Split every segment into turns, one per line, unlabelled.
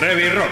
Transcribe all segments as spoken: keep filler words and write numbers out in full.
Revirrock.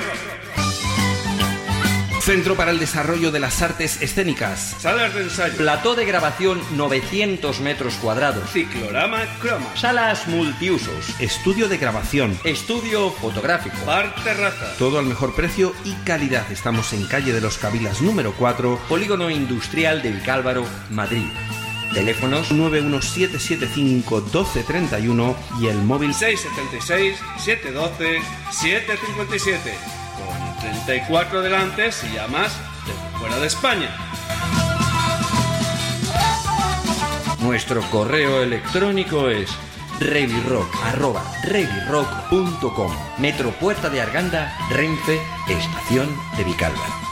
Centro para el Desarrollo de las Artes Escénicas.
Salas de ensayo.
Plató de grabación novecientos metros cuadrados.
Ciclorama Croma.
Salas multiusos.
Estudio de grabación.
Estudio fotográfico.
Bar terraza.
Todo al mejor precio y calidad. Estamos en calle de los Cabilas número cuatro.
Polígono Industrial de Vicálvaro, Madrid. Teléfonos
nueve uno siete siete cinco uno dos tres uno y el móvil
seis siete seis, siete uno dos, siete cinco siete. Con treinta y cuatro delante si llamas desde fuera de España.
Nuestro correo electrónico es revirrock arroba revirrock punto com. Metro Puerta de Arganda, Renfe, Estación de Vicálvaro.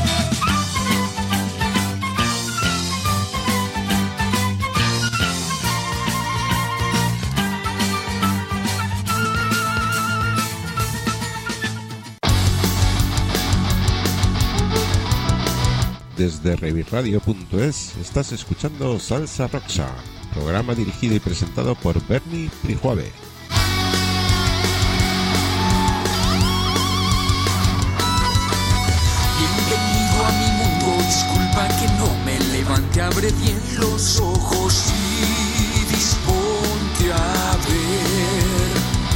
Desde revirradio punto es estás escuchando Salsa Roxa, programa dirigido y presentado por Bernie Prijuave.
Bienvenido a mi mundo, disculpa que no me levante, abre bien los ojos y disponte a ver.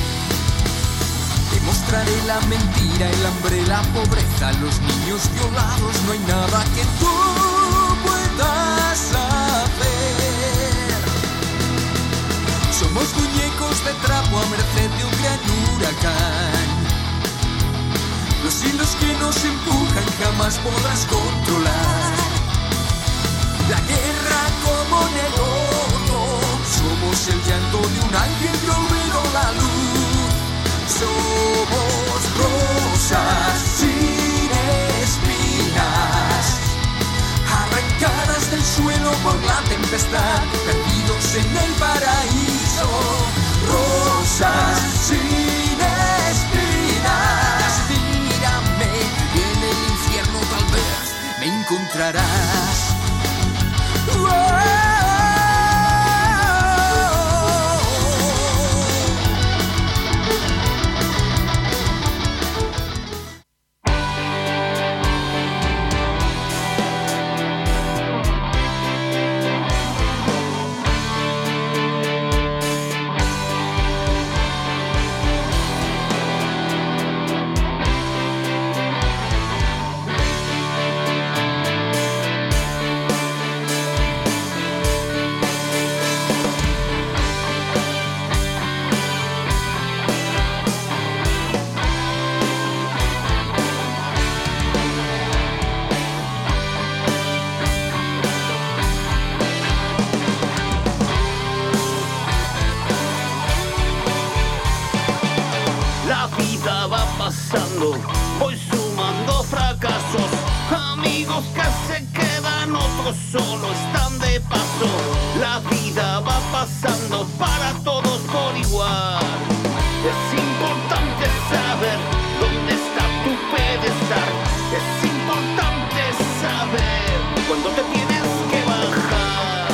Mostraré la mentira, el hambre, la pobreza, los niños violados. No hay nada que tú puedas hacer. Somos muñecos de trapo a merced de un gran huracán. Los hilos que nos empujan jamás podrás controlar. La guerra como negocio. Somos el llanto de un ángel que olvidó la luz. Somos rosas sin espinas, arrancadas del suelo por la tempestad, perdidos en el paraíso. Rosas sin espinas, mírame, y en el infierno tal vez me encontrarás. ¡Oh!
Voy sumando fracasos, amigos que se quedan, otros solo están de paso. La vida va pasando para todos por igual. Es importante saber dónde está tu pedestal. Es importante saber cuándo te tienes que bajar.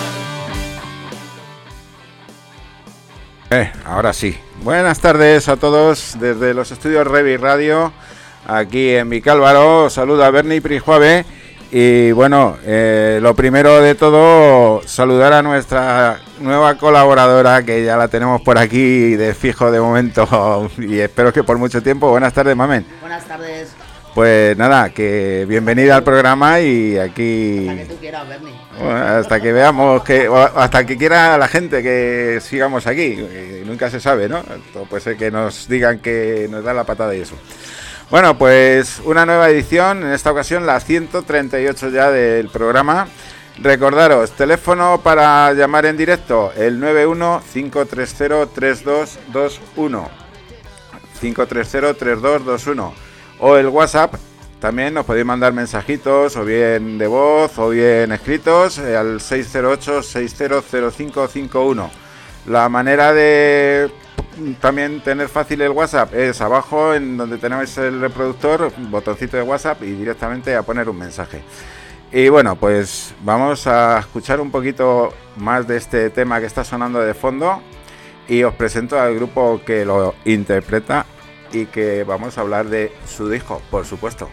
Eh, ahora sí. Buenas tardes a todos desde los estudios Revi Radio, aquí en Vicálvaro. Os saluda Bernie Prijuave y bueno, eh, lo primero de todo, saludar a nuestra nueva colaboradora que ya la tenemos por aquí de fijo de momento y espero que por mucho tiempo. Buenas tardes, Mamen.
Buenas tardes.
Pues nada, que bienvenida al programa y aquí...
Hasta que tú quieras, Bernie.
Bueno, hasta que veamos, que hasta que quiera la gente que sigamos aquí, eh, nunca se sabe, ¿no? Puede ser que nos digan que nos da la patada y eso. Bueno, pues una nueva edición, en esta ocasión la ciento treinta y ocho ya del programa. Recordaros, teléfono para llamar en directo, el nueve uno cinco tres cero tres dos dos uno, cinco tres cero tres dos dos uno, o el WhatsApp. También nos podéis mandar mensajitos, o bien de voz, o bien escritos, eh, al seis cero ocho seis cero cero cinco cinco uno. La manera de también tener fácil el WhatsApp es abajo, en donde tenemos el reproductor, un botoncito de WhatsApp y directamente a poner un mensaje. Y bueno, pues vamos a escuchar un poquito más de este tema que está sonando de fondo y os presento al grupo que lo interpreta y que vamos a hablar de su disco, por supuesto.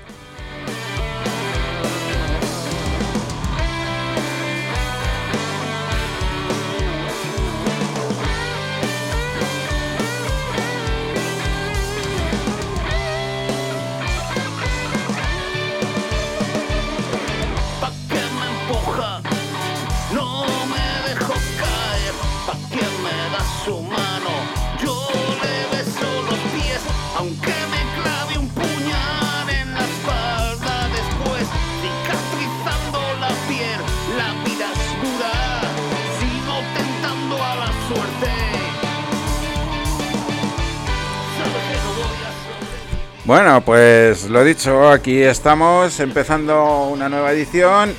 Bueno, pues lo dicho, aquí estamos empezando una nueva edición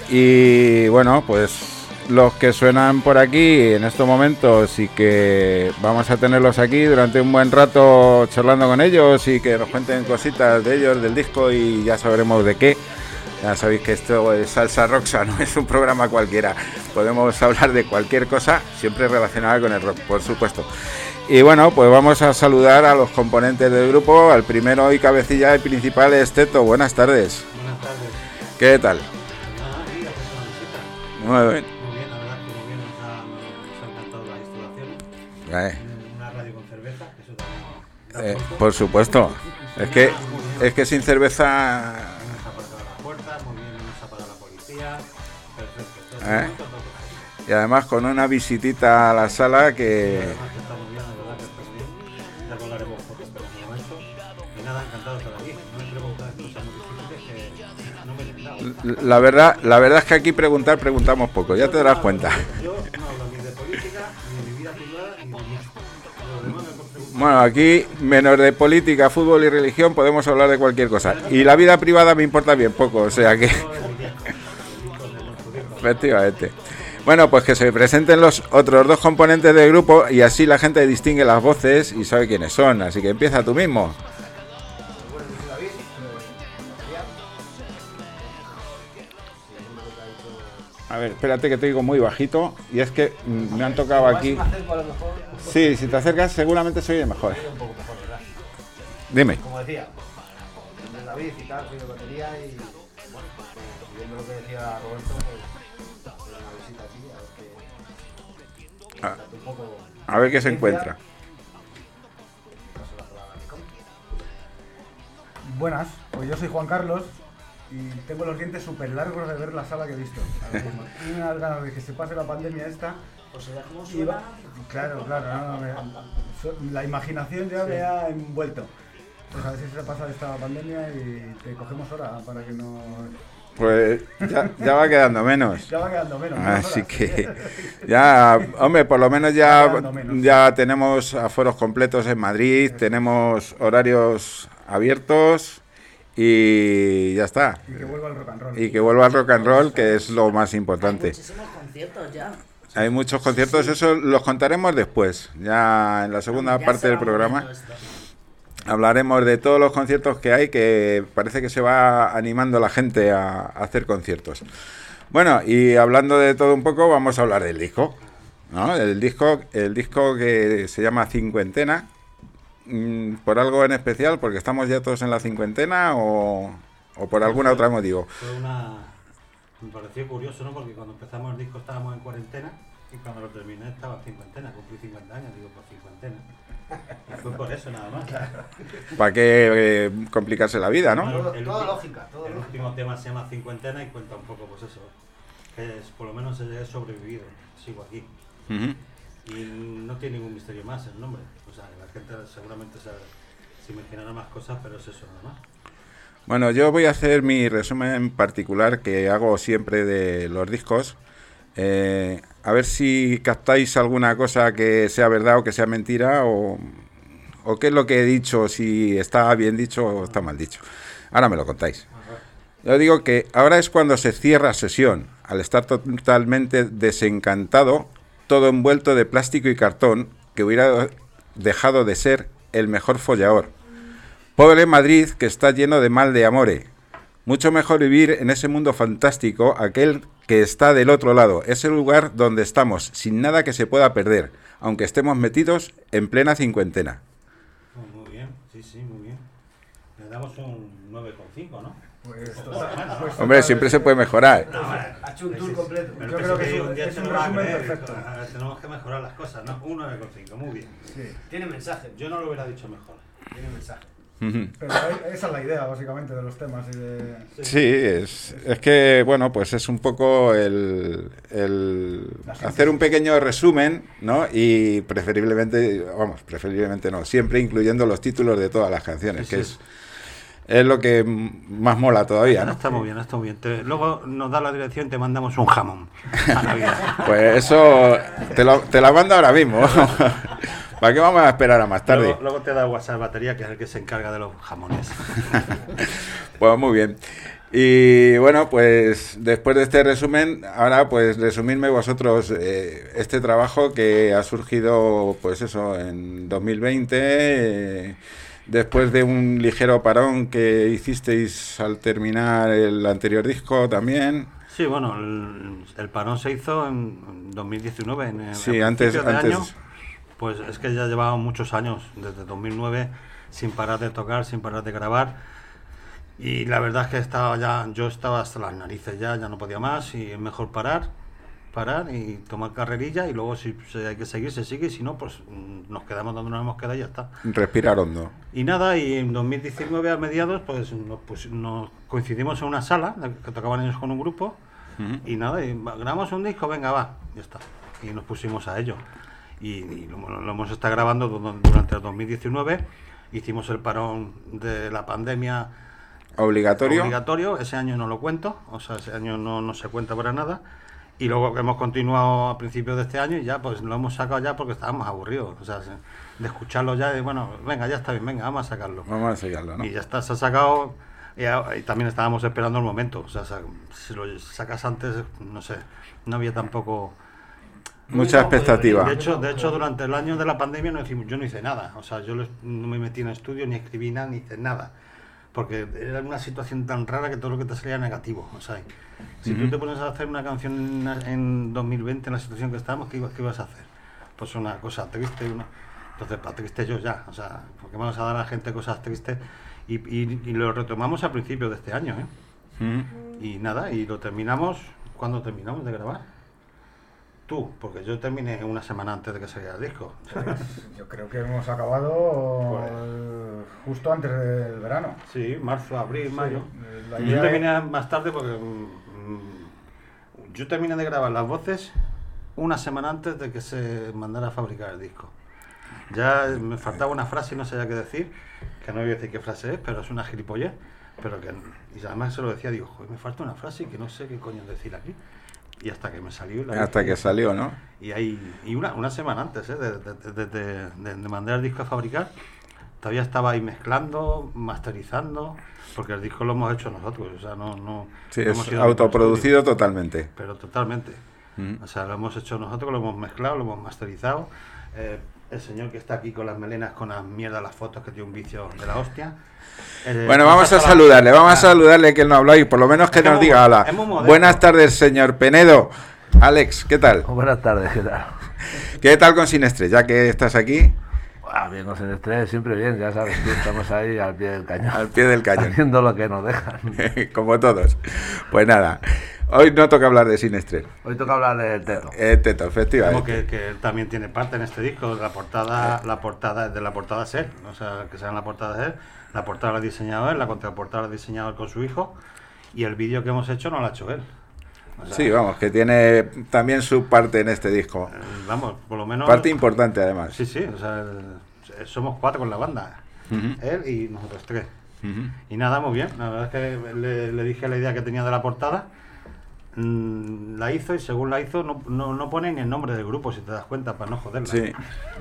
y bueno, pues los que suenan por aquí en estos momentos y que vamos a tenerlos aquí durante un buen rato charlando con ellos y que nos cuenten cositas de ellos, del disco y ya sabremos de qué. Ya sabéis que esto es Salsa Roxa, no es un programa cualquiera. Podemos hablar de cualquier cosa, siempre relacionada con el rock, por supuesto. Y bueno, pues vamos a saludar a los componentes del grupo. Al primero y cabecilla y principal es Teto. Buenas tardes.
Buenas tardes.
¿Qué tal?
Nada, mira, pues una visita.
Muy bien.
Muy bien, la verdad que muy bien, nos ha, nos ha encantado las instalaciones.
Eh,
Una radio con cerveza, que eso también.
eh, por supuesto. Es que, es que sin cerveza...
No nos ha parado las puertas, muy bien, no nos ha parado la policía. Perfecto. Todo
Eh.
momento, todo perfecto.
Y además con una visitita a la sala que...
Además que está muy bien, la verdad que está muy bien. Ya colgaremos fotos por el momento. Y nada, encantado de estar aquí. No me preguntáis cosas muy difíciles que no me he dado.
La verdad, la verdad es que aquí preguntar, preguntamos poco, ya te darás cuenta.
Yo no hablo ni de política, ni de mi vida privada, ni de mucho. Lo demás me puedo preguntar.
Bueno, aquí, menos de política, fútbol y religión, podemos hablar de cualquier cosa. Y la vida privada me importa bien poco, o sea que... Efectivamente. Bueno, pues que se presenten los otros dos componentes del grupo y así la gente distingue las voces y sabe quiénes son. Así que empieza tú mismo. A ver, espérate que te digo muy bajito y es que mm, me han tocado aquí. Sí, si te acercas seguramente se oye mejor. Dime.
Como decía, de David y tal, soy de batería y bueno, pues, viendo lo que decía Roberto, pues hacer una visita aquí a ver qué, un poco.
A ver qué se encuentra.
Paso la palabra a Nicole. Buenas, pues yo soy Juan Carlos y tengo los dientes súper largos de ver la sala que he visto. Y me da ganas de que se pase la pandemia esta.
Pues se cómo
Y
suena.
va- claro, claro, no, no, me- so- la imaginación ya me ha envuelto. Pues a ver si se pasa esta pandemia y te cogemos hora para que no...
Pues ya, ya va quedando menos.
Ya va quedando menos. menos
Así
horas.
que ya, hombre, por lo menos
Va
ya,
quedando menos.
ya tenemos aforos completos en Madrid, tenemos horarios abiertos y ya está.
Y que vuelva el rock and roll.
Y que vuelva el rock and roll, que es lo más importante.
Hay muchísimos conciertos ya.
Hay muchos conciertos, eso los contaremos después, ya en la segunda
Ya
parte
se
del
va
programa.
moviendo esto.
Hablaremos de todos los conciertos que hay, que parece que se va animando la gente a, a hacer conciertos. Bueno, y hablando de todo un poco, vamos a hablar del disco, ¿no? El disco, el disco que se llama Cincuentena, mm, ¿por algo en especial? ¿Porque estamos ya todos en la cincuentena o, o por algún otro motivo?
Fue una... Me pareció curioso, ¿no? Porque cuando empezamos el disco estábamos en cuarentena y cuando lo terminé estaba en cincuentena, cumplí cincuenta años, digo, por cincuentena. Y fue por eso nada más.
¿Para qué eh, complicarse la vida, no?
Bueno, el
Todo
ulti-
lógica, todo
El
lógica.
último tema se llama Cincuentena y cuenta un poco, pues eso, que es, por lo menos he sobrevivido, sigo aquí.
Ujú.
Y no tiene ningún misterio más el nombre. O sea, la gente seguramente se, se imaginará más cosas, pero es eso nada más.
Bueno, yo voy a hacer mi resumen particular que hago siempre de los discos. Eh, a ver si captáis alguna cosa que sea verdad o que sea mentira o, o qué es lo que he dicho, si está bien dicho o está mal dicho. Ahora me lo contáis. Yo digo que ahora es cuando se cierra sesión, al estar totalmente desencantado, todo envuelto de plástico y cartón, que hubiera dejado de ser el mejor follador. Pobre Madrid, que está lleno de mal de amore. Mucho mejor vivir en ese mundo fantástico, aquel que está del otro lado, ese lugar donde estamos, sin nada que se pueda perder, aunque estemos metidos en plena cincuentena.
Oh, muy bien, sí, sí, muy bien. le damos un nueve coma cinco, ¿no?
Pues, total, pues
Hombre, siempre se puede mejorar.
No, ha hecho un tour completo.
Pero
Yo
que
creo
si
que
te
es
digo
un,
día
es
se
un
lo va a
resumen
creer,
perfecto.
a ver, tenemos que mejorar las cosas, ¿no? Un nueve coma cinco, muy bien.
Sí.
Tiene mensaje.
Yo no lo hubiera dicho mejor.
Tiene mensaje.
Pero ahí- esa es la idea, básicamente, de los temas y de...
Sí, es, es que, bueno, pues es un poco el, el hacer un pequeño resumen, ¿no? Y preferiblemente, vamos, preferiblemente no, siempre incluyendo los títulos de todas las canciones,
Sí,
que
sí.
es, es lo que más mola todavía, ¿no?
Está muy bien, está muy bien. Te- luego nos da la dirección y te mandamos un jamón a Navidad.
Pues eso te lo, te la mando ahora mismo. ¿Para qué vamos a esperar a más tarde?
Luego, luego te da WhatsApp batería, que es el que se encarga de los jamones.
Pues muy bien. Y bueno, pues después de este resumen, ahora pues resumirme vosotros eh, este trabajo que ha surgido, pues eso, en dos mil veinte, eh, después de un ligero parón que hicisteis al terminar el anterior disco también.
Sí, bueno, el, el parón se hizo en, en dos mil diecinueve, en el
Sí,
a
antes-
principios de
antes-
año. Pues es que ya llevábamos muchos años, desde dos mil nueve, sin parar de tocar, sin parar de grabar. Y la verdad es que estaba ya, yo estaba hasta las narices ya, ya no podía más, y es mejor parar, parar y tomar carrerilla, y luego si, si hay que seguir, se sigue, y si no, pues mm, nos quedamos donde nos hemos quedado y ya está.
Respirar hondo.
Y nada, y en dos mil diecinueve a mediados, pues nos, pusi- nos coincidimos en una sala, de- que tocaban ellos con un grupo,
Ujú.
y nada, y va, grabamos un disco, venga, va, ya está. Y nos pusimos a ello. Y, y lo, lo hemos estado grabando du- durante el dos mil diecinueve, hicimos el parón de la pandemia
Obligatorio.
obligatorio, ese año no lo cuento, o sea, ese año no, no se cuenta para nada. Y luego hemos continuado a principios de este año y ya pues lo hemos sacado ya porque estábamos aburridos, o sea, se- de escucharlo ya, de bueno, venga, ya está bien, venga, vamos a sacarlo.
Vamos a sacarlo, ¿no?
Y ya está, se ha sacado, y, a- y también estábamos esperando el momento, o sea, sa- si lo sacas antes, no sé, no había tampoco...
Mucha expectativa.
De hecho, de hecho, durante el año de la pandemia no hicimos, yo no hice nada, o sea, yo les- no me metí en estudio, ni escribí nada, ni hice nada, porque era una situación tan rara que todo lo que te salía era negativo, o sea, si tú
Ujú.
te pones a hacer una canción en, en dos mil veinte, en la situación que estábamos, ¿qué, ibas- qué ibas a hacer? Pues una cosa triste, una... entonces para triste yo ya, o sea, porque vamos a dar a la gente cosas tristes, y, y, y lo retomamos a principios de este año, ¿eh?
Ujú.
Y nada, y lo terminamos, ¿cuándo terminamos de grabar? Tú, porque yo terminé una semana antes de que saliera el disco.
Yo creo que hemos acabado eh, justo antes del verano.
Sí, marzo, abril,
Sí,
mayo.
eh, la
Yo
idea
terminé más tarde porque mm, yo terminé de grabar las voces una semana antes de que se mandara a fabricar el disco. Ya me faltaba una frase y no sabía qué decir, que no voy a decir qué frase es, pero es una gilipollez. Pero que, y además se lo decía, digo, joder, me falta una frase y que no sé qué coño decir aquí. Y hasta que me salió. la
Hasta
dije.
que salió, ¿no?
Y ahí y una, una semana antes ¿eh? de, de, de, de- de- de mandar el disco a fabricar, todavía estaba ahí mezclando, masterizando, porque el disco lo hemos hecho nosotros, o sea, no... no
Sí,
no hemos
es
ido a ningún
autoproducido
estudio,
totalmente.
pero totalmente.
Mm.
O sea, lo hemos hecho nosotros, lo hemos mezclado, lo hemos masterizado. Eh, el señor que está aquí con las melenas, con las mierdas, las fotos, que tiene un vicio de la hostia. Eh,
Bueno,
nos
vamos a
ha salado-
saludarle, vamos a
Ah,
saludarle que él no habla y por lo menos que
Es que
nos
es
diga
muy-
hola.
es muy modesto.
Buenas tardes, señor Penedo. Alex, ¿qué tal?
Buenas tardes, ¿qué tal?
¿Qué tal con Sinestre? Ya que estás aquí,
Ah, bien, con el estrés, siempre bien, ya sabes, tú, estamos ahí al pie del cañón.
al pie del cañón,
Haciendo lo que nos dejan.
como todos. Pues nada, hoy no toca hablar de Sinestre.
Hoy toca hablar del teto.
Eh, Teto,
Como
efectivamente.
que, que él también tiene parte en este disco, la portada, la portada de la portada es él, o sea, que sea en la portada de él, la portada la ha diseñado él, la contraportada la ha diseñado él con su hijo, y el vídeo que hemos hecho no lo ha hecho él. O sea,
Sí, vamos, que tiene también su parte en este disco.
eh, vamos, por lo menos...
Parte importante, además.
Sí, sí, o sea, el- somos cuatro con la banda,
Ujú.
él y nosotros tres.
Ujú.
Y nada, muy bien, la verdad es que le, le dije la idea que tenía de la portada, mm, la hizo y según la hizo no, no, no pone ni el nombre del grupo, si te das cuenta, para no joderla.
Sí.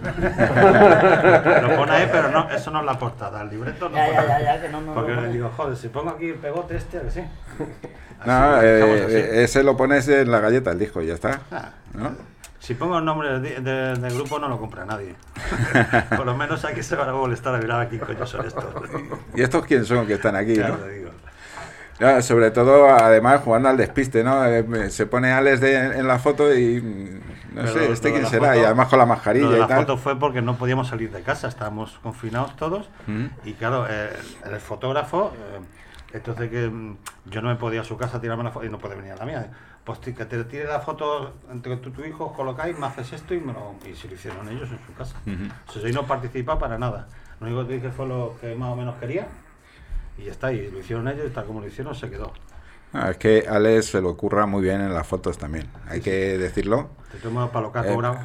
Lo pone ahí, pero no, eso no es la portada, el libreto no
Ya,
pone.
ya, ya, ya, que no, no,
Porque
no
le
pone.
digo, joder, si pongo aquí el pegote este, a que sí. Así,
No,
lo
eh,
dejamos así.
ese lo pones en la galleta, el disco, y ya está.
Ah,
¿no?
Si pongo el nombre de- de- del grupo no lo compra nadie. Por lo menos aquí se van a molestar a mirar aquí coño son estos.
¿Y estos quién son que están aquí,
Ya
no?
te digo.
Ya, sobre todo, además, jugando al despiste, ¿no? Eh, se pone Alex de, en la foto y no
Pero
sé, ¿este
lo de
quién
la
será?
foto-
Y además con la
Lo
mascarilla
de
y
la
tal.
foto fue porque no podíamos salir de casa, estábamos confinados todos
Mm.
y claro, eh, el fotógrafo, eh, entonces que mm, yo no me podía a su casa tirarme la foto y no puede venir a la mía. Pues ti- que te tire la foto entre tú y tu hijo, os colocáis, me haces esto y, me lo, y se lo hicieron ellos en su casa.
Ujú.
O sea, yo no participé para nada. Lo único que dije fue lo que más o menos quería y ya está, y lo hicieron ellos y tal como lo hicieron se quedó.
Ah, es que Alex se lo ocurra muy bien en las fotos también, hay que decirlo.
Te tomo para lo que ha
Eh,
cobrado.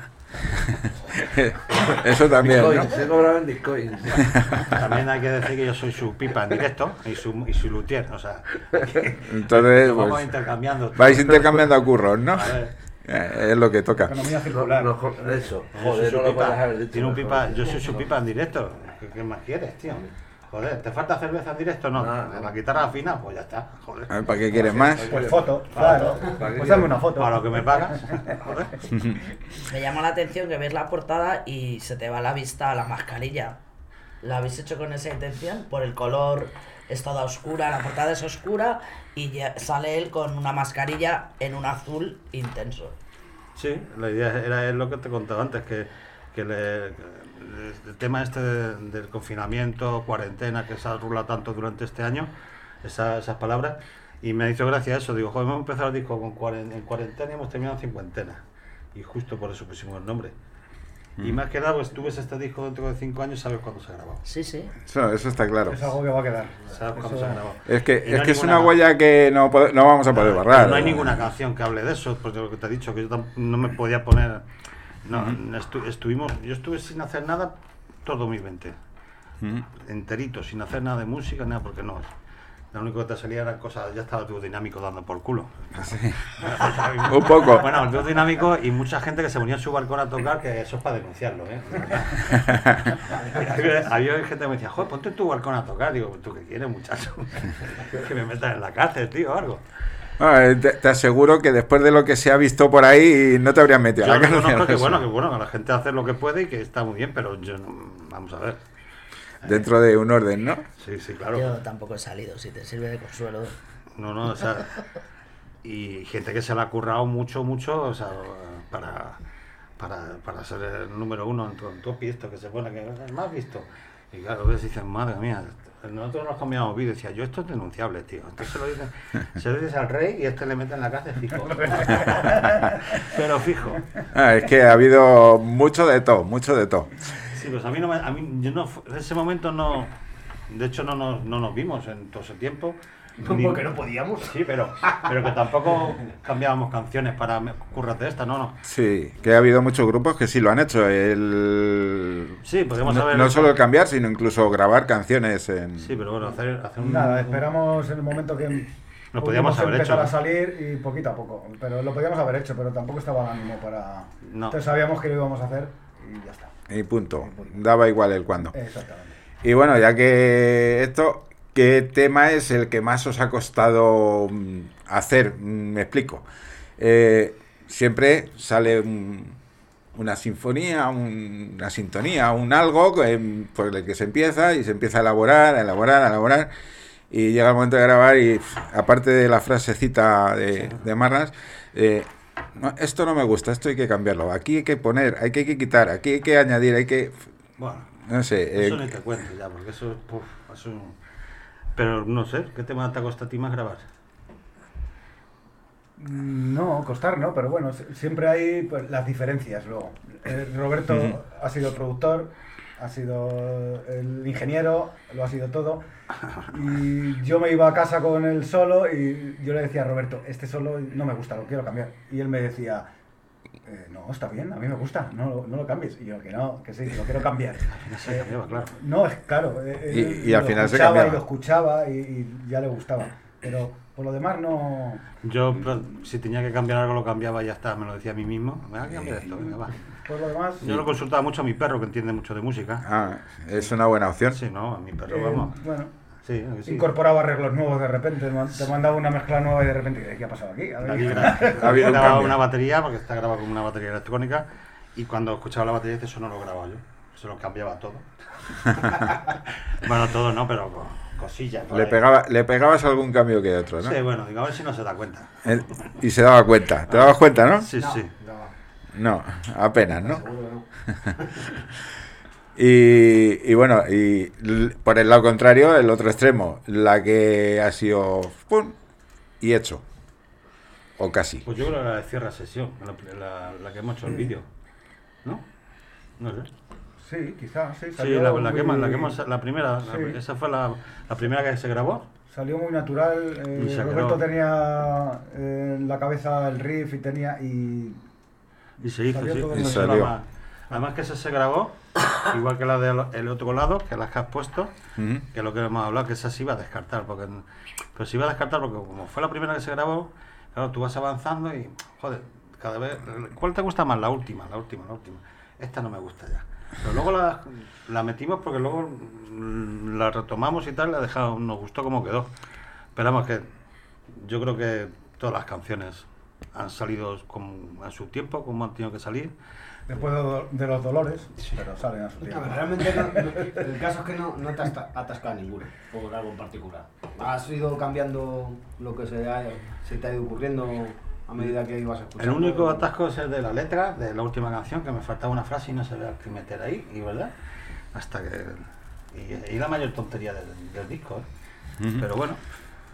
Eso también, ¿no?
Bitcoin, se cobraban bitcoins.
También hay que decir que yo soy su pipa en directo y su, y su luthier, o sea, que
Entonces,
nos vamos
pues,
intercambiando.
vais intercambiando curros, ¿no?
A ver.
Eh, es lo que toca.
Economía circular.
No, no, eso.
Yo soy
Joder,
su
no lo
pipa.
puedes haber dicho.
Tiene un
mejor.
pipa, yo soy su pipa en directo. ¿Qué, qué más quieres, tío? Joder, ¿te falta cerveza en directo? No.
No, no.
La guitarra fina, pues ya está. Joder.
A ver, ¿para qué quieres más?
Pues foto, claro. Pues dame una foto.
Para lo que me pagas. Joder.
Me llama la atención que ves la portada y se te va la vista a la mascarilla. ¿La habéis hecho con esa intención? Por el color es toda oscura, la portada es oscura y ya sale él con una mascarilla en un azul intenso.
Sí, la idea era es lo que te contaba antes, que, que le- el tema este de- del confinamiento, cuarentena, que se ha rulado tanto durante este año, esa- esas palabras, y me hizo gracia eso, digo, joder, hemos empezado el disco con cuaren- en cuarentena y hemos terminado en cincuentena, y justo por eso pusimos el nombre. Y más que nada, pues tú ves este disco dentro de cinco años, sabes cuándo se ha grabado.
Sí, sí.
Eso, eso está claro.
Es algo que va a quedar.
Sabes cuándo
Eso-
se ha grabado.
Es que,
Y no
es,
hay
que es
ninguna-
una huella que no, pode- no vamos a poder
Claro,
borrar.
No hay ninguna canción que hable de eso, porque lo que te he dicho, que yo tam- no me podía poner. No, estu- estuvimos, yo estuve sin hacer nada todo dos mil veinte,
Mm.
enterito, sin hacer nada de música, nada, porque no. Lo único que te salía eran cosas, ya estaba el dúo dinámico dando por culo.
Un poco.
Bueno, el dúo dinámico y mucha gente que se ponía en su balcón a tocar, que eso es para denunciarlo, ¿eh? había, había gente que me decía, joder, ponte en tu balcón a tocar. Digo, ¿tú qué quieres, muchacho? Que me metas en la cárcel, tío, o algo.
Ah, te, te aseguro que después de lo que se ha visto por ahí, no te habrían metido
Yo
a la cárcel.
reconozco que
Eso.
bueno, que bueno, que la gente hace lo que puede y que está muy bien, pero yo no, vamos a ver.
Dentro de un orden, ¿no?
Sí, sí, claro.
Yo tampoco he salido, si te sirve de consuelo.
No, no, o sea, y gente que se la ha currado mucho, mucho, o sea, para, para, para ser el número uno en tu, en tu esto que se pone, que es el más visto. Y claro, ves y dices, madre mía, nosotros nos cambiamos vídeos, decía, yo esto es denunciable, tío. Entonces se lo dicen, se lo dices al rey y este le mete en la cárcel fijo. Pero fijo.
Ah, es que ha habido mucho de todo, mucho de todo.
Sí, pues a mí no me, a mí, yo no, en ese momento no, de hecho no nos, no nos vimos en todo ese tiempo. Ni-
Porque no podíamos.
Sí, pero, pero que tampoco cambiábamos canciones para me- cúrrate esta, no, no.
Sí, que ha habido muchos grupos que sí lo han hecho. El...
Sí, podríamos
no,
haber
no
hecho-
solo el cambiar, sino incluso grabar canciones en...
Sí, pero bueno, hacer, hacer un...
Nada, esperamos en el momento que
Lo podíamos haber
empezar
hecho.
a salir y poquito a poco. Pero lo podíamos haber hecho, pero tampoco estaba el ánimo para.
No.
Entonces sabíamos que lo íbamos a hacer y ya está.
Y punto. Daba igual el cuándo.
Exactamente.
Y bueno, ya que esto, ¿qué tema es el que más os ha costado mm, hacer? Mm, Me explico. Eh, siempre sale un- una sinfonía, un- una sintonía, un algo eh, por el que se empieza y se empieza a elaborar, a elaborar, a elaborar. Y llega el momento de grabar y, pff, aparte de la frasecita de, de Marras, eh, no, esto no me gusta, esto hay que cambiarlo. Aquí hay que poner, hay que, hay que quitar, aquí hay que añadir, hay que...
Bueno,
No sé.
eso
eh,
ni te cuento ya, porque eso, puf, eso... Pero no sé, ¿qué tema te cuesta a ti más grabar?
No, costar no, pero bueno, si- siempre hay pues, las diferencias luego. Eh, Roberto
Ujú.
ha sido el productor, ha sido el ingeniero, lo ha sido todo. Y yo me iba a casa con él solo y yo le decía a Roberto, este solo no me gusta, lo quiero cambiar. Y él me decía, "Eh, no, está bien, a mí me gusta, no, lo- no lo cambies. Y yo, que no, que sí, que lo quiero cambiar.
Se cambiaba, claro.
No, es claro. eh,
Y-
él
y al
lo
final se
escuchaba
cambiaba.
y lo escuchaba y, y ya le gustaba. Pero por lo demás no...
Yo, pero, si tenía que cambiar algo, lo cambiaba y ya está, me lo decía a mí mismo. Venga, que cambiar esto, venga, va.
Por lo demás...
Yo lo consultaba mucho a mi perro, que entiende mucho de música.
Ah, es una buena opción.
Sí, no, a mi perro,
eh,
vamos.
bueno,
Sí, a que sí.
incorporaba arreglos nuevos de repente, man- te mandaba una mezcla nueva y de repente, ¿qué ha pasado aquí? A ver.
Aquí gra-
Ha habido un
grababa
cambio.
una batería, porque está grabado con una batería electrónica, y cuando escuchaba la batería, dice, eso no lo grababa yo, se lo cambiaba todo. Bueno, todo no, pero co- cosillas. por
Le,
ahí.
pegaba, le pegabas algún cambio que otro, ¿no?
Sí, bueno, digo, a ver si no se da cuenta.
El- y se daba cuenta. ¿Te dabas cuenta, no?
Sí, sí.
No, apenas, ¿no? y, y bueno, y l- por el lado contrario, el otro extremo, la que ha sido ¡pum! Y hecho. O casi.
Pues yo creo que la de cierra sesión, la, la, la que hemos hecho el vídeo. ¿No? No sé.
Sí, quizás, sí.
Sí,
salió
la, la,
muy-
que hemos, la que hemos, la primera,
Sí.
la- esa fue la, la primera que se grabó.
Salió muy natural. eh,
Y se
Roberto
quedó.
tenía eh, en la cabeza el riff y tenía. Y,
Y se hizo,
salió
sí.
todo
Y
muy
Eso
salió.
la más- Además que ese se grabó, igual que la del otro lado, que las que has puesto,
Ujú.
que lo que hemos hablado, que esa se iba a descartar, porque pero se iba a descartar porque como fue la primera que se grabó, claro, tú vas avanzando y, joder, cada vez, ¿cuál te gusta más? La última, la última, la última. Esta no me gusta ya. Pero luego la, la metimos porque luego mm, la retomamos y tal, la dejamos, nos gustó como quedó. Esperamos que, yo creo que todas las canciones han salido con, a su tiempo, como han tenido que salir.
después de, do- de los dolores, pero salen a su
No,
tiempo.
pero realmente no, no- el caso es que no, no te has ta- atascado ninguna por algo en particular. Has ido cambiando lo que se, ha- se te ha ido ocurriendo a medida que ibas
El
escuchando.
único atasco es el de la letra de la última canción, que me faltaba una frase y no sabía qué meter ahí, y verdad, hasta que... Y, y la mayor tontería del, del disco, ¿eh?
Ujú.
Pero bueno,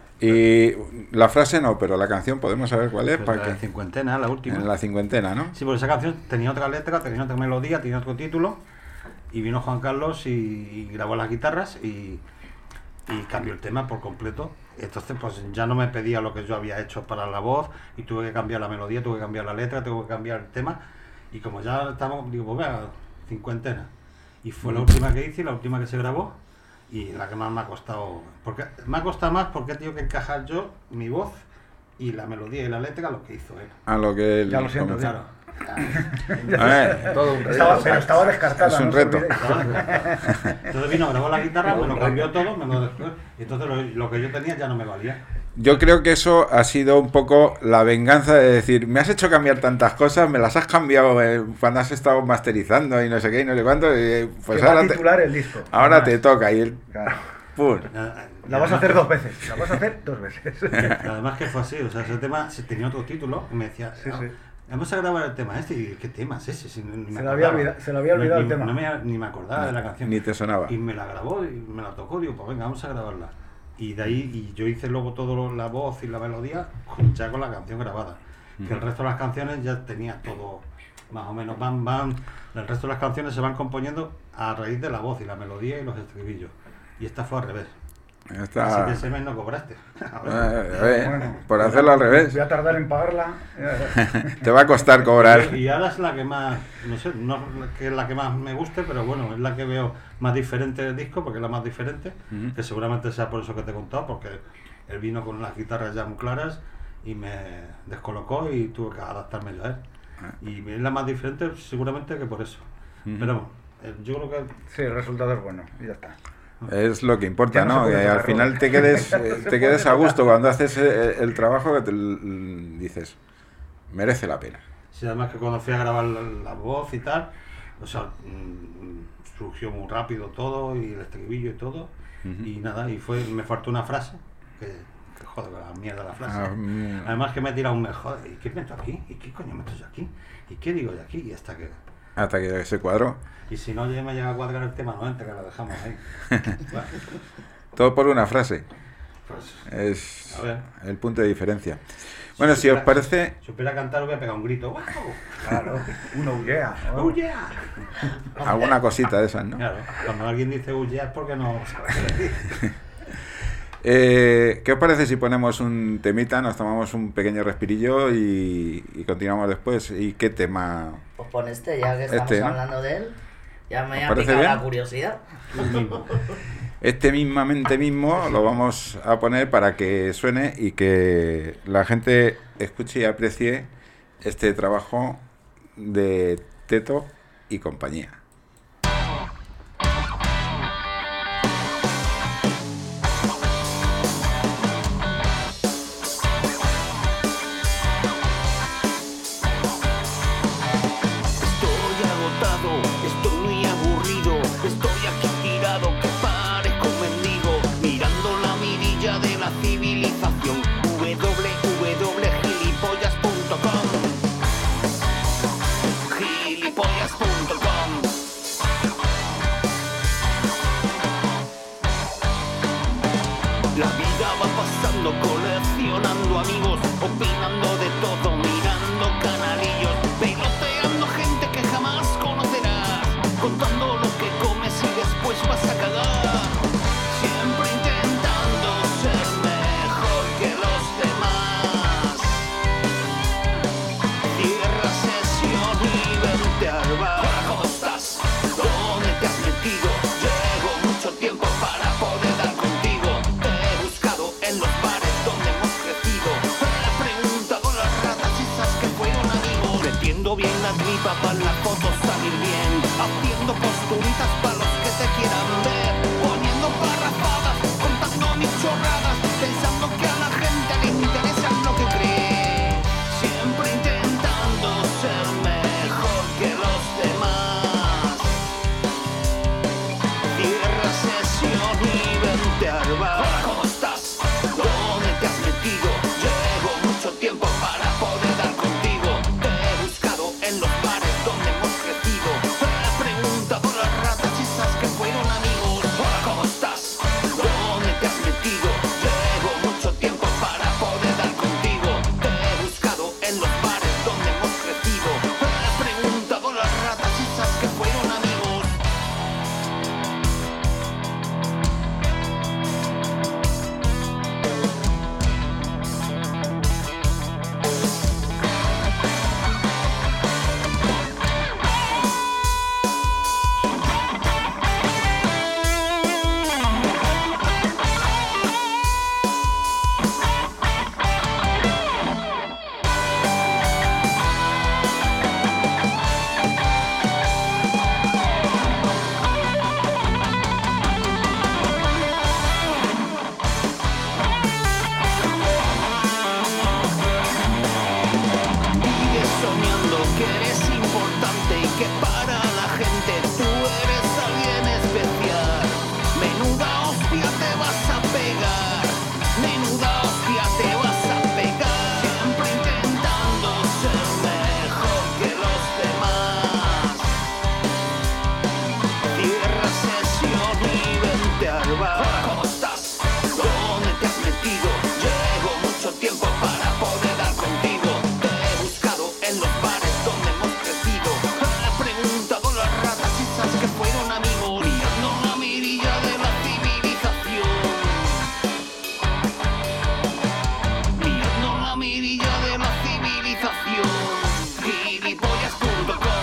Y la frase no, pero la canción podemos saber cuál es.
pues
para
la
que
cincuentena, la última.
En la cincuentena, ¿no?
Sí, porque esa canción tenía otra letra, tenía otra melodía, tenía otro título, y vino Juan Carlos y, y grabó las guitarras y, y cambió el tema por completo. Entonces pues ya no me pedía lo que yo había hecho para la voz y tuve que cambiar la melodía, tuve que cambiar la letra, tuve que cambiar el tema, y como ya estamos, digo, pues venga, cincuentena. Y fue la última que hice y la última que se grabó y la que más me ha costado, porque me ha costado más porque he tenido que encajar yo mi voz y la melodía y la letra a lo que hizo él.
A lo que él
Ya lo siento,
comenzó.
Claro.
A ver,
Todo un
Estaba,
reto.
pero estaba descartada.
Es un
no se
reto.
olvide.
Entonces vino, grabó la guitarra, me lo cambió todo, me lo dejó, y entonces lo, lo que yo tenía ya no me valía.
Yo creo que eso ha sido un poco la venganza de decir, me has hecho cambiar tantas cosas, me las has cambiado eh, cuando has estado masterizando y no sé qué y no sé cuánto, y pues
Que va a
ahora te,
titular el disco.
ahora
además.
te toca y el
Claro.
¡pum!
La vas a hacer dos veces. La vas a hacer dos veces.
Además que fue así, o sea, ese tema se tenía otro título y me decía,
Sí, sí.
vamos a grabar el tema este, y ¿qué tema es ese? Si ni me
Se le había
acordaba.
olvida- se le había olvidado
No,
el
ni-
tema.
No me, ni me acordaba de la canción.
Ni te sonaba.
Y me la grabó y me la tocó, digo, pues venga, vamos a grabarla. Y de ahí, y yo hice luego todo lo- la voz y la melodía ya con la canción grabada. Que el resto de las canciones ya tenía todo, más o menos, van, van, el resto de las canciones se van componiendo a raíz de la voz y la melodía y los estribillos. Y esta fue al revés.
Está-
Así que ese mes no cobraste. A ver.
Eh, a ver,
Bueno,
por hacerlo al revés.
Voy a tardar en pagarla.
Te va a costar cobrar.
Y ahora es la que más, no sé, no es que es la que más me guste, pero bueno, es la que veo más diferente del disco, porque es la más diferente,
Ujú.
que seguramente sea por eso que te he contado, porque él vino con las guitarras ya muy claras y me descolocó y tuve que adaptarme yo a él. Y es la más diferente seguramente que por eso.
Ujú.
Pero bueno, eh, yo creo que
Sí, el resultado es bueno. Y ya está.
Es lo que importa,
Ya no
¿no?
se puede
Que al
tocar
final
rock.
te quedes,
No
eh,
se
te quedes
puede
a gusto
tocar.
cuando haces eh, el trabajo que te l- dices, merece la pena.
sí, además que cuando fui a grabar la, la voz y tal, o sea, mm, surgió muy rápido todo y el estribillo y todo.
Ujú.
Y nada, y fue, me faltó una frase, que, que joder, la mierda la frase.
Ah, mm.
Además que me he tirado un mes, joder, ¿y qué meto aquí? ¿Y qué coño meto yo aquí? ¿Y qué digo yo aquí? Y hasta que...
Hasta que se cuadró.
Y si no ya me llega a cuadrar el tema, no entra, que lo dejamos ahí. Bueno,
Todo por una frase.
pues,
Es
a ver.
el punto de diferencia. Bueno, si os
supiera-
parece,
Si supiera cantar, voy a pegar un grito. ¡Wow!
Claro. Uno hullea.
¡Oh, yeah!
alguna cosita de esas, ¿no?
Claro, cuando alguien dice ¡oh, yeah! es porque no sabe qué decir.
Eh, ¿Qué os parece si ponemos un temita, nos tomamos un pequeño respirillo y, y continuamos después? ¿Y qué tema?
Pues pon este, ya que estamos
Este, ¿no?
hablando de él. Ya me
¿Os
ha
parece
picado
bien?
la curiosidad.
Este mismamente mismo lo vamos a poner para que suene y que la gente escuche y aprecie este trabajo de Teto y compañía.
Estoy agotado, estoy muy aburrido, estoy aquí tirado que parezco un mendigo, mirando contando lo que comes y después vas a cagar. Siempre intentando ser mejor que los demás. Cierra sesión y vente al bar. Hola, ¿cómo estás? ¿Dónde te has metido? Llevo mucho tiempo para poder dar contigo. Te he buscado en los bares donde hemos crecido. He preguntado a las ratas esas que fueron amigos. Metiendo bien la gripa para las fotos salir bien. Haciendo posturitas para los que te quieran ver. Poniendo parrafadas, contando mis chorradas. Pensando que a la gente le interesa lo que cree. Siempre intentando ser mejor que los demás. Cierra sesión y vente al bar. Hola, ¿cómo estás? ¿Dónde te has metido? Llevo mucho tiempo para poder dar contigo. Te he buscado en los bares donde hemos crecido. He preguntado a las ratas esas que fueron amigos. Hola, ¿cómo estás? ¿Dónde te has metido? Llevo mucho tiempo para poder dar contigo. Te he buscado en los bares donde hemos crecido. He preguntado a las ratas esas que fueron amigos. Vives soñando que eres importante y que para la gente tú eres alguien especial. Menuda hostia te vas a pegar, menuda hostia te vas a pegar. Siempre intentando ser mejor que los demás. Cierra sesión y vente al bar. Hola, ¿cómo estás? ¿Dónde te has metido? Llevo mucho tiempo para poder dar contigo. Te he buscado en los bares donde hemos crecido. He preguntado a las ratas esas que fueron amigos. Mirando la mirilla de la civilización. Mirando la mirilla de la civilización. Gilipollas punto com.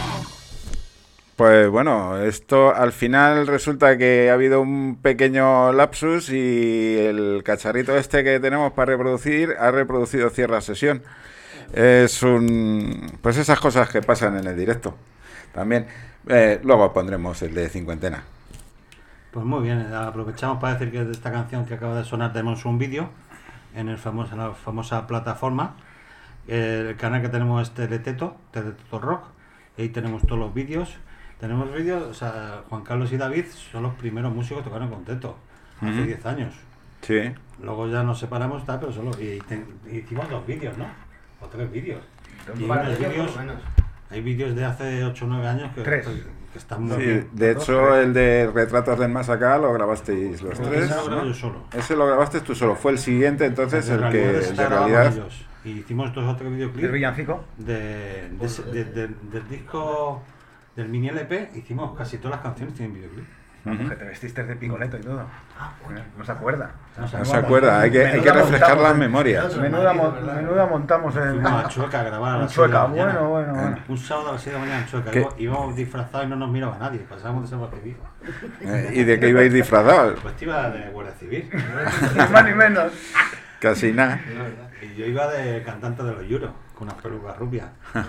Pues bueno, esto al final resulta que ha habido un pequeño lapsus y el cacharrito este que tenemos para reproducir ha reproducido cierra sesión. Es un... pues esas cosas que pasan en el directo. También, eh, luego pondremos el de cincuentena.
Pues muy bien, aprovechamos para decir que de esta canción que acaba de sonar tenemos un vídeo en el famoso, la famosa plataforma. El canal que tenemos es Teleteto, Teleteto Rock, y ahí tenemos todos los vídeos. Tenemos vídeos, o sea, Juan Carlos y David son los primeros músicos que tocaron con Teto, hace
Ujú.
diez años.
Sí.
Luego ya nos separamos, tal, pero solo y, te- y hicimos dos vídeos, ¿no? O tres vídeos.
Dos
Y
para
unos
ellos,
vídeos,
por lo menos.
hay vídeos de hace ocho o nueve años que,
Tres.
que están muy
Sí,
bien.
de hecho, el de Retratos del Más Acá lo grabasteis los
Ese
tres,
lo grabé
¿no?
yo solo.
Ese lo grabaste tú solo. Fue el siguiente, entonces,
En
el que
realidad
de
está grabado con
realidad...
ellos. Y hicimos dos o tres
¿El
videoclips
villancico?
de, de ese- de- de- del disco del mini L P. Hicimos casi todas las canciones tienen videoclip.
Vamos, que te vestiste de picoleto y todo. No se acuerda.
No se
No se acuerda, hay que, hay que refrescar las memorias.
Menuda, mo- menuda montamos en,
Fuimos a Chueca a grabar a
en
las seis de la
Chueca.
mañana.
Bueno, bueno, bueno.
Un sábado a las seis de la mañana en Chueca.
¿Qué?
Íbamos- Íbamos disfrazados y no nos miraba nadie. Pasábamos de ser recibidos.
Eh, ¿Y de qué ibais disfrazados?
Pues te iba de Guardia Civil.
Ni más ni menos.
Casi nada.
Y yo iba de cantante de los Yuros, con unas pelucas rubias.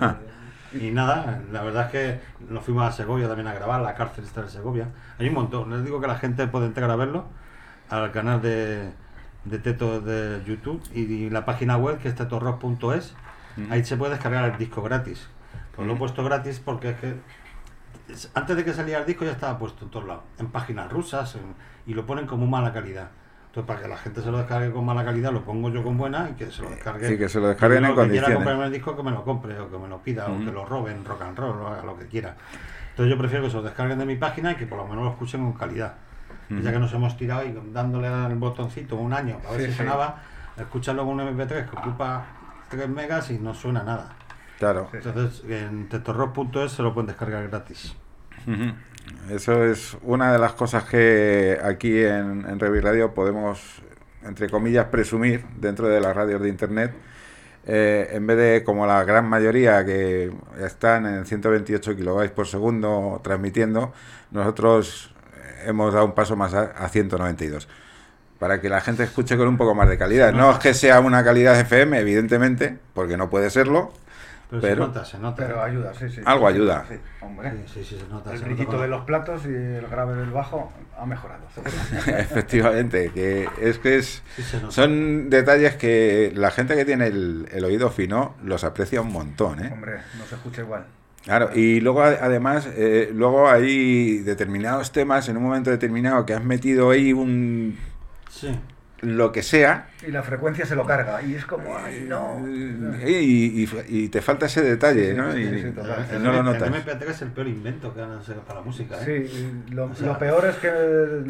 Y nada, la verdad es que nos fuimos a Segovia también a grabar, la cárcel está en Segovia. Hay un montón, les digo que la gente puede entrar a verlo al canal de, de Teto de YouTube y la página web que es tetorrock punto es. Ahí se puede descargar el disco gratis. Pues lo he puesto gratis porque es que es- antes de que saliera el disco ya estaba puesto en todos lados, en páginas rusas en- y lo ponen como mala calidad. Entonces, para que la gente se lo descargue con mala calidad, lo pongo yo con buena y que se lo descargue.
Sí, que se lo descarguen
Y
en
luego que quiera
condiciones.
comprarme el disco, que me lo compre o que me lo pida o
Ujú.
que lo roben, rock and roll, o haga lo que quiera. Entonces, yo prefiero que se lo descarguen de mi página y que por lo menos lo escuchen con calidad. Y ya que nos hemos tirado y dándole al botoncito un año para ver
Sí,
si
sí.
sonaba, escuchan luego un eme pe tres que ocupa tres megas y no suena nada.
Claro.
Entonces, en tetorrock punto es se lo pueden descargar gratis.
Ujú. Eso es una de las cosas que aquí en, en Revi Radio podemos, entre comillas, presumir dentro de las radios de internet. Eh, en vez de, como la gran mayoría que están en ciento veintiocho kilobytes por segundo transmitiendo, nosotros hemos dado un paso más a, a ciento noventa y dos. Para que la gente escuche con un poco más de calidad. No es que sea una calidad F M, evidentemente, porque no puede serlo.
Pero,
pero
se nota, se nota.
Pero ayuda, sí, sí.
Algo ayuda.
Sí, hombre.
Sí, sí, sí, se nota.
El
se
brillito
nota.
de los platos y el grave del bajo ha mejorado.
Efectivamente, que es que es,
Sí, se nota.
son detalles que la gente que tiene el, el oído fino los aprecia un montón, ¿eh?
Hombre, no se escucha igual.
Claro, y luego a- además, eh, luego hay determinados temas en un momento determinado que has metido ahí un...
Sí.
lo que sea,
Y la frecuencia se lo carga. Y es como, ay, no.
y, y- y te falta ese detalle, ¿no?
sí,
Y,
sí, total.
y no lo
El
notas.
M P tres es el peor invento que han sacado para la música, ¿eh?
Sí, y lo,
O sea,
lo peor es que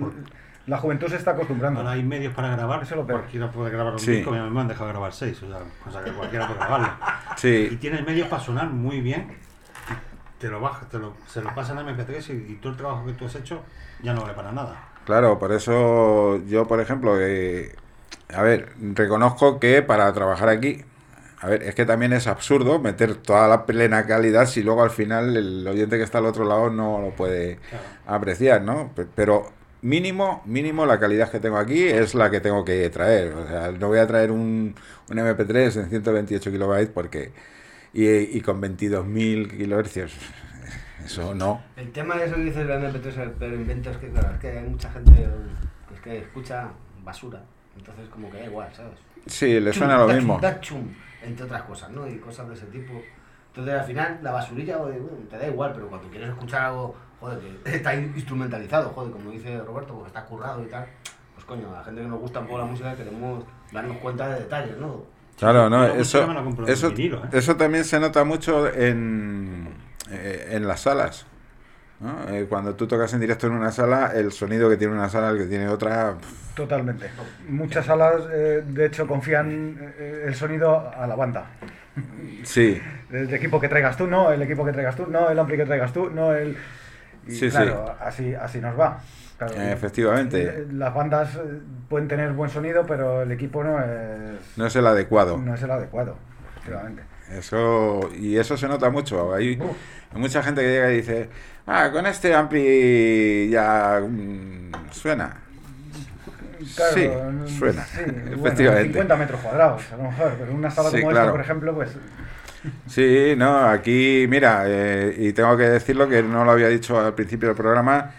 la juventud se está acostumbrando.
Ahora hay medios para grabar.
Eso es lo peor.
Cualquiera puede grabar un
Sí.
disco. Mi mamá me han dejado grabar seis. O sea, o sea, que cualquiera puede grabarlo. Y
Sí,
tienes medios para sonar muy bien. Y te lo bajas, te lo, se lo pasan a M P tres y, y todo el trabajo que tú has hecho ya no vale para nada.
claro, por eso yo, por ejemplo, eh, a ver, reconozco que para trabajar aquí, a ver, es que también es absurdo meter toda la plena calidad si luego al final el oyente que está al otro lado no lo puede
Claro.
apreciar, ¿no? Pe- Pero mínimo, mínimo la calidad que tengo aquí es la que tengo que traer. O sea, no voy a traer un, un M P tres en ciento veintiocho kilobytes porque y, y con veintidós mil kilohercios. Eso no.
El tema de eso que dices del M P tres, el peor invento, es que claro, es que hay mucha gente que, es que escucha basura. Entonces como que da igual, ¿sabes?
Sí, le
Chum,
suena lo
da
mismo.
chum, da chum, entre otras cosas, ¿no? Y cosas de ese tipo. Entonces al final la basurilla, joder, bueno, te da igual, pero cuando quieres escuchar algo, joder, que está instrumentalizado, joder, como dice Roberto, porque está currado y tal, pues coño, a la gente que nos gusta un poco la música queremos darnos cuenta de detalles, ¿no?
Claro, no,
Yo la música
eso,
me la compro en
eso,
vinilo, ¿eh?
eso también se nota mucho en, eh, en las salas, ¿no? Eh, cuando tú tocas en directo en una sala, el sonido que tiene una sala, el que tiene otra... pff,
Totalmente. Muchas salas, eh, de hecho, confían eh, el sonido a la banda.
sí,
El equipo que traigas tú, no, el equipo que traigas tú, no, el ampli que traigas tú, no, el... Y
Sí,
claro, así, así nos va. Claro,
Eh, efectivamente.
eh, Las bandas eh, pueden tener buen sonido, pero el equipo no es,
no es el adecuado.
no es el adecuado, efectivamente.
Eso, y eso se nota mucho. Hay,
Uf.
hay mucha gente que llega y dice, ah, con este ampli ya mm, suena.
Claro,
sí,
mm,
suena,
sí, bueno,
efectivamente.
cincuenta metros cuadrados, a lo mejor, pero en una sala
Sí,
como
claro.
esta, por ejemplo, pues...
Sí, no, aquí, mira, eh, y tengo que decirlo que no lo había dicho al principio del programa,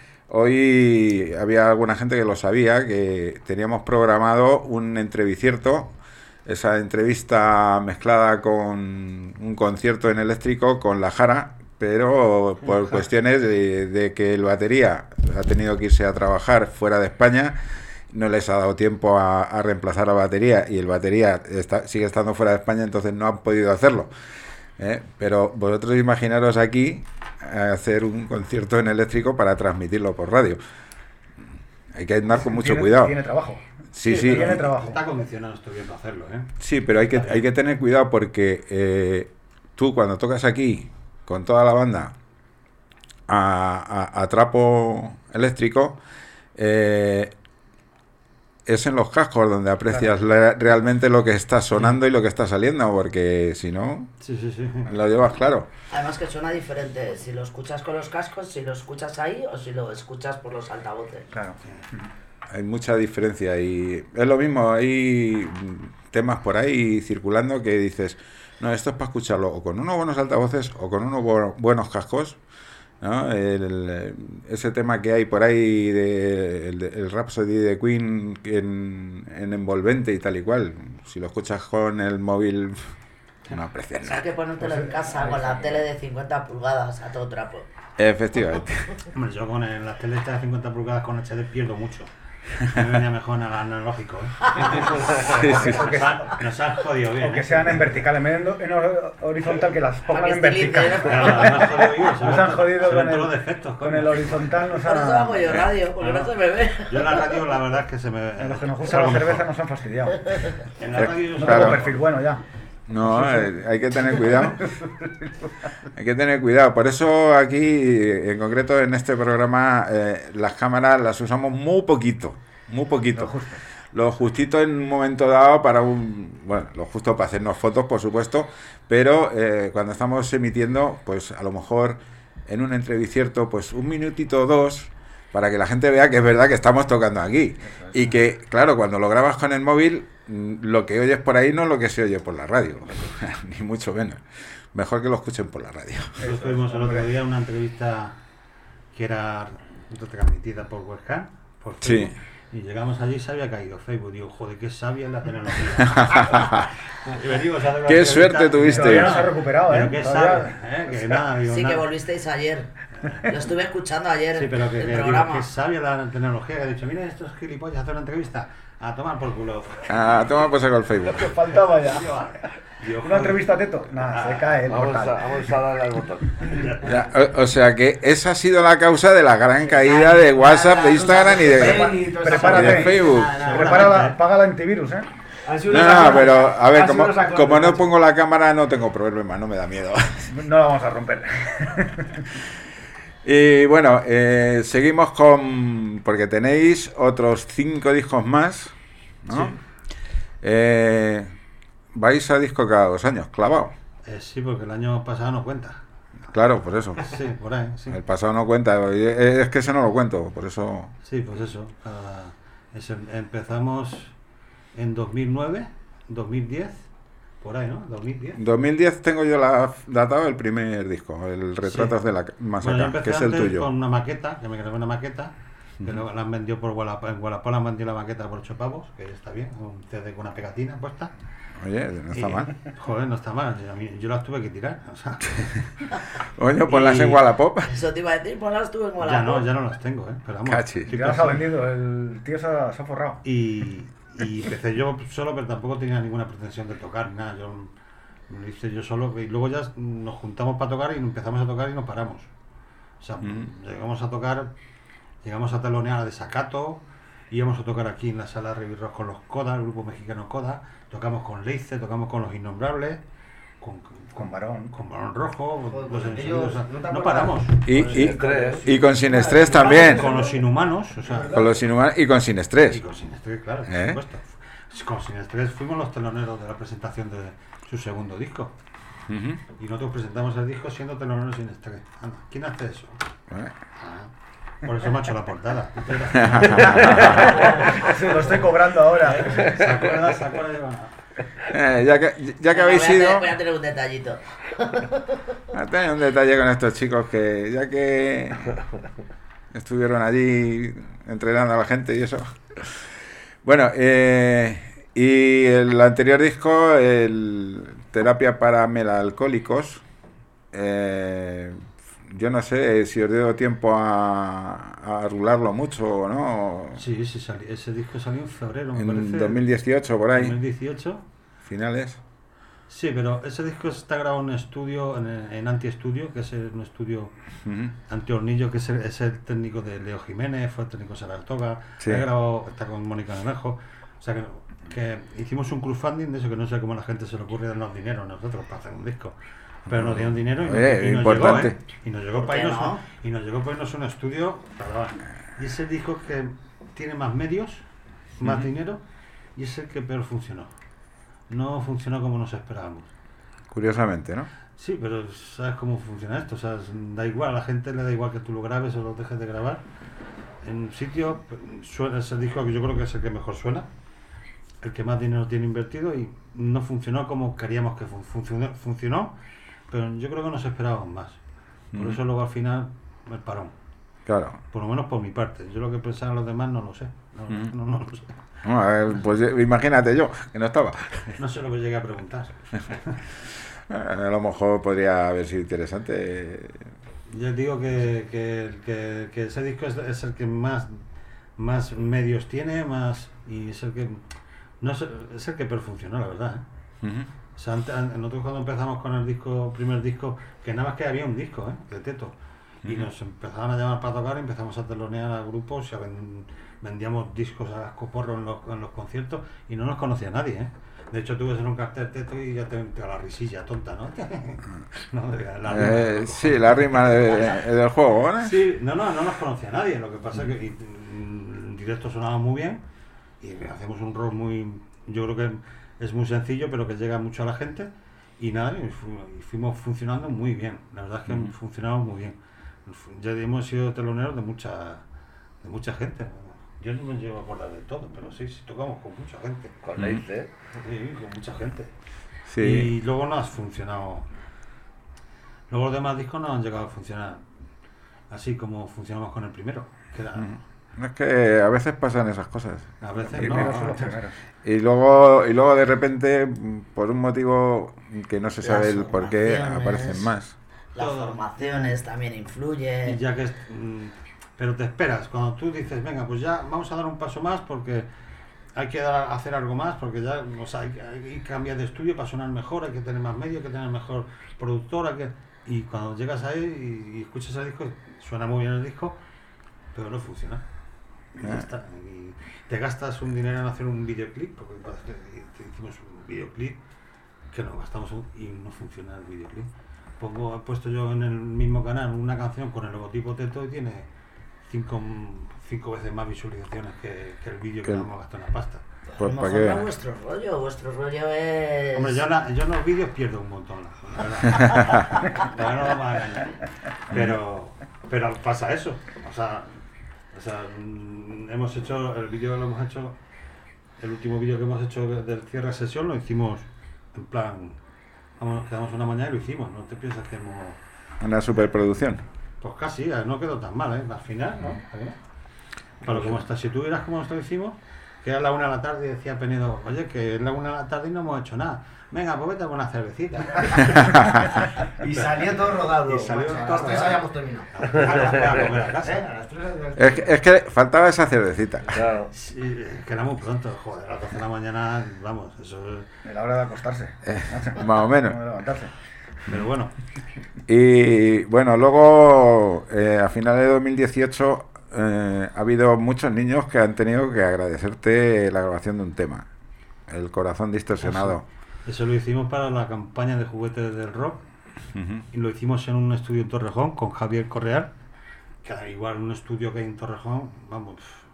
hoy había alguna gente que lo sabía, que teníamos programado un entrevicierto, esa entrevista mezclada con un concierto en eléctrico con La Jara, pero por cuestiones de, de que el batería ha tenido que irse a trabajar fuera de España, no les ha dado tiempo a, a reemplazar la batería y el batería está, sigue estando fuera de España, entonces no han podido hacerlo. ¿eh? Pero vosotros imaginaros aquí hacer un concierto en eléctrico para transmitirlo por radio. Hay que andar con mucho
tiene,
cuidado.
Tiene trabajo.
Sí, sí.
Tiene trabajo.
Está condicionado esto bien para hacerlo, ¿eh?
Sí, pero hay que, hay que tener cuidado porque eh, tú cuando tocas aquí con toda la banda a, a, a trapo eléctrico, eh, es en los cascos donde aprecias la- realmente lo que está sonando y lo que está saliendo, porque si no,
Sí, sí, sí.
lo llevas claro.
Además que suena diferente si lo escuchas con los cascos, si lo escuchas ahí o si lo escuchas por los altavoces.
Claro.
Hay mucha diferencia y es lo mismo, hay mm, temas por ahí circulando que dices, no, esto es para escucharlo o con unos buenos altavoces o con unos bu- buenos cascos, ¿no? El- ese tema que hay por ahí de, el, el Rhapsody de Queen en, en envolvente y tal y cual, si lo escuchas con el móvil no aprecias
O
nada.
sea, que ponértelo en casa con la tele de cincuenta pulgadas a todo trapo.
Efectivamente.
Hombre, yo con el, las teles estas de cincuenta pulgadas con H D pierdo mucho. Me venía mejor en el analógico, ¿eh?
Sí, sí.
Nos, ha- nos has jodido bien.
O que
¿eh?
sean en vertical, en vez de en hor- horizontal, que las pongan
que
en
estilice,
vertical.
¿no?
Claro, nos has jodido bien, se
Nos
ven
han
to-
jodido
se ven
con
todos
el,
los defectos,
con
coño.
el horizontal. Nos
Por eso hago yo
han,
radio, porque no se me ve.
Yo en la radio la verdad es que se me...
a los que nos
es
gusta la
algo
cerveza
mejor.
nos han fastidiado.
En la radio
No
Claro.
tengo perfil bueno ya.
No, eh, hay que tener cuidado. Hay que tener cuidado. Por eso aquí, en concreto en este programa, eh, las cámaras las usamos muy poquito. Muy poquito. Lo justo. Lo justito en un momento dado para un... Bueno, lo justo para hacernos fotos, por supuesto. Pero eh, cuando estamos emitiendo, pues a lo mejor en un entrevistierto, pues un minutito o dos, para que la gente vea que es verdad que estamos tocando aquí. Y que, claro, cuando lo grabas con el móvil, lo que oyes por ahí no es lo que se oye por la radio, ni mucho menos. Mejor que lo escuchen por la radio.
Nosotros tuvimos el otro día una entrevista que era transmitida por webcam, por Facebook, sí. Y llegamos allí y se había caído Facebook. Digo, joder, qué sabia es la tecnología. Y venimos a
qué suerte tuviste.
Todavía no se ha recuperado, ¿eh?
Pero qué sabia, ¿eh? Que nada, digo,
sí,
nada.
Que volvisteis ayer. Lo estuve escuchando ayer.
Sí, pero que,
el
que,
programa.
Digo, qué sabia la tecnología, que ha dicho, mira estos gilipollas hacer una entrevista. A tomar por culo.
A tomar por saco el Facebook.
Lo que faltaba ya.
Dios,
una entrevista a Teto. Nada, se cae el
vamos
portal.
A, vamos a darle al botón.
Ya, o, o sea que esa ha sido la causa de la gran caída de WhatsApp, de Instagram y de,
prepárate,
y de Facebook.
Prepara, paga el antivirus, ¿eh?
No, no, pero a ver, como, como no pongo la cámara no tengo problema, no me da miedo.
No la vamos a romper.
Y bueno, eh, seguimos con... porque tenéis otros cinco discos más, ¿no? Sí. Eh, vais a disco cada dos años, clavado.
Eh, sí, porque el año pasado no cuenta.
Claro, por eso.
Sí, por ahí, sí.
El pasado no cuenta, es que ese no lo cuento, por eso...
Sí, pues eso. Cada, es, empezamos en dos mil nueve, dos mil diez... Por ahí, ¿no? dos mil diez.
dos mil diez tengo yo la, datado el primer disco, el Retratos sí. de la Masacre, bueno, que es el tuyo.
Con una maqueta, que me grabé una maqueta, que uh-huh. luego la vendió por Wallapop, en Wallapop la vendió la maqueta por ocho pavos, que está bien, un C D con una pegatina puesta.
Oye, no está y, mal.
Joder, no está mal, yo, yo las tuve que tirar, o sea.
Oye, ponlas y... en Wallapop.
Eso te iba a decir, ponlas tú en Wallapop.
Ya no, ya no las tengo, ¿eh? Pero vamos.
Cachi.
Ya las ha vendido, el tío se ha, se ha forrado.
Y, y empecé yo solo, pero tampoco tenía ninguna pretensión de tocar, ni nada, yo... Lo hice yo solo y luego ya nos juntamos para tocar y empezamos a tocar y nos paramos. O sea, mm. llegamos a tocar, llegamos a telonear a Desacato, íbamos a tocar aquí en la sala Revi Rock con los Coda, el grupo mexicano Coda, tocamos con Leice, tocamos con los Innombrables, con,
con Barón,
con Barón Rojo, los ellos, o sea, no, no paramos.
Y, y, y con Sin Estrés también.
Con los Inhumanos, o sea,
con los Inhumanos y con Sin Estrés.
Y con Sin Estrés, claro, por
¿Eh?
supuesto. Con Sin Estrés fuimos los teloneros de la presentación de su segundo disco. Uh-huh. Y nosotros presentamos el disco siendo teloneros Sin Estrés. Anda, ¿quién hace eso? ¿Eh? Ah, por eso me ha hecho la portada.
Se lo estoy cobrando ahora.
¿Se acuerda? ¿Se acuerda?
Eh, ya que, ya que habéis
voy
ido...
A tener, voy a tener un detallito.
Voy a tener un detalle con estos chicos que ya que estuvieron allí entrenando a la gente y eso... Bueno, eh... y el anterior disco, el Terapia para Melalcohólicos, eh, yo no sé si os dio tiempo a, a rularlo mucho o no.
Sí, sí sali, ese disco salió en febrero, me
en
parece.
dos mil dieciocho, por ahí.
dos mil dieciocho.
Finales.
Sí, pero ese disco está grabado en un estudio, en, en Anti Estudio, que es un estudio uh-huh. Anti Hornillo, que es el, es el técnico de Leo Jiménez, fue el técnico de Saratoga, sí. He grabado, está con Mónica Naranjo, o sea que, que hicimos un crowdfunding de eso, que no sé cómo a la gente se le ocurre darnos dinero a nosotros para hacer un disco, pero nos dieron dinero y,
Oye,
y nos
importante.
llegó, ¿eh? y nos llegó para irnos no? y nos llegó para irnos un estudio para grabar. Y es el disco que tiene más medios, más uh-huh. dinero, y es el que peor funcionó. No funcionó como nos esperábamos. Curiosamente,
¿no?
Sí, pero ¿sabes cómo funciona esto? O sea, da igual, a la gente le da igual que tú lo grabes o lo dejes de grabar. En un sitio suena ese disco que yo creo que es el que mejor suena, el que más dinero tiene invertido, y no funcionó como queríamos que fun- funcionó, funcionó, pero yo creo que nos esperábamos más. Por mm. eso luego al final el parón.
Claro.
Por lo menos por mi parte. Yo lo que pensaban los demás no lo sé. No, mm. no, no, no lo sé.
No, a ver, pues imagínate yo, que no estaba.
No sé lo que llegué a preguntar.
A lo mejor podría haber sido interesante.
Yo digo que, que, que, que ese disco es, es el que más, más medios tiene, más y es el que no es, es el que peor funcionó, la verdad. ¿eh? Uh-huh. O sea, antes, nosotros cuando empezamos con el disco, primer disco, que nada más que había un disco, ¿eh? de Teto. Y nos empezaron a llamar para tocar y empezamos a telonear a grupos, o sea, ven- vendíamos discos a coporro en los, en los conciertos y no nos conocía nadie, ¿eh? De hecho, tuve en un cartel teto y ya te, te a la risilla tonta, ¿no? no de la rima.
Eh, sí, la rima de- de- del juego, ¿no?
Sí, no, no, no nos conocía nadie. Lo que pasa es que y, mm, en directo sonaba muy bien y hacemos un rock muy, yo creo que es muy sencillo, pero que llega mucho a la gente. Y nada, y, fu- y fuimos funcionando muy bien. La verdad es que
Ujú.
funcionamos muy bien. Fu- Ya hemos sido teloneros de mucha, de mucha gente. Yo no me llevo a acordar de todo, pero sí, sí tocamos con mucha gente.
Con Leite.
Sí, con mucha gente.
Sí.
Y luego no ha funcionado. Luego los demás discos no han llegado a funcionar así como funcionamos con el primero. Que era,
Ujú. Es que a veces pasan esas cosas.
A veces
y,
no,
luego-
son los primeros.
y luego y luego de repente, por un motivo que no se sabe
Las
el por qué,
formaciones.
aparecen más.
Las formaciones también influyen.
Y ya que es, mm, pero te esperas, cuando tú dices, venga, pues ya vamos a dar un paso más porque hay que dar- hacer algo más, porque ya, o sea, hay, que- hay que cambiar de estudio para sonar mejor, hay que tener más medios, hay que tener mejor productor, hay que... y cuando llegas ahí y, y escuchas el disco, suena muy bien el disco, pero no funciona. Y ya
Ah.
está. Y te gastas un dinero en hacer un videoclip, porque parece que te hicimos un videoclip que nos gastamos un- y no funciona el videoclip. Pongo, he puesto yo en el mismo canal una canción con el logotipo Teto y tiene cinco, cinco veces más visualizaciones que, que el vídeo que
Que el-
nos hemos gastado en la pasta.
A
Pues
lo
para
mejor
qué.
no vuestro rollo, vuestro rollo es...
Hombre, yo, la- yo en los vídeos pierdo un montón. La verdad. La verdad no vamos a engañar. Pero, pero pasa eso. O sea, o sea, mm, hemos hecho, el vídeo lo hemos hecho, el último vídeo que hemos hecho de- del cierre de sesión lo hicimos en plan, vamos, quedamos una mañana y lo hicimos. No te piensas que hemos...
Una superproducción.
Pues casi, eh, no quedó tan mal, ¿eh? Al final, ¿no? ¿Eh? Pero como está, si tú vieras cómo nosotros hicimos, que era la una de la tarde y decía Penedo, oye, que es la una de la tarde y no hemos hecho nada. Venga, pues vete con una cervecita.
Y salió todo rodado.
Y salió
macho, a
todo
las tres
rodado.
habíamos terminado.
A comer a casa.
¿Eh? A las tres habíamos
Es que, es que faltaba esa cervecita.
Claro.
Sí, es que era muy pronto, joder, a las doce de la mañana, vamos, eso es...
Es la hora de acostarse.
Eh, más o menos.
No de levantarse.
Pero bueno,
Y bueno, luego eh, a finales de dos mil dieciocho eh, ha habido muchos niños que han tenido que agradecerte la grabación de un tema, El corazón distorsionado.
eso lo hicimos para la campaña de juguetes del rock
Ujú.
y lo hicimos en un estudio en Torrejón con Javier Correal, que da igual un estudio que hay en Torrejón, vamos,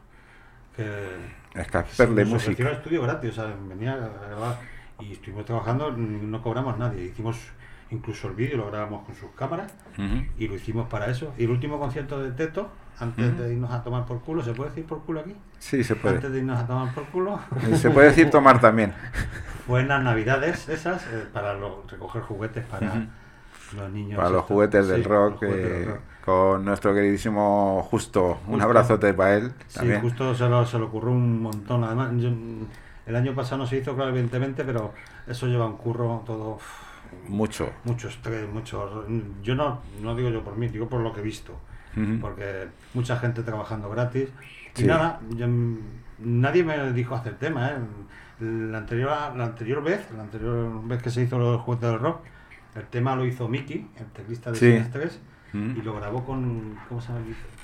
que...
Es Casper de
nos
música.
ofreció el estudio gratis, o sea, venía a grabar y estuvimos trabajando, no cobramos nadie, hicimos incluso el vídeo, lo grabamos con sus cámaras
Ujú.
y lo hicimos para eso. Y el último concierto de Teto, antes
Ujú.
de irnos a tomar por culo, ¿se puede decir por culo aquí?
Sí, se puede.
Antes de irnos a tomar por culo,
Y se puede decir tomar también.
fue en las navidades esas, eh, para lo- recoger juguetes para
Ujú.
los niños.
Para los
estos.
juguetes
Sí,
del
los
rock,
juguetes del
eh,
rock.
con nuestro queridísimo Justo. Un
Justo.
abrazote para él
Sí,
también.
justo se lo, se lo ocurrió un montón. Además, yo- el año pasado no se hizo, claro, evidentemente, pero eso lleva un curro todo. uf,
Mucho.
Mucho estrés, mucho. Yo no, no digo yo por mí, digo por lo que he visto.
Ujú.
Porque mucha gente trabajando gratis. Y
Sí.
nada, yo- nadie me dijo hacer tema. ¿eh? La, anterior, la anterior vez, la anterior vez que se hizo los juguetes del rock, el tema lo hizo Miki, el teclista de
Sí.
Sinestres,
Ujú.
y lo grabó con. ¿Cómo se llama el disco?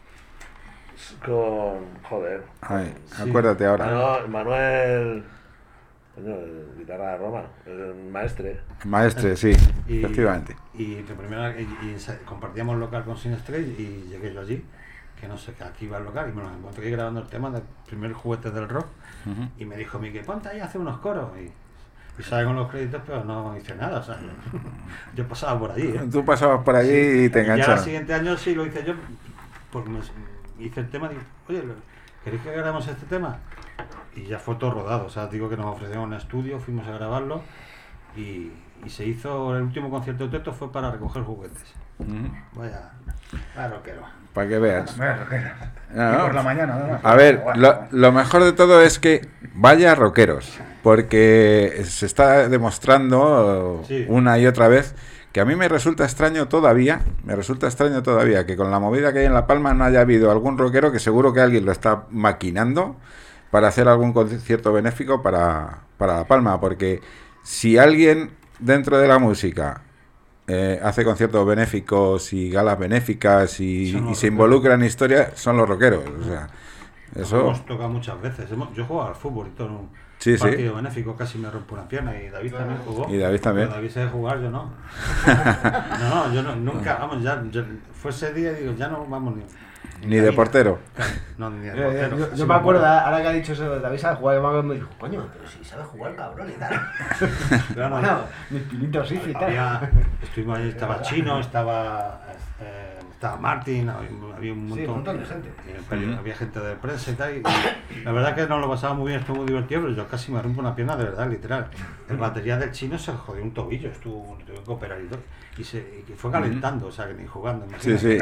Con. Joder.
Ay,
Sí.
acuérdate ahora.
Manuel. Manuel coño, el guitarra de Roma. El maestre.
Maestre, sí,
Y-
efectivamente.
Y, de primera, y, y sa- compartíamos local con Sinestres y llegué yo allí, que no sé, que aquí iba el local, y me lo encontré grabando el tema del primer juguete del rock.
Ujú.
Y me dijo Miki, ponte ahí a hacer unos coros. Y, y sale con los créditos, pero no hice nada. O sea, yo, yo pasaba por allí. ¿eh?
Tú pasabas por allí y te
Y ya el
enganchas.
siguiente año sí lo hice yo, porque me, hice el tema y digo, oye, ¿queréis que grabemos este tema? Y ya fue todo rodado. O sea, digo que nos ofrecieron un estudio, fuimos a grabarlo y, y se hizo, el último concierto de Teto fue para recoger juguetes.
Ujú.
Vaya, claro que no.
Para que veas.
Bueno, rockera.
No,
Y
no.
por la mañana, además.
A ver,
Bueno,
lo,
bueno.
lo mejor de todo es que vaya rockeros, porque se está demostrando
Sí.
una y otra vez que a mí me resulta extraño todavía, me resulta extraño todavía que con la movida que hay en La Palma no haya habido algún rockero, que seguro que alguien lo está maquinando para hacer algún concierto benéfico para, para La Palma, porque si alguien dentro de la música eh, hace conciertos benéficos y galas benéficas y, y se
rockeros.
involucra en historia, son los rockeros. O sea, eso...
Hemos tocado muchas veces. Hemos, yo juego al fútbol y todo. Un
Sí, sí.
partido benéfico, casi me rompo una pierna y David también jugó.
Y David también.
Pero David sabe jugar, yo no. No, no, yo no, nunca, vamos, ya, ya fue ese día y digo, ya no vamos ni...
Ni de portero.
No, ni de
Yo,
portero.
yo- yo
Sí
me acuerdo, ahora que ha dicho eso de David sabe jugar, yo me dijo, coño, pero si sabe jugar, cabrón, y tal.
Claro,
Bueno, mis pinitos sí y tal.
había, estuvimos ahí, estaba Chino, estaba, eh, estaba Martín, había, había un montón,
Sí, un montón de gente.
eh, pero había gente de prensa y tal. Y, y la verdad que nos lo pasaba muy bien, estuvo muy divertido, pero yo casi me rompo una pierna de verdad, literal. El batería del Chino se jodió un tobillo, estuvo, tuve que operar y todo. Y, se, y que fue calentando, o sea, que ni jugando.
Sí, sí.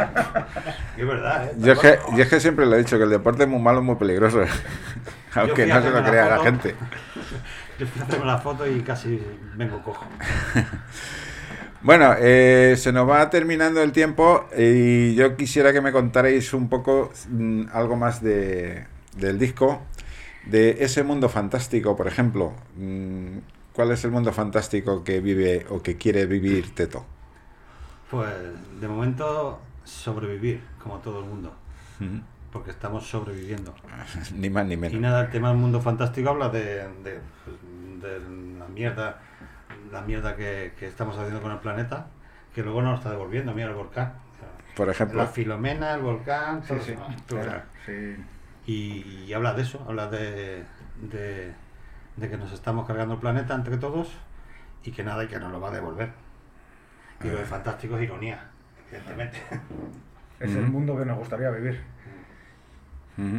Es verdad, ¿eh?
Yo es, que, yo es que siempre le he dicho que el deporte es muy malo, muy peligroso. Aunque
fui a
no se lo
hacerme
crea la
foto,
gente.
Yo fui a hacerme la foto y casi vengo cojo.
Bueno, eh, se nos va terminando el tiempo y yo quisiera que me contarais un poco mm, algo más de, del disco, de ese mundo fantástico, por ejemplo. Mm, ¿Cuál es el mundo fantástico que vive o que quiere vivir Teto?
Pues de momento sobrevivir, como todo el mundo.
Ujú.
Porque estamos sobreviviendo.
Ni más ni menos.
Y nada, el tema del mundo fantástico habla de, de, de la mierda, la mierda que, que estamos haciendo con el planeta, que luego nos está devolviendo. Mira el volcán.
Por ejemplo.
La Filomena, el volcán,
Sí,
todo
sí,
eso.
claro, sí.
Y, y habla de eso, habla de, de, de que nos estamos cargando el planeta entre todos y que nada, y que nos lo va a devolver. Y lo de fantástico es ironía, evidentemente.
Es
Ujú.
el mundo que nos gustaría vivir.
Ujú.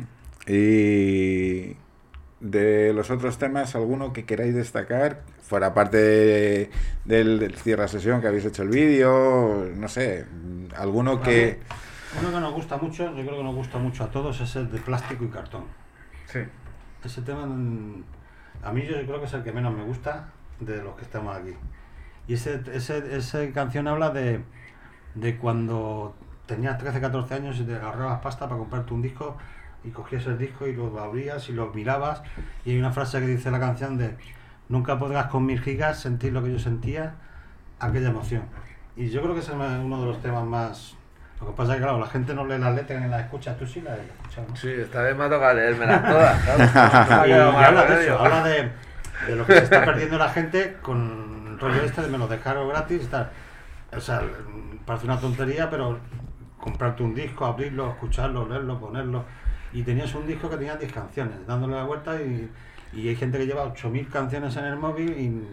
Y de los otros temas, ¿alguno que queráis destacar? Fuera parte de- del, del cierre sesión que habéis hecho el vídeo, no sé, alguno que...
Uno que nos gusta mucho, yo creo que nos gusta mucho a todos, es el de plástico y cartón.
Sí.
Ese tema, mm, a mí yo creo que es el que menos me gusta de los que estamos aquí. Y ese, ese, esa canción habla de, de cuando tenías trece, catorce años y te agarrabas pasta para comprarte un disco y cogías el disco y lo abrías y lo mirabas y hay una frase que dice la canción de nunca podrás con mil gigas sentir lo que yo sentía, aquella emoción. Y yo creo que ese es uno de los temas más... Lo que pasa es que claro, la gente no lee las letras ni las escucha, tú sí las escuchas, ¿no?
Sí, esta vez me ha tocado leérmelas todas. Claro.
Y,
Me ha quedado
y
mal
habla de
remedio.
eso, habla de, de lo que se está perdiendo la gente con el rollo este de me lo dejaron gratis y tal. O sea, parece una tontería, pero comprarte un disco, abrirlo, escucharlo, leerlo, ponerlo. Y tenías un disco que tenía diez canciones, dándole la vuelta y, y hay gente que lleva ocho mil canciones en el móvil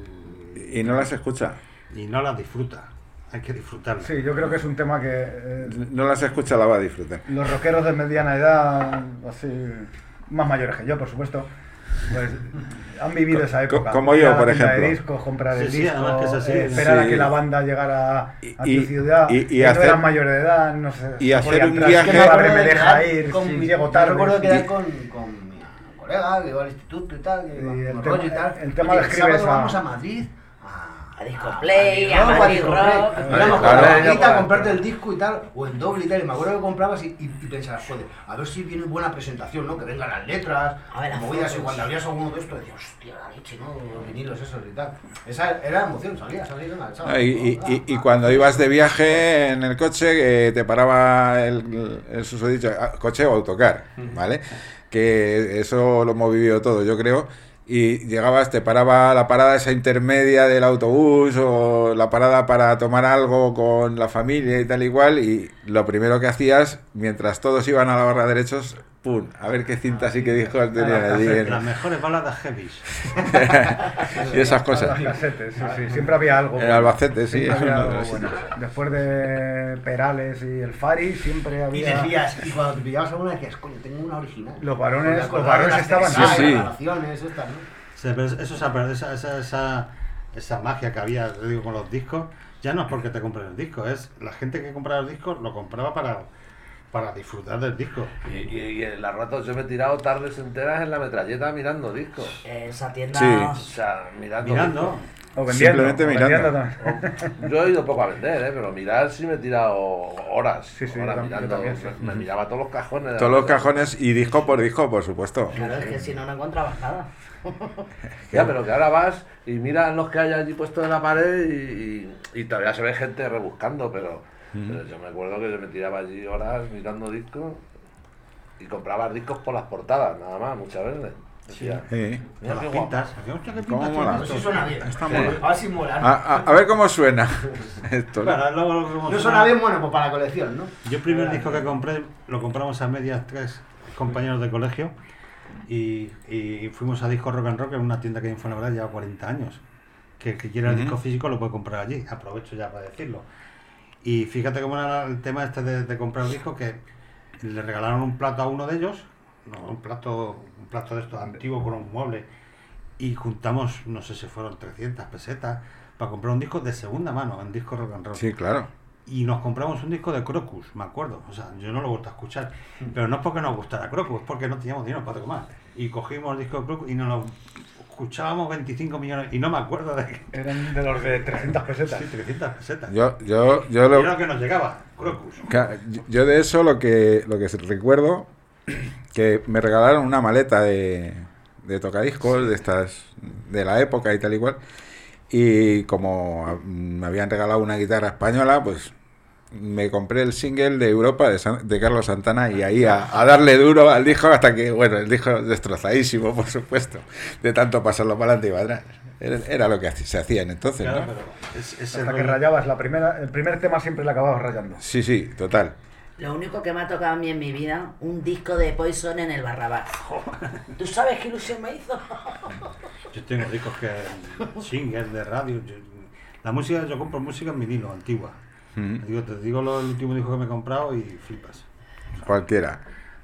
y,
Y no las escucha.
y no las disfruta. Hay que disfrutarlas.
Sí, yo creo que es un tema que eh,
No las escucha, la va a disfrutar.
los rockeros de mediana edad, así, más mayores que yo, por supuesto, pues han vivido
Co-
esa
co-
época.
como
Ir a
yo,
la
por
tienda
ejemplo.
de discos, comprar el
Sí, sí,
disco,
además que es así.
eh, esperar a
Sí.
que la banda llegara a
Y-
tu ciudad,
y- y
que
hacer-
no eras mayor de edad, no sé.
y
se
hacer
podía
un
entrar.
viaje-
Es que mi padre me
de
deja
quedar
ir
con
si
mi-
llego
yo
tarde.
recuerdo
y-
quedar con, con mi colega que iba al instituto y tal, que iba
Y el
con
tema-
rollo y tal.
el tema
Oye,
lo
el
escribes
sábado
a-
vamos a Madrid.
A Disco Play,
a
a Madrid
Disco
Rock.
Play. Íbamos con
Claro,
la
ya
vaquita a
para-
comprarte el disco y tal, o en doble y tal. Y me acuerdo que comprabas y, y, y pensabas, joder, a ver si viene buena presentación, ¿no? Que vengan las letras,
A ver, las
movidas. Y
fotos.
cuando abrías alguno de estos, decías, hostia, la leche, ¿no? Los vinilos esos y tal. Esa era la emoción, salía, salía, venga, el sábado.
Ah, Y, y- y- y cuando ibas de viaje en el coche, eh, te paraba el, el susodicho, ah, coche o autocar, ¿vale? Que eso lo hemos vivido todo, yo creo. Y llegabas, te paraba la parada esa intermedia del autobús o la parada para tomar algo con la familia y tal igual. Y lo primero que hacías, mientras todos iban a la barra de derechos, pum, a ver qué cintas y qué discos tenían allí. en-
Las mejores baladas heavies.
y esas cosas.
Las casetes, sí, sí, siempre había algo.
En Albacete, sí,
Siempre
es
había
uno de
algo
los
bueno.
sitios.
Después de Perales y el Fari, siempre
Y
había...
decías, y cuando te pillabas alguna decías, coño, tengo una original.
Los varones-
Porque
los
acordaba de
varones
las
estaban-
texturas,
Sí, sí.
las grabaciones, estas, ¿no?
Sí, pero eso se ha perdido, esa, esa, esa, esa magia que había, te digo, con los discos, ya no es porque te compren el disco, es la gente que compraba el disco lo compraba para, para disfrutar del disco.
Y, y, y en la rato yo me he tirado tardes enteras en la metralleta mirando discos.
Esa tienda.
Sí.
O sea, mirando.
Mirando.
discos.
O vendiendo,
simplemente
o
mirando.
vendiendo.
Yo he ido poco a vender, ¿eh? Pero mirar sí me he tirado horas.
Sí, sí,
horas
yo
mirando.
también, sí.
Me, me miraba todos los cajones. de
Todos
la
los
tienda.
cajones y disco por disco, por supuesto.
Claro, es que si no, no encontrabas nada.
Ya, pero que ahora vas y miras los que hay allí puestos en la pared y, y, y todavía se ve gente rebuscando, pero,
Mm.
pero yo me acuerdo que yo me tiraba allí horas mirando discos y compraba discos por las portadas, nada más, muchas veces. Decía,
Sí.
mira
Las
qué guapo.
pintas. Hacía, hostia, qué
¿Cómo
pintas
mola?
tiene
Eso
esto.
suena bien.
Está
Sí.
mola.
A ver si mola.
A, a- a ver cómo suena esto. ¿no?
Claro, luego lo que hemos
No
hecho-
suena bien, bueno, pues para la colección, ¿no?
Yo el primer disco que compré lo compramos a medias tres compañeros de colegio y, y fuimos a Disco Rock and Roll, que es una tienda que hay en Fuenlabrada, lleva cuarenta años. Que el que quiera el
Ujú.
disco físico lo puede comprar allí, aprovecho ya para decirlo. Y fíjate cómo era el tema este de, de comprar discos, que le regalaron un plato a uno de ellos, no, un plato un plato de estos antiguos con un mueble, y juntamos, no sé si fueron trescientas pesetas, para comprar un disco de segunda mano en Disco Rock and Roll.
Sí, claro.
Y nos compramos un disco de Crocus, me acuerdo. O sea, yo no lo he vuelto a escuchar. Pero no es porque nos gustara Crocus, es porque no teníamos dinero para tomar. Y cogimos el disco de Crocus y nos lo escuchábamos veinticinco millones. Y no me acuerdo de qué.
Eran de los de trescientas pesetas.
Sí, trescientas pesetas.
Yo, yo, yo
Y
lo,
era lo que nos llegaba, Crocus.
Ca- Yo de eso lo que lo que recuerdo, que me regalaron una maleta de, de tocadiscos de estas de la época y tal y cual, y como me habían regalado una guitarra española, pues me compré el single de Europa de, San- de Carlos Santana y ahí a, a darle duro al disco hasta que, bueno, el disco destrozadísimo, por supuesto, de tanto pasarlo para adelante y para atrás. Era, era lo que hace- se hacían entonces,
Claro,
¿no?
pero es, es el
Hasta que
rollo-
rayabas la primera, el primer tema siempre le acababas rayando.
Sí, sí, total.
Lo único que me ha tocado a mí en mi vida, un disco de Poison en el Barrabás. ¿Tú sabes qué ilusión me hizo?
Yo tengo discos que singles de radio. yo- la música, yo compro música en vinilo, antigua.
Mm,
Te digo, te digo lo, el último disco que me he comprado y flipas.
cualquiera.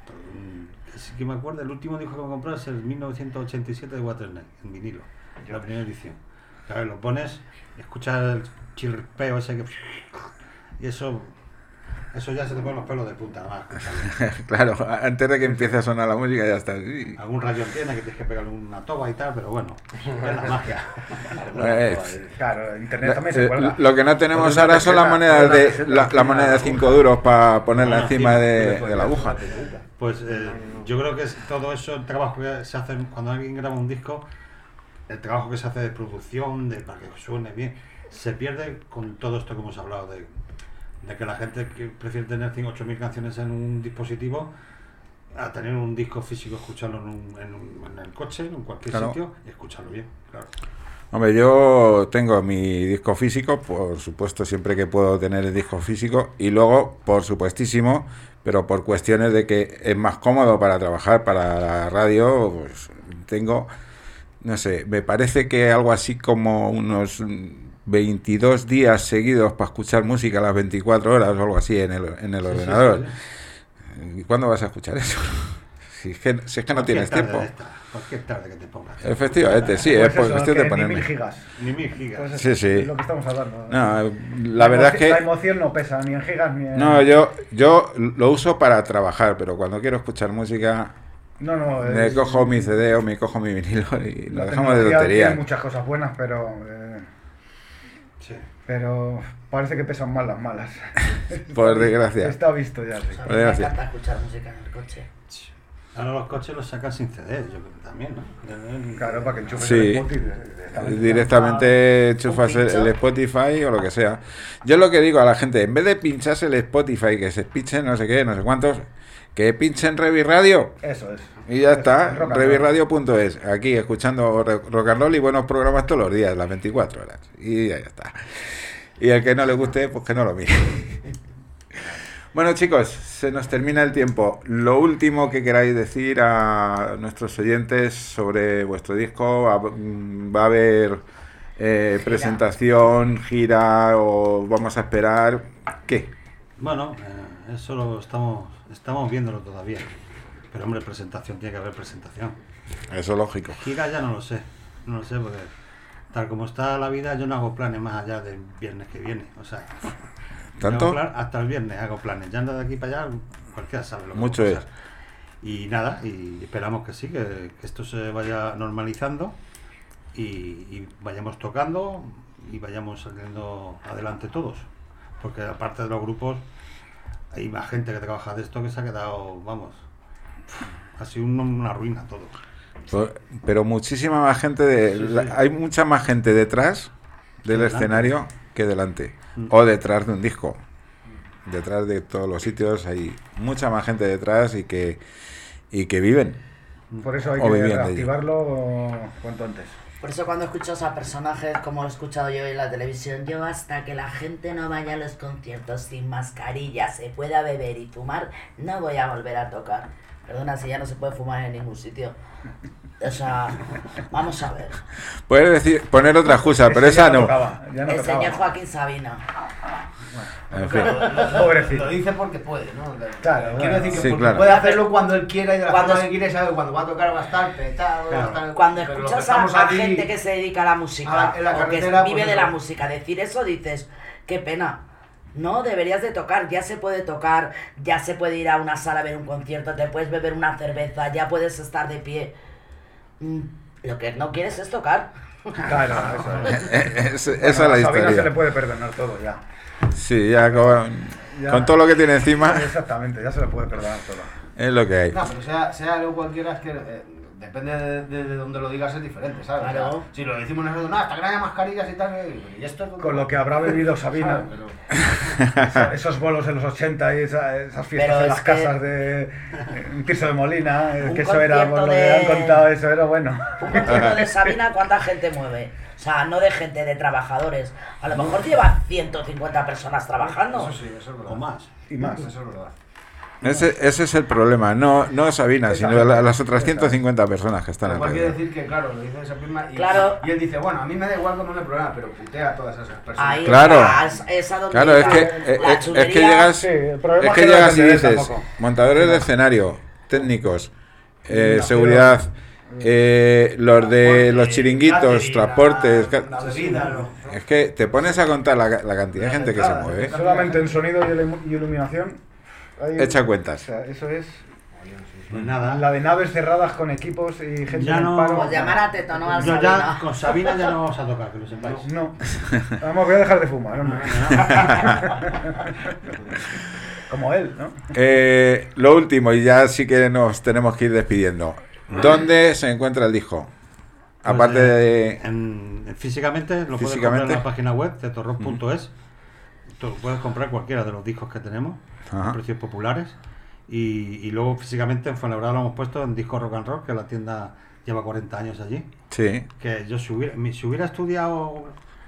Mm, Sí que me acuerdo, el último disco que me compré es el mil novecientos ochenta y siete de Waternight, en vinilo, la primera edición. Claro, lo pones, escuchas el chirpeo ese que... Y eso, eso ya se te ponen los pelos de punta, nada más. escucharlo.
Claro, antes de que empiece a sonar la música ya está. Sí.
Algún rayón tiene que tienes que pegarle una toba y tal, pero bueno, es la magia.
Pues,
Claro, internet también se
Eh,
cuelga.
lo que no tenemos
Pues
ahora
una
son las
peseta,
monedas
una
de
peseta,
la, la
encima
moneda
de
de
la
cinco
aguja.
duros para ponerla
Ah,
encima
sí,
de,
sí,
de la aguja.
Pues eh, yo creo que es todo eso, el trabajo que se hace cuando alguien graba un disco, el trabajo que se hace de producción, de para que suene bien, se pierde con todo esto que hemos hablado de, de que la gente que prefiere tener cinco o ocho mil canciones en un dispositivo a tener un disco físico, escucharlo en, un, en, un- en el coche, en cualquier
Claro.
sitio y escucharlo bien, claro.
Hombre, yo tengo mi disco físico, por supuesto, siempre que puedo tener el disco físico, y luego, por supuestísimo, pero por cuestiones de que es más cómodo para trabajar para la radio, pues tengo, no sé, me parece que algo así como unos veintidós días seguidos para escuchar música a las veinticuatro horas o algo así en el, en el
Sí, sí,
ordenador.
sí,
¿Y cuándo vas a escuchar eso? Si es que, si es que no tienes
Cualquier tarde
tiempo.
de esta, cualquier tarde que te pongas.
Efectivamente, sí,
Pues
es por
eso,
cuestión
que
de poner.
Ni mil gigas.
Ni mil gigas.
Pues eso,
Sí, sí.
es lo que estamos hablando.
No, la verdad es
emoción- La
que
emoción no pesa ni en gigas ni en...
no, yo yo lo uso para trabajar, pero cuando quiero escuchar música
No, no,
me
es-
cojo mi C D o me cojo mi vinilo y
la
lo dejamos de
tecnología
tontería.
tiene muchas cosas buenas, pero... eh,
Sí.
pero parece que pesan más las malas.
Por desgracia.
Está visto ya, sí.
A mí
Pues
me
gracias.
encanta escuchar música en el coche.
Ahora los coches los sacan sin C D, yo creo que también, ¿no?
Claro, para que enchufes
Sí.
el Spotify directamente.
Directamente enchufas el,
pincho.
el Spotify o lo que sea. Yo lo que digo a la gente, en vez de pincharse el Spotify, que se pinchen no sé qué, no sé cuántos, que pinchen Revi Radio.
Eso es.
Y ya
Eso,
está,
rock and roll.
revi radio punto es, aquí escuchando ro- rock and roll y buenos programas todos los días, las veinticuatro horas. Y ya está. Y el que no le guste, pues que no lo mire. Bueno, chicos, se nos termina el tiempo. Lo último que queráis decir a nuestros oyentes sobre vuestro disco, va, va a haber eh,
Gira.
presentación, gira o vamos a esperar, ¿qué?
Bueno, eh, eso lo estamos, estamos viéndolo todavía. Pero hombre, presentación, tiene que haber presentación.
Eso es lógico.
Gira ya no lo sé, no lo sé porque tal como está la vida yo no hago planes más allá del viernes que viene. O sea,
¿Tanto?
hago plan- hasta el viernes hago planes. Ya ando de aquí para allá, cualquiera sabe lo que
Mucho
va a
es.
pasar. Y nada, y esperamos que sí, que, que esto se vaya normalizando y, y vayamos tocando y vayamos saliendo adelante todos. Porque aparte de los grupos, hay más gente que trabaja de esto que se ha quedado, vamos, ha sido un- una ruina todo.
Pues- Pero muchísima más gente, de,
Sí, sí.
la- hay mucha más gente detrás del
Delante.
escenario que delante,
Mm.
o detrás de un disco. Detrás de todos los sitios hay mucha más gente detrás y que y que viven.
Por eso hay
O
que
vivían de ello.
reactivarlo cuanto antes.
Por eso cuando escuchas a personajes como lo he escuchado yo en la televisión, yo hasta que la gente no vaya a los conciertos sin mascarilla, se pueda beber y fumar, no voy a volver a tocar. Perdona, si ya no se puede fumar en ningún sitio. O sea, vamos a ver.
Puedes decir, poner otra excusa, pero
Ese
esa
ya
no.
tocaba, ya no
El
tocaba.
señor Joaquín Sabina.
En fin.
Pobrecito.
Lo dice porque puede, ¿no?
Claro,
Quiero
bueno.
decir que
Sí,
porque
claro.
puede hacerlo cuando él quiera y de la
Cuando
forma
es-
que quiere, sabe que cuando va a tocar va a estar petado, va a estar...
Cuando
pero lo que
escuchas a,
estamos
a
aquí-
gente que se dedica a la música,
a la- en la
o que
carretera,
vive
pues
de
eso.
la música, decir eso dices, qué pena. No, deberías de tocar, ya se puede tocar, ya se puede ir a una sala a ver un concierto, te puedes beber una cerveza, ya puedes estar de pie. Mm, Lo que no quieres es tocar.
Claro, eso es.
Es-
Bueno,
esa es la
a Sabina se le
historia.
puede perdonar todo ya.
Sí, ya con,
Ya.
con todo lo que tiene encima
Exactamente, ya se le puede perdonar todo.
es lo que hay.
No, pero sea, sea algo cualquiera, es que eh, depende de, de, de donde lo digas, es diferente, ¿sabes?
Claro.
O sea, si lo decimos nosotros, no, hasta que no haya mascarillas y tal, eh, y esto es
Con lo que habrá bebido Sabina,
¿sabes? Pero-
esa- esos bolos en los ochenta y esa- esas fiestas
Pero
en
es
las
que-
casas de en Tirso de Molina, eh,
Un
que eso era, por
concierto
lo que
de-
han contado, eso era bueno.
Un concierto de Sabina, ¿cuánta gente mueve? O sea, no de gente, de trabajadores. A lo mejor lleva ciento cincuenta personas trabajando.
Eso sí, eso es verdad.
O más.
Y más.
Eso es verdad.
Ese, ese es el problema, no, no Sabina, sino la- las otras ciento cincuenta personas que están
Lo cual quiere
alrededor.
decir que, claro, lo dice esa prima y,
Claro.
y él dice, bueno, a mí me da igual cómo no hay problema, pero putea a todas esas personas.
Ahí
Claro.
está, es, es a donde
Claro, es
llega
que,
la
eh, eh, es
chulería.
que llegas,
Sí, el problema
es
es
que
que no
llegas y
entenderéis
dices,
tampoco.
montadores de escenario, técnicos, eh,
Iluminación.
seguridad, eh, los de los chiringuitos,
catering,
transportes,
la-
ca-
la bebida, lo-
es que te pones a contar la, la cantidad de gente que se mueve,
Solamente en sonido y ilu- y iluminación. hay-
echa
O
cuentas.
sea, eso es.
Pues nada.
La de naves cerradas con equipos y gente
Ya
en
no-
el paro.
Pues llamar a Teto, no a
Yo
Sabina.
ya con Sabina ya no vamos a tocar, que lo sepáis.
No. Vamos, voy a dejar de fumar, hombre. Como él, ¿no?
Eh, lo último, y ya sí que nos tenemos que ir despidiendo. ¿Dónde se encuentra el disco?
Pues,
Aparte
eh,
de...
en- en- físicamente lo puedes
Físicamente.
comprar en la página web tetorrock punto es. Tú puedes comprar cualquiera de los discos que tenemos
Ajá.
a precios populares. Y, y luego físicamente en Fuenlabrada lo hemos puesto en Disco Rock and Roll, que la tienda lleva cuarenta años allí.
Sí,
Que yo si hubiera, mi- si hubiera estudiado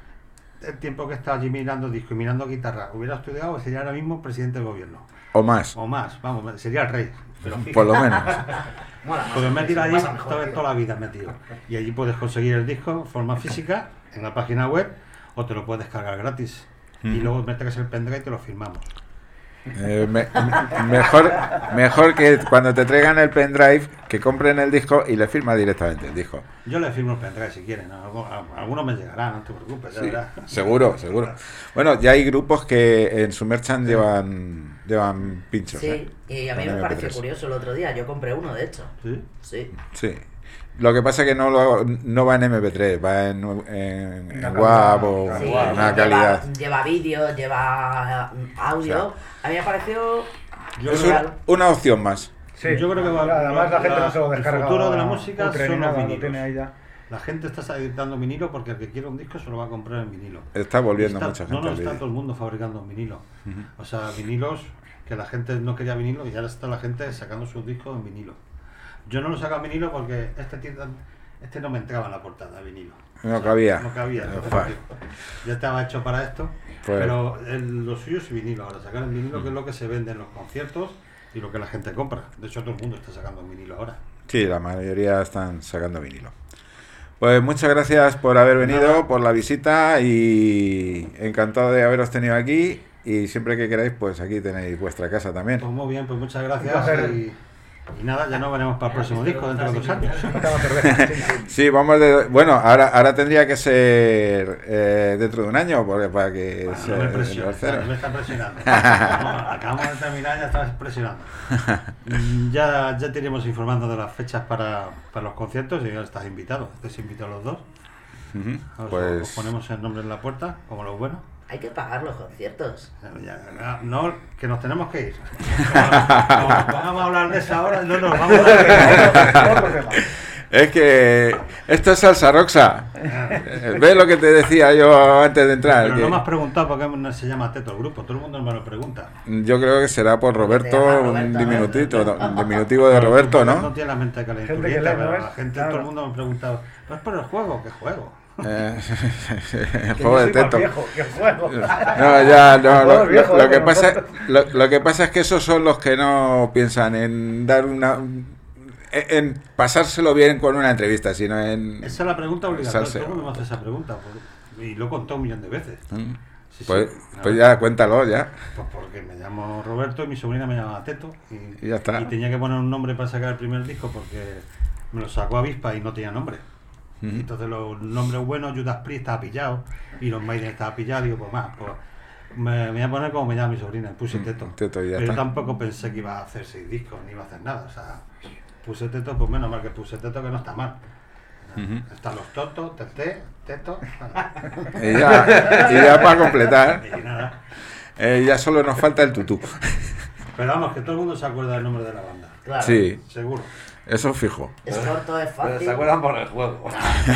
el tiempo que estaba allí mirando disco y mirando guitarra, hubiera estudiado, sería ahora mismo presidente del gobierno.
o más,
O más, vamos, sería el rey. Pero fijo.
por lo menos.
Mola más,
Porque me he tirado allí
pasa mejor,
toda,
tío.
toda la vida, me he tirado. Y allí puedes conseguir el disco en forma física en la página web o te lo puedes descargar gratis. Y
Ujú.
luego me traes el pendrive y te lo firmamos.
Eh, me- me- mejor, mejor que cuando te traigan el pendrive, que compren el disco y le firma directamente el disco.
Yo le firmo el pendrive si quieren. Algo- a- Algunos me llegarán, no te preocupes. ya
Sí,
verás.
seguro, seguro. Bueno, ya hay grupos que en su merchant llevan, llevan pinchos.
Sí,
¿eh?
y a mí
Con
me
eme pe
pareció
tres.
curioso el otro día. Yo compré uno, de hecho.
¿Sí?
Sí.
Sí. Lo que pasa es que no, lo, no va en eme pe tres, va en, en, en
Una
WAV
calidad,
o
claro.
Sí,
una
lleva,
calidad.
lleva vídeo, lleva mm, audio.
O
A mí me pareció.
Yo
Es
creo-
una, una opción más.
Sí.
Yo creo que va-
Además, la gente no se lo
el
descarga.
futuro de la música
cutre ni
son los
nada, lo
vinilos.
tiene ahí ya.
La gente está editando vinilo porque el que quiere un disco se lo va a comprar en vinilo.
Está volviendo
Está-
mucha
No,
gente
no,
al
está
vídeo.
todo el mundo fabricando vinilo.
Ujú.
O sea, vinilos que la gente no quería vinilo y ahora está la gente sacando sus discos en vinilo. Yo no lo saco en vinilo porque este, tienda- este no me entraba en la portada, vinilo.
No cabía.
No cabía.
No,
entonces,
fa.
tío, ya estaba hecho para esto.
Pues-
Pero el- lo suyo es vinilo ahora, sacar en vinilo que es lo que se vende en los conciertos y lo que la gente compra. De hecho, todo el mundo está sacando en vinilo ahora.
Sí, la mayoría están sacando vinilo. Pues muchas gracias por haber venido,
Nada.
por la visita y encantado de haberos tenido aquí. Y siempre que queráis, pues aquí tenéis vuestra casa también.
Pues muy bien, pues muchas
Un
gracias.
placer.
Y, y nada, ya nos veremos para el próximo disco dentro de dos años.
Acaba cerveza, sí, sí.
Sí, vamos de... Bueno, ahora, ahora tendría que ser eh, dentro de un año, porque para que
Bueno,
sea
no me
el
presiones,
tercero.
no me están presionando. No, acabamos de terminar y ya estabas presionando. Mm, Ya, ya te iremos informando de las fechas para, para los conciertos y ya estás invitado. Estáis invitados los dos.
Ujú,
Os,
pues-
os ponemos el nombre en la puerta, como los buenos.
Hay que pagar los conciertos.
Ya, no, que nos tenemos que ir. Como nos pongamos a hablar de esa hora, no nos vamos a...
Es que esto es salsa roxa. Eh, ¿Ves lo que te decía yo antes de entrar?
Pero
Que
no me has preguntado por qué no se llama Teto el grupo. Todo el mundo me lo pregunta.
yo creo que será por Roberto,
llama
un
Roberto,
diminutito, no, un diminutivo de Roberto,
No
¿no?
tiene la mente
Gente que
calenturienta,
lee, ¿no
pero
ves?
la gente,
Claro.
todo el mundo me pregunta, ¿pues por el juego? ¿Qué juego?
Eh, el
Que
juego
yo
de
soy más
teto.
viejo, que juego.
No, ya, no,
Juego
lo,
viejo,
lo
eh,
que
con
pasa,
nosotros.
lo, lo que pasa es que esos son los que no piensan en dar una, en, en pasárselo bien con una entrevista, sino en
Esa es la pregunta obligatoria.
salseo.
Todo el mundo me hace esa pregunta. por- Y lo he contado un millón de veces.
Mm.
Sí, sí.
Pues,
A
pues
ver,
ya cuéntalo ya.
Pues porque me llamo Roberto y mi sobrina me llama Teto. Y,
Y ya está.
y tenía que poner un nombre para sacar el primer disco porque me lo sacó Avispa y no tenía nombre.
Ujú.
Entonces los nombres buenos, Judas Priest estaba pillado, Iron Maiden estaba pillado, digo, pues más, pues me, me voy a poner como me llama mi sobrina, puse
Mm,
Teto.
Teto y ya
Pero yo
está.
tampoco pensé que iba a hacer seis discos, ni iba a hacer nada, o sea, puse Teto, pues menos mal que puse Teto, que no está mal.
Ujú.
Están los Totos, Teté, Teto,
Y ya, y ya para completar,
y nada.
eh, ya solo nos falta el tutú.
Pero vamos, que todo el mundo se acuerda del nombre de la banda,
Claro.
Sí,
seguro.
eso fijo.
Es corto, es
Pero
fácil.
se acuerdan por el juego.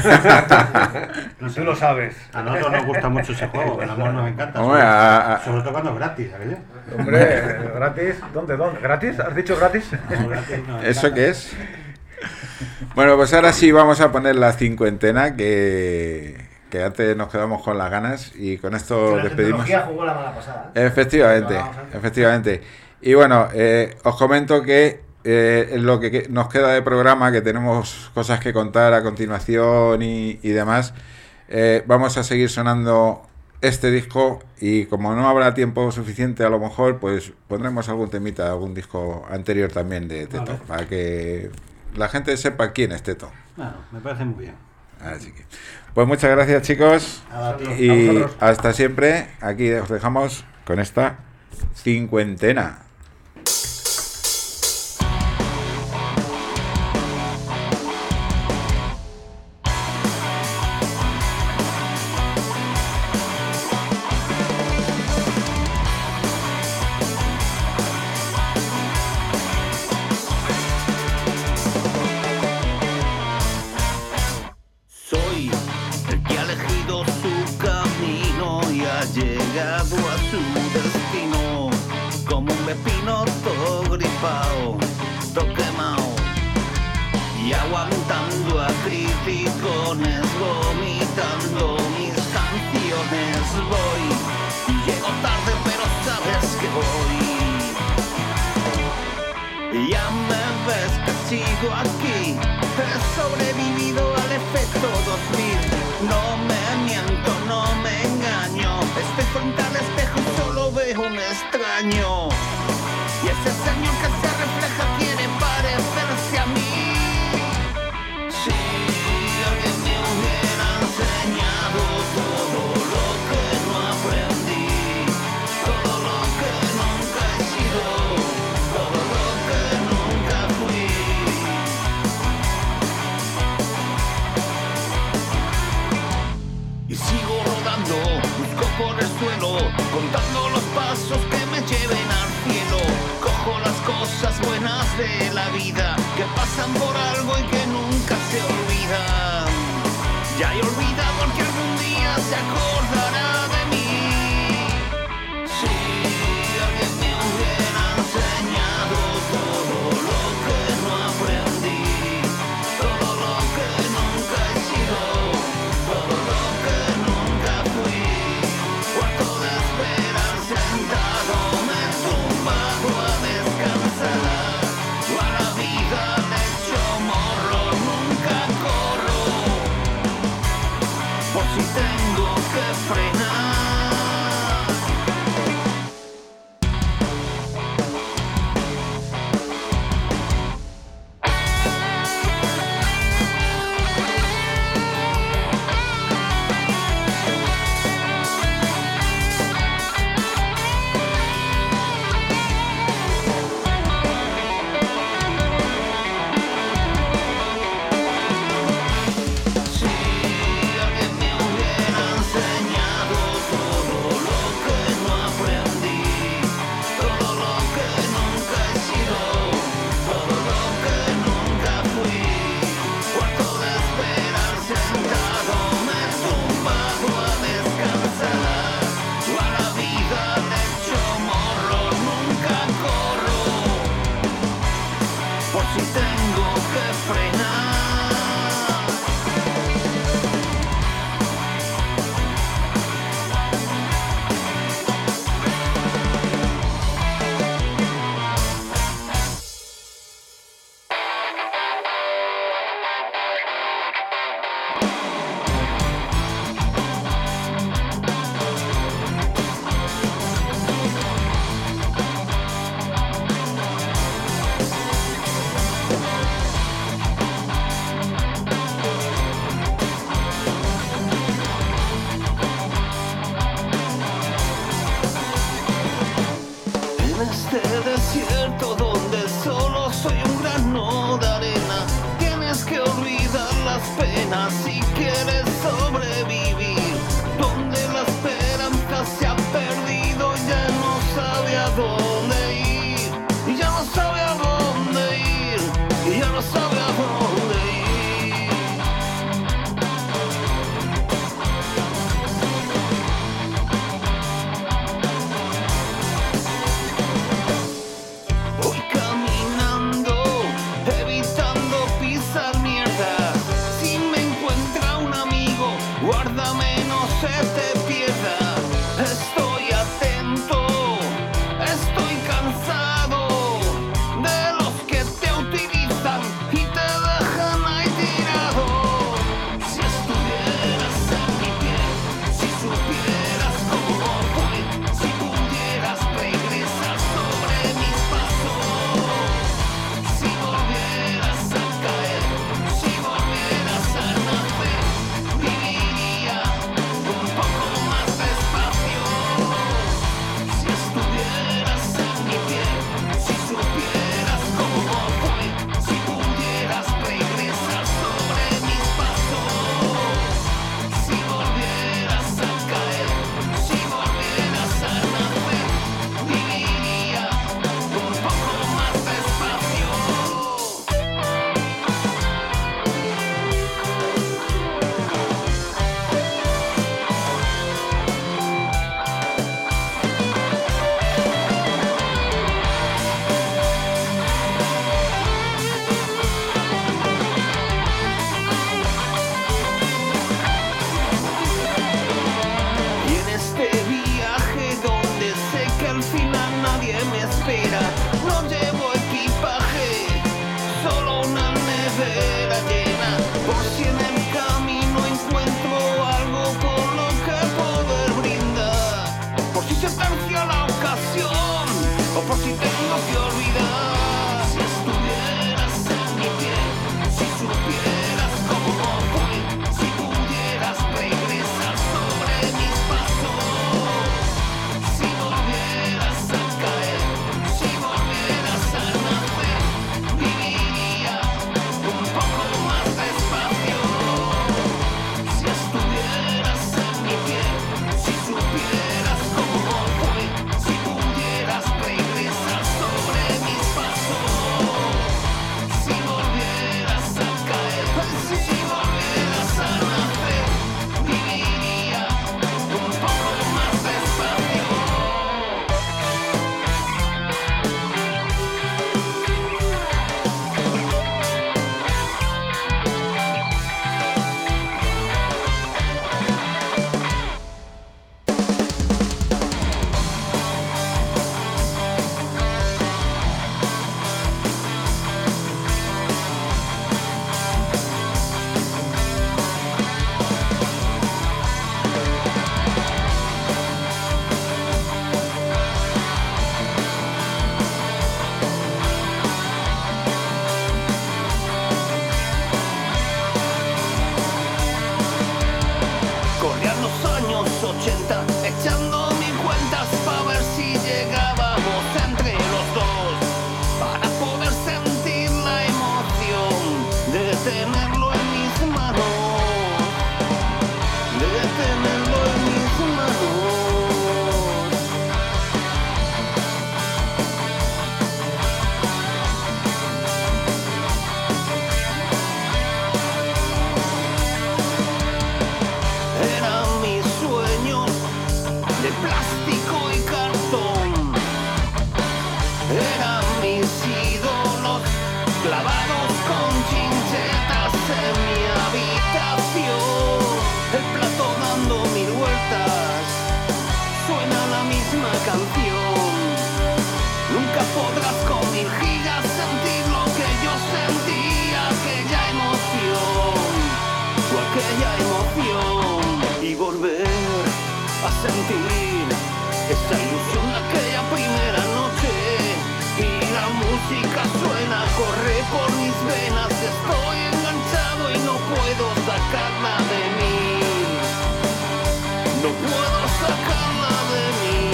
No sé,
Tú lo sabes.
a nosotros nos gusta mucho ese juego, el amor nos encanta,
Hombre,
sobre,
a- a-
sobre todo cuando es gratis, ¿sabes?
Hombre, gratis. ¿Dónde? ¿Dónde? ¿Gratis? ¿Has dicho gratis?
Como gratis nos
¿Eso
encanta.
qué es? Bueno, pues ahora sí vamos a poner la cincuentena que, que antes nos quedamos con las ganas y con esto
La
despedimos.
tecnología jugó la mala pasada. ¿eh?
Efectivamente,
Vamos, ¿eh?
efectivamente. Y bueno, eh, os comento que eh, en lo que que nos queda de programa, que tenemos cosas que contar a continuación y, y demás, eh, vamos a seguir sonando este disco y como no habrá tiempo suficiente a lo mejor, pues pondremos algún temita, algún disco anterior también de Teto,
Vale.
para que la gente sepa quién es Teto.
Bueno, me parece muy bien.
Así que, pues muchas gracias chicos
Nada, a ti.
y
A vosotros.
hasta siempre. Aquí os dejamos con esta cincuentena.
Soy el que ha elegido su camino y ha llegado a su destino como un pepino todo gripao, todo quemao y aguantando a criticones, vomitando mis canciones. Voy, llego tarde pero sabes que voy. Ya me ves que sigo aquí, he sobrevivido al efecto dos mil. No me miento, no me engaño, estoy frente al espejo y solo veo un extraño. Y ese señor que se refleja quiere parecerse a mí. Si alguien me hubiera enseñado todo lo que no aprendí, todo lo que nunca he sido, todo lo que nunca fui. Y sigo rodando, busco por el suelo, contando los pasos que me lleven al cielo. Cojo las cosas buenas de la vida, que pasan por algo y que nunca se olvidan. Ya he olvidado al que algún día se acordará de mí. Si alguien me hubiera enseñado todo lo que no aprendí, todo lo que nunca he sido, todo lo que nunca fui, cuarto de esperar sentado, me he tumbado a descansar, a la vida le echo morro, nunca corro, por si tengo que por si tengo que frenar. Este desierto donde solo soy un grano de arena, tienes que olvidar las penas si quieres sobrevivir. Donde la esperanza se ha perdido, ya no sabe a dónde ir, y ya no sabe a dónde ir, y ya no sabe a dónde ir. Evitando pisar mierda, si me encuentro clavados con chinchetas en mi habitación, el plato dando mil vueltas, suena la misma canción. Nunca podrás con mil gigas sentir lo que yo sentía, aquella emoción, o aquella emoción, y volver a sentir esa ilusión de aquella primera noche. Y la música suena, corre por mis venas, estoy enganchado y no puedo sacarla de mí, no puedo sacarla de mí.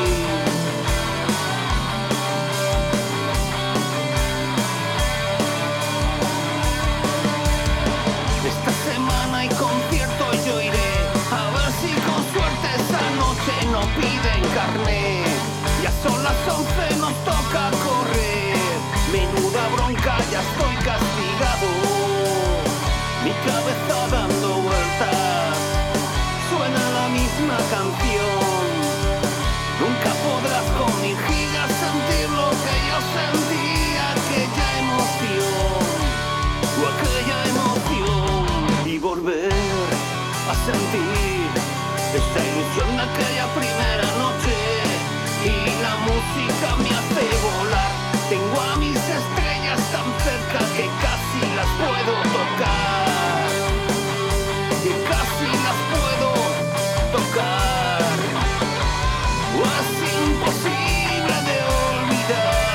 Esta semana hay concierto y yo iré, a ver si con suerte esa noche no piden carné. Ya son las once, nos toca correr, menuda bronca, ya estoy castigado, mi cabeza dando vueltas, suena la misma canción. Nunca podrás con mil gigas sentir lo que yo sentía, aquella emoción, o aquella emoción, y volver a sentir esa ilusión de aquella primera noche. Y la música me hace volar, tengo a mis estrellas tan cerca que casi las puedo tocar, que casi las puedo tocar, o es imposible de olvidar.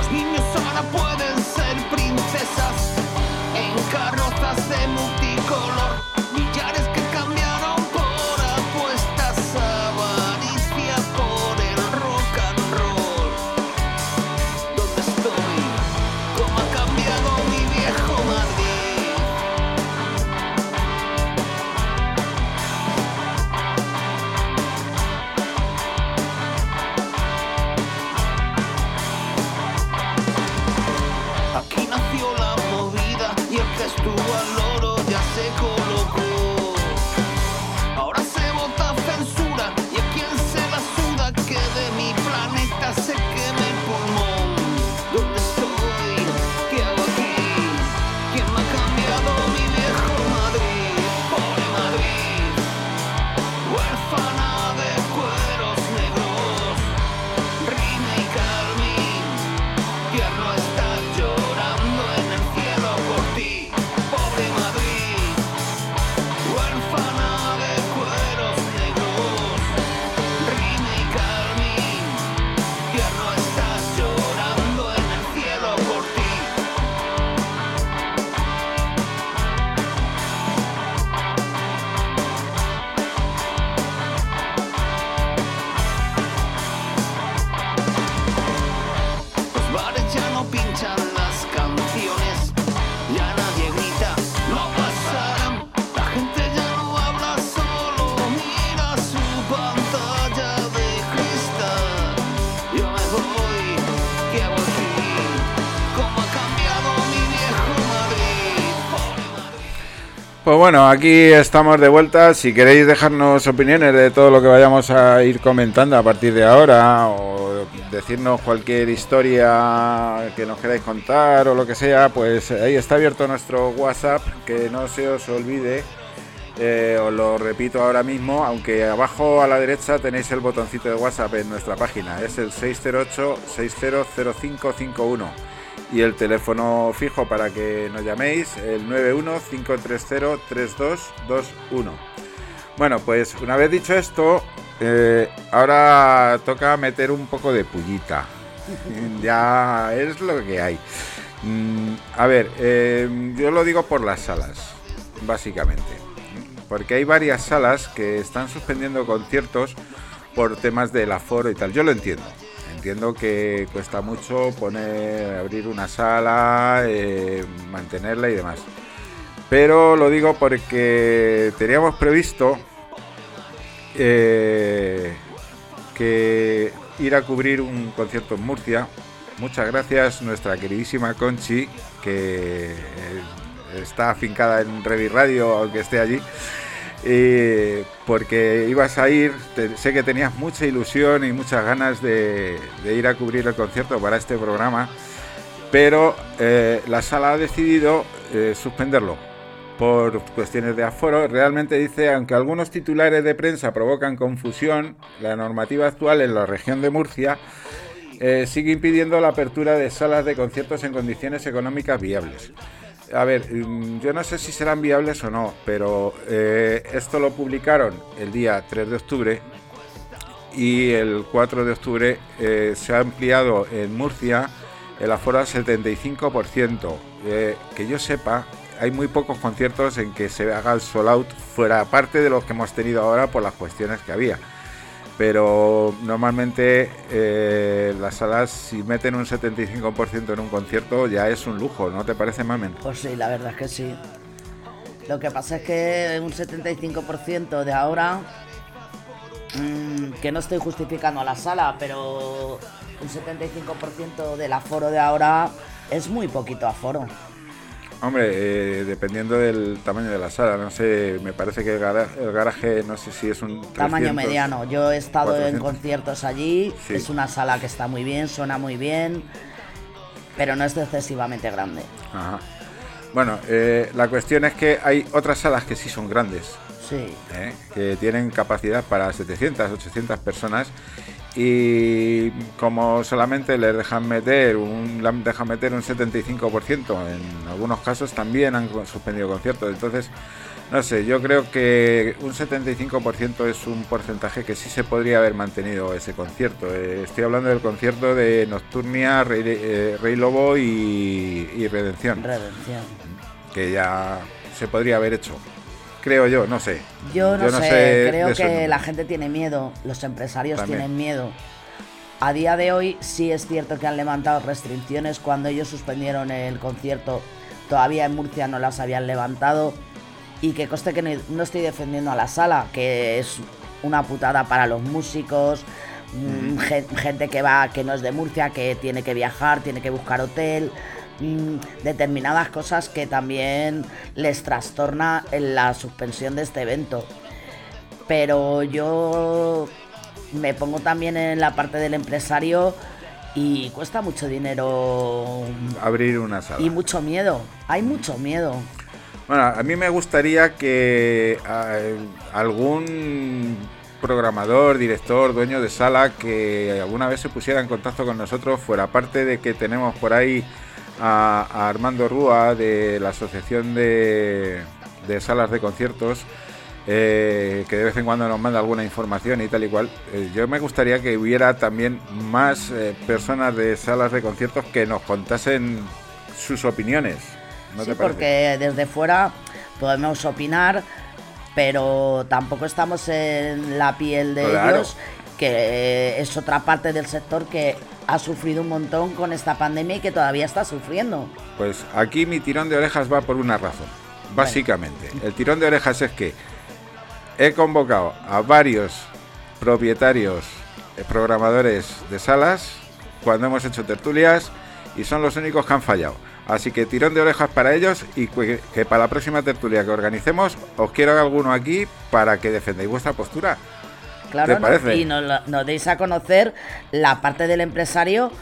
Los niños ahora pueden ser princesas en carrozas de multicolor. Millares que cambiaron por apuestas, avaricia por el rock and roll. ¿Dónde estoy? ¿Cómo ha cambiado mi viejo Madrid? Aquí nació la movida y el que estuvo al loro ya se colocó. Ahora se vota censura y a quien se la suda que de mi planeta se queme el pulmón. ¿Dónde estoy? ¿Qué hago aquí? ¿Quién me ha cambiado mi viejo Madrid? Pobre Madrid, huérfana de cueros negros, Rime y Carmín, tierno está llorando en el cielo por ti. Pobre Madrid, huérfana de cueros negros, Rime y Carmín, tierno está llorando en el cielo por ti. Los bares ya no pinchan las canciones, ya nadie grita, no pasarán. La gente ya no habla, solo mira su pantalla de cristal. Yo me voy, ¿qué hago aquí? ¿Cómo ha cambiado mi viejo Madrid? Pobre Madrid.
Pues bueno, aquí estamos de vuelta. Si queréis dejarnos opiniones de todo lo que vayamos a ir comentando a partir de ahora, o decirnos cualquier historia que nos queráis contar o lo que sea, pues ahí está abierto nuestro WhatsApp, que no se os olvide. Eh, os lo repito ahora mismo, aunque abajo a la derecha tenéis el botoncito de WhatsApp en nuestra página. Es el seis cero ocho, seis cero cero cinco cinco uno. Y el teléfono fijo para que nos llaméis, el nueve uno cinco tres cero tres dos dos uno. Bueno, pues una vez dicho esto, eh, ahora toca meter un poco de pullita. Ya es lo que hay. Mm, a ver, eh, yo lo digo por las salas, básicamente. Porque hay varias salas que están suspendiendo conciertos por temas del aforo y tal. Yo lo entiendo. Entiendo que cuesta mucho poner, abrir una sala, eh, mantenerla y demás. Pero lo digo porque teníamos previsto eh, que ir a cubrir un concierto en Murcia. Muchas gracias, nuestra queridísima Conchi, que eh, está afincada en Revi Radio, aunque esté allí. Eh, porque ibas a ir, te, sé que tenías mucha ilusión y muchas ganas de, de ir a cubrir el concierto para este programa, pero eh, la sala ha decidido eh, suspenderlo por cuestiones de aforo. Realmente dice, aunque algunos titulares de prensa provocan confusión, la normativa actual en la región de Murcia eh, sigue impidiendo la apertura de salas de conciertos en condiciones económicas viables. A ver, yo no sé si serán viables o no, pero eh, esto lo publicaron el día tres de octubre y el cuatro de octubre eh, se ha ampliado en Murcia el aforo al setenta y cinco por ciento. Eh, que yo sepa, hay muy pocos conciertos en que se haga el sold out, fuera aparte de los que hemos tenido ahora por las cuestiones que había. Pero normalmente eh, las salas, si meten un setenta y cinco por ciento en un concierto, ya es un lujo, ¿no te parece, Mamen?
Pues sí, la verdad es que sí. Lo que pasa es que un setenta y cinco por ciento de ahora, mmm, que no estoy justificando a la sala, pero un setenta y cinco por ciento del aforo de ahora es muy poquito aforo.
Hombre, eh, dependiendo del tamaño de la sala, no sé, me parece que el garaje, el garaje no sé si es un trescientos,
tamaño mediano. Yo he estado
cuatrocientos.
En conciertos allí, sí. Es una sala que está muy bien, suena muy bien, pero no es excesivamente grande.
Ajá. Bueno, eh, la cuestión es que hay otras salas que sí son grandes,
sí,
¿eh? Que tienen capacidad para setecientas, ochocientas personas. Y como solamente les dejan meter un dejan meter un setenta y cinco por ciento, en algunos casos también han suspendido conciertos. Entonces No sé, yo creo que un setenta y cinco por ciento es un porcentaje que sí se podría haber mantenido ese concierto. Eh, estoy hablando del concierto de Nocturnia, Rey, eh, Rey Lobo y, y Redención.
Redención.
Que ya se podría haber hecho. Creo yo, no sé.
Yo no,
yo no
sé,
sé,
creo que la gente tiene miedo, los empresarios
También.
tienen miedo. A día de hoy sí es cierto que han levantado restricciones. Cuando ellos suspendieron el concierto, todavía en Murcia no las habían levantado. Y que conste que no estoy defendiendo a la sala, que es una putada para los músicos, mm. gente que va, que no es de Murcia, que tiene que viajar, tiene que buscar hotel, mmm, determinadas cosas que también les trastorna en la suspensión de este evento. Pero yo me pongo también en la parte del empresario y cuesta mucho dinero
abrir una sala.
Y mucho miedo, hay mucho miedo.
Bueno, a mí me gustaría que a, algún programador, director, dueño de sala que alguna vez se pusiera en contacto con nosotros, fuera parte de que tenemos por ahí a, a Armando Rúa de la Asociación de, de Salas de Conciertos, eh, que de vez en cuando nos manda alguna información y tal y cual. Eh, yo me gustaría que hubiera también más eh, personas de salas de conciertos que nos contasen sus opiniones. ¿No
sí,
te parece?
Porque desde fuera podemos opinar, pero tampoco estamos en la piel de
Claro.
ellos, que es otra parte del sector que ha sufrido un montón con esta pandemia y que todavía está sufriendo.
Pues aquí mi tirón de orejas va por una razón, básicamente. El tirón de orejas es que he convocado a varios propietarios, eh, programadores de salas, cuando hemos hecho tertulias, y son los únicos que han fallado. Así que tirón de orejas para ellos y que, que para la próxima tertulia que organicemos os quiero alguno aquí para que defendáis vuestra postura.
Claro,
¿Te parece?
no, y nos, nos deis a conocer la parte del empresario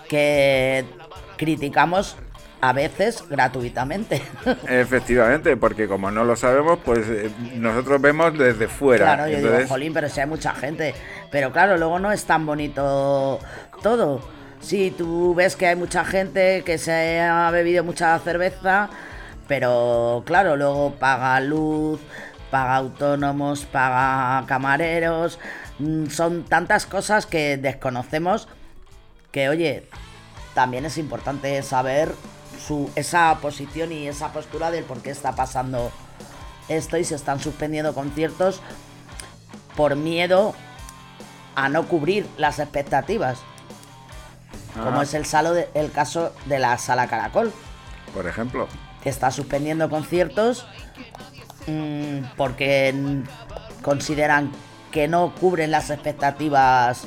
que criticamos a veces gratuitamente.
Efectivamente, porque como no lo sabemos, pues eh, nosotros vemos desde fuera.
Claro, yo
Entonces,
digo, jolín, pero si hay mucha gente. Pero claro, luego no es tan bonito todo. Sí, tú ves que hay mucha gente que se ha bebido mucha cerveza, pero claro, luego paga luz, paga autónomos, paga camareros, son tantas cosas que desconocemos que, oye, también es importante saber su, esa posición y esa postura del por qué está pasando esto y se están suspendiendo conciertos por miedo a no cubrir las expectativas. Como
Ajá.
es el, salo de, el caso de la Sala Caracol,
por ejemplo,
que está suspendiendo conciertos mmm, porque n- consideran que no cubren las expectativas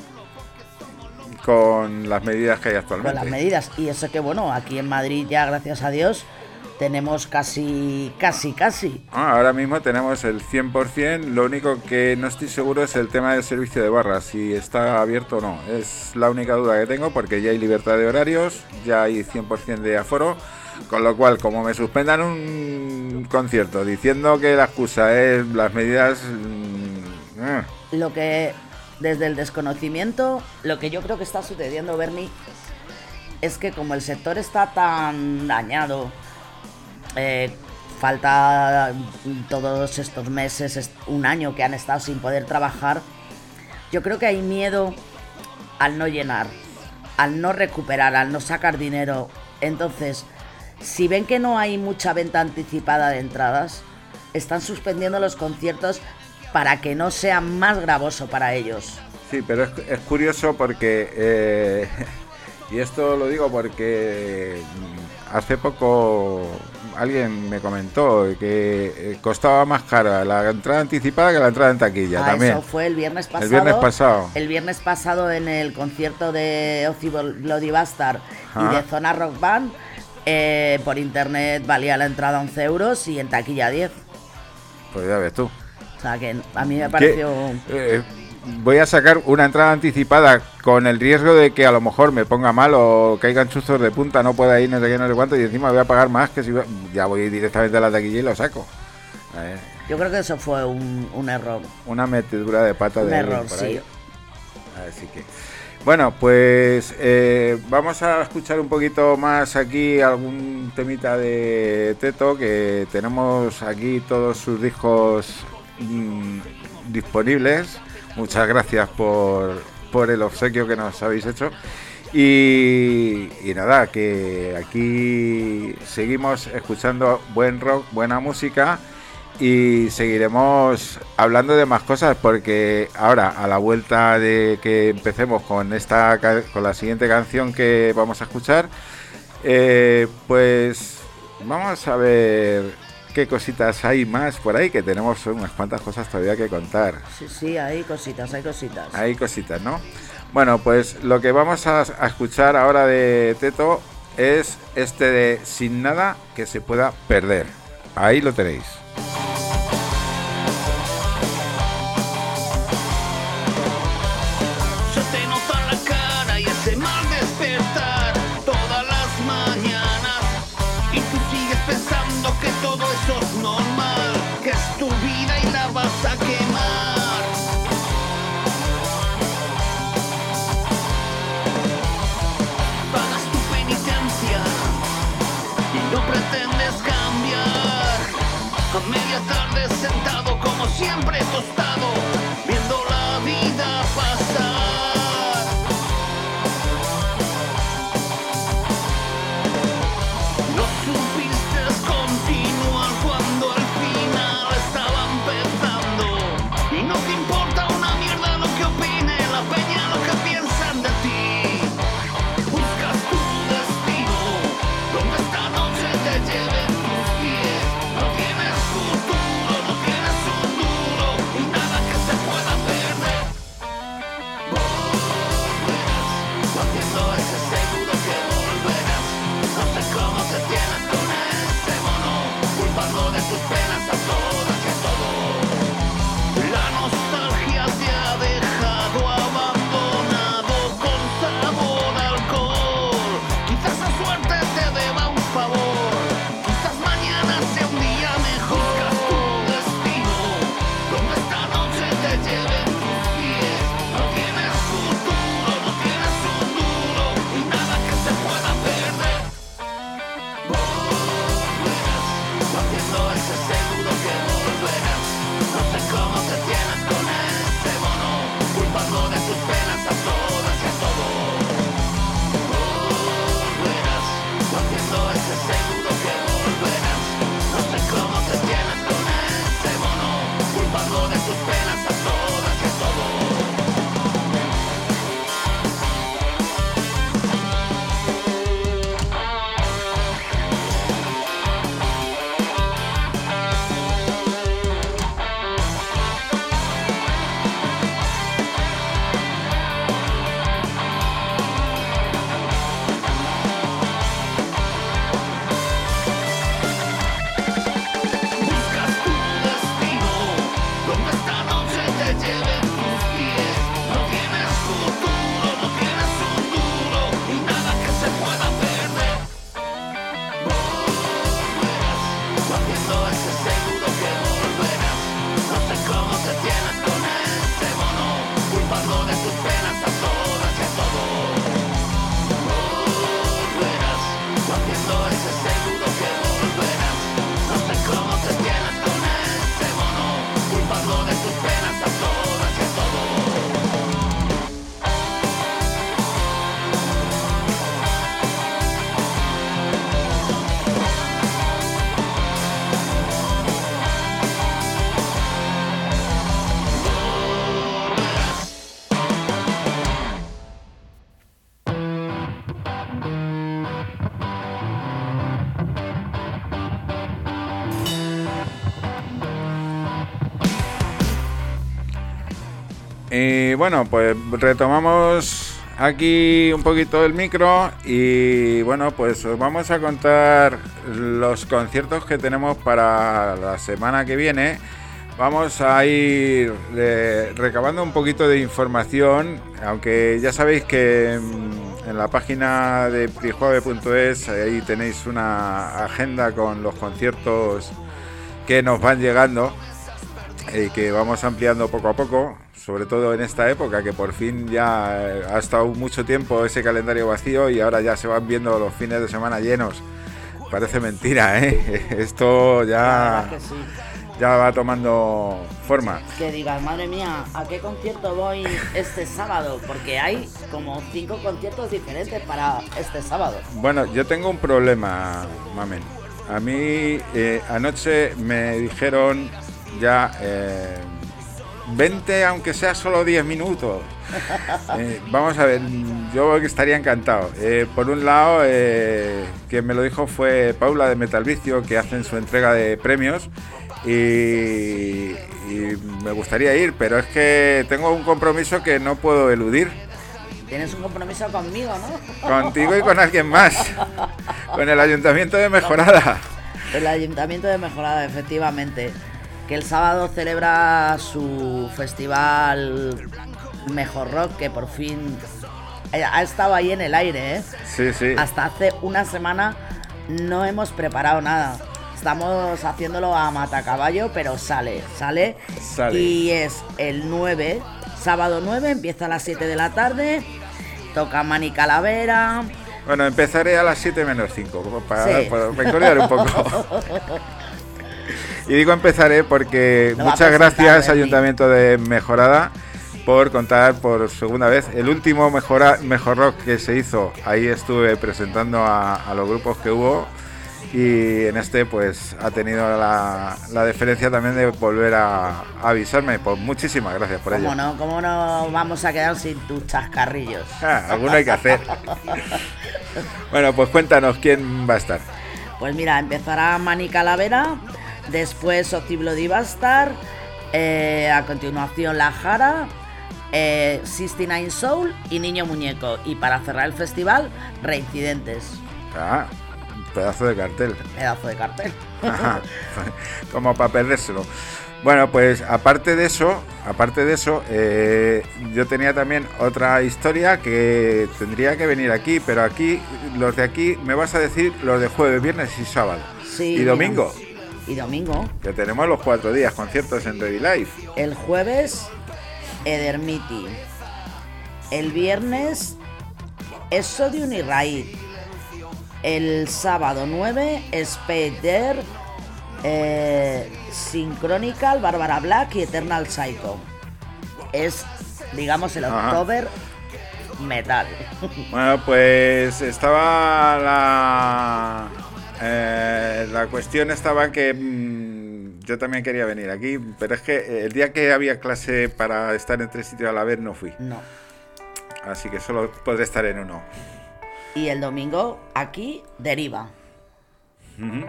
con las medidas que hay actualmente.
con las medidas. Y eso que, bueno, aquí en Madrid ya, gracias a Dios, tenemos casi, casi, casi.
Ah, ahora mismo tenemos el cien por ciento, lo único que no estoy seguro es el tema del servicio de barras, si está abierto o no. Es la única duda que tengo porque ya hay libertad de horarios, ya hay cien por ciento de aforo, con lo cual, como me suspendan un concierto diciendo que la excusa es las medidas... Mmm, eh.
Lo que, desde el desconocimiento, lo que yo creo que está sucediendo, Bernie, es que como el sector está tan dañado, Eh, falta todos estos meses, est- un año que han estado sin poder trabajar, yo creo que hay miedo al no llenar, al no recuperar, al no sacar dinero. Entonces, si ven que no hay mucha venta anticipada de entradas, están suspendiendo los conciertos para que no sea más gravoso para ellos.
Sí, pero es, es curioso porque, eh, y esto lo digo porque hace poco alguien me comentó que costaba más cara la entrada anticipada que la entrada en taquilla
Ah,
también.
eso fue el viernes pasado.
El viernes pasado.
El viernes pasado en el concierto de Ozzy Bloody Bastard y
Ah.
de Zona Rock Band, eh, por internet valía la entrada once euros y en taquilla diez.
Pues ya ves tú.
O sea que a mí me pareció...
Eh, voy a sacar una entrada anticipada con el riesgo de que a lo mejor me ponga mal o caigan chuzos de punta, no pueda ir, no sé qué, no sé cuánto, y encima voy a pagar más que si va- ya voy directamente a la taquilla y lo saco. A ver,
Yo creo que eso fue un, un error.
una metedura de pata
Un
de
error,
por
sí.
ahí. Así que, bueno, pues eh, vamos a escuchar un poquito más aquí algún temita de Teto, que tenemos aquí todos sus discos mmm, disponibles. Muchas gracias por, por el obsequio que nos habéis hecho. Y, y nada, que aquí seguimos escuchando buen rock, buena música, y seguiremos hablando de más cosas, porque ahora, a la vuelta de que empecemos con esta con la siguiente canción que vamos a escuchar, eh, pues vamos a ver qué cositas hay más por ahí, que tenemos unas cuantas cosas todavía que contar.
Sí, sí, hay cositas, hay cositas.
Hay cositas, ¿no? Bueno, pues lo que vamos a, a escuchar ahora de Teto es este de Sin Nada que se pueda perder. Ahí lo tenéis.
Se te nota en la cara y ese mal despertar todas las mañanas, y tú sigues pensando que todo eso es normal, que es tu vida y la vas a quemar. Pagas tu penitencia y no pretendes cambiar. A media tarde sentado como siempre tostado, viendo la vida pasar. No supiste continuar cuando al final estaba empezando, y no te importa una mierda lo que opine la peña, lo que piensan de ti. Buscas tu destino, donde esta noche te lleven tus pies. No tienes futuro, no tienes un duro, y nada que se pueda perder. Volverás, haciendo ese seguro que volverás. No sé cómo te tienes con ese mono, culpando de tus penas a todas y a todos. La nostalgia te ha dejado abandonado con sabor a alcohol. Quizás la suerte te deba un favor, quizás mañana sea un día mejor. Buscas tu destino, donde esta noche te lleven tus pies. No tienes futuro, no tienes un duro, y nada que se pueda perder. Volverás, haciendo ese seguro que volverás. No sé cómo te tienes con ese mono, culpando de tus penas a todas y a todos. Volverás, haciendo ese seguro que volverás. No sé cómo te tienes con ese mono, culpando de tus penas a todas y a todos. Buscas tu destino, donde esta noche te lleven tus pies. No tienes futuro, no tienes un duro, y nada que se pueda perder. Volverás, haciendo ese seguro que volverás. No sé cómo te tienes con ese mono, culpando de tus penas a todas y a todos. Volverás, haciendo ese seguro que volverás. No sé cómo te tienes con ese mono, culpando de tus penas a todas y a todos.
Y bueno, pues retomamos aquí un poquito el micro y bueno, pues os vamos a contar los conciertos que tenemos para la semana que viene. Vamos a ir eh, recabando un poquito de información, aunque ya sabéis que en, en la página de prijuave punto es ahí tenéis una agenda con los conciertos que nos van llegando y que vamos ampliando poco a poco. sobre todo en esta época, que por fin ya ha estado mucho tiempo ese calendario vacío y ahora ya se van viendo los fines de semana llenos. Parece mentira, ¿eh? Esto ya,
que sí.
ya va tomando forma.
Que digas, madre mía, ¿a qué concierto voy este sábado? Porque hay como cinco conciertos diferentes para este sábado.
Bueno, yo tengo un problema, mamen. A mí eh, anoche me dijeron ya eh, vente aunque sea solo diez minutos. Eh, vamos a ver, yo estaría encantado. Eh, por un lado, eh, quien me lo dijo fue Paula de Metal Vicio, que hacen su entrega de premios y, y me gustaría ir, pero es que tengo un compromiso que no puedo eludir.
Tienes un compromiso conmigo, ¿no?
Contigo y con alguien más, con el Ayuntamiento de Mejorada.
El Ayuntamiento de Mejorada, efectivamente, que el sábado celebra su festival Mejor Rock, que por fin ha estado ahí en el aire, ¿eh?
Sí, sí.
Hasta hace una semana no hemos preparado nada. Estamos haciéndolo a matacaballo, pero sale, sale,
Sale.
Y es el nueve, sábado nueve, empieza a las siete de la tarde, toca Mani Calavera.
Bueno, empezaré a las siete menos cinco, para,
Sí.
para recordar un poco. Y digo empezaré porque
Lo va a
muchas
presentar,
gracias
Bernie.
Ayuntamiento de Mejorada por contar por segunda vez el último mejora, Mejor Rock que se hizo. Ahí estuve presentando a, a los grupos que hubo y en este pues ha tenido la, la deferencia también de volver a, a avisarme. Pues muchísimas gracias por ello.
¿Cómo no? ¿Cómo no vamos a quedar sin tus chascarrillos?
Ah, alguno hay que hacer. Bueno, pues cuéntanos quién va a estar.
Pues mira, empezará Mani Calavera, después Ozzy Bloody Bastard, eh, a continuación La Jara, eh, sesenta y nueve Soul y Niño Muñeco. Y para cerrar el festival, Reincidentes.
Ah, un pedazo de cartel.
Pedazo de cartel.
Ajá, como para perdérselo. Bueno, pues aparte de eso, aparte de eso, eh, yo tenía también otra historia que tendría que venir aquí, pero aquí, los de aquí, me vas a decir los de jueves, viernes y sábado.
Sí,
y domingo.
Y domingo.
Que tenemos los cuatro días, conciertos en Ready Life.
El jueves, Edermiti. El viernes, Exodium y Raid. El sábado nueve, Spader, eh, Synchronical, Barbara Black y Eternal Psycho. Es, digamos, el
Ajá.
October metal.
Bueno, pues estaba la... Eh, la cuestión estaba que mmm, yo también quería venir aquí, pero es que el día que había clase para estar en tres sitios a la vez no fui.
No.
Así que solo podré estar en uno.
Y el domingo, aquí, Deriva.
Uh-huh.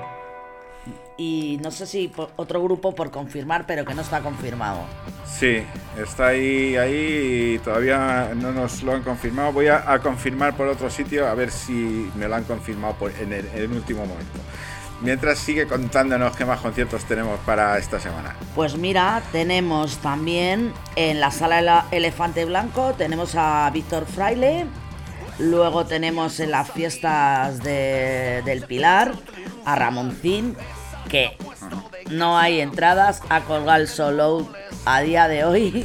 Y no sé si por otro grupo por confirmar, pero que no está confirmado.
Sí, está ahí, ahí y todavía no nos lo han confirmado. Voy a, a confirmar por otro sitio a ver si me lo han confirmado por, en, el, en el último momento. Mientras sigue contándonos qué más conciertos tenemos para esta semana.
Pues mira, tenemos también en la sala Ela- Elefante Blanco, tenemos a Víctor Fraile. Luego tenemos en las fiestas de, del Pilar a Ramoncín, que no hay entradas, ha colgado el solo a día de hoy.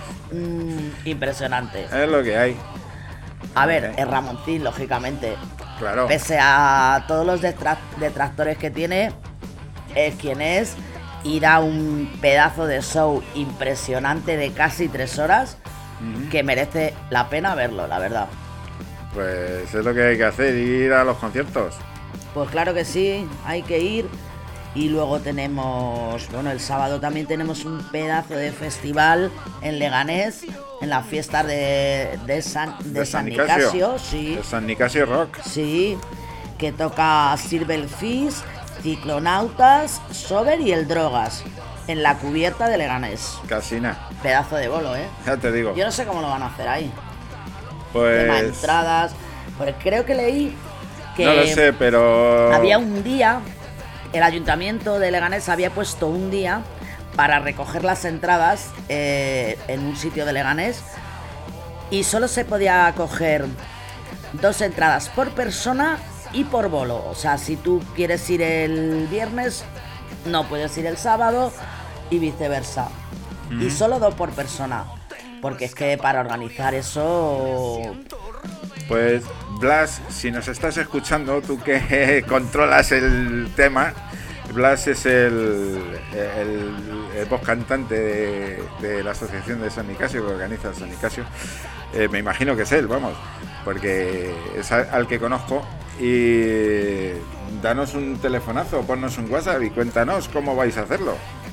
Mm, impresionante.
Es lo que hay.
A ver, es Ramoncín, lógicamente.
Claro.
Pese a todos los detra- detractores que tiene, es quien es y da un pedazo de show impresionante de casi tres horas
Uh-huh.
que merece la pena verlo, la verdad.
Pues es lo que hay que hacer, ir a los conciertos.
Pues claro que sí, hay que ir. Y luego tenemos, bueno, el sábado también tenemos un pedazo de festival en Leganés, en las fiestas de, de San, de San Nicasio, sí.
De San Nicasio Rock.
Sí, que toca Silver Fish, Ciclonautas, Sober y el Drogas, en la cubierta de Leganés.
Casina.
Pedazo de bolo, ¿eh?
Ya te digo.
Yo no sé cómo lo van a hacer ahí. Tema
Pues...
entradas, porque creo que leí que
no lo sé, pero...
había un día, el ayuntamiento de Leganés había puesto un día para recoger las entradas eh, en un sitio de Leganés y solo se podía coger dos entradas por persona y por bolo. O sea, si tú quieres ir el viernes, no puedes ir el sábado y viceversa.
Mm.
Y solo dos por persona. porque es que para organizar eso...
Pues Blas, si nos estás escuchando, tú que controlas el tema, Blas es el, el, el voz cantante de, de la asociación de San Nicasio, que organiza San Nicasio. Eh, me imagino que es él, vamos, porque es al, al que conozco. Y danos un telefonazo, ponnos un WhatsApp y cuéntanos cómo vais a hacerlo.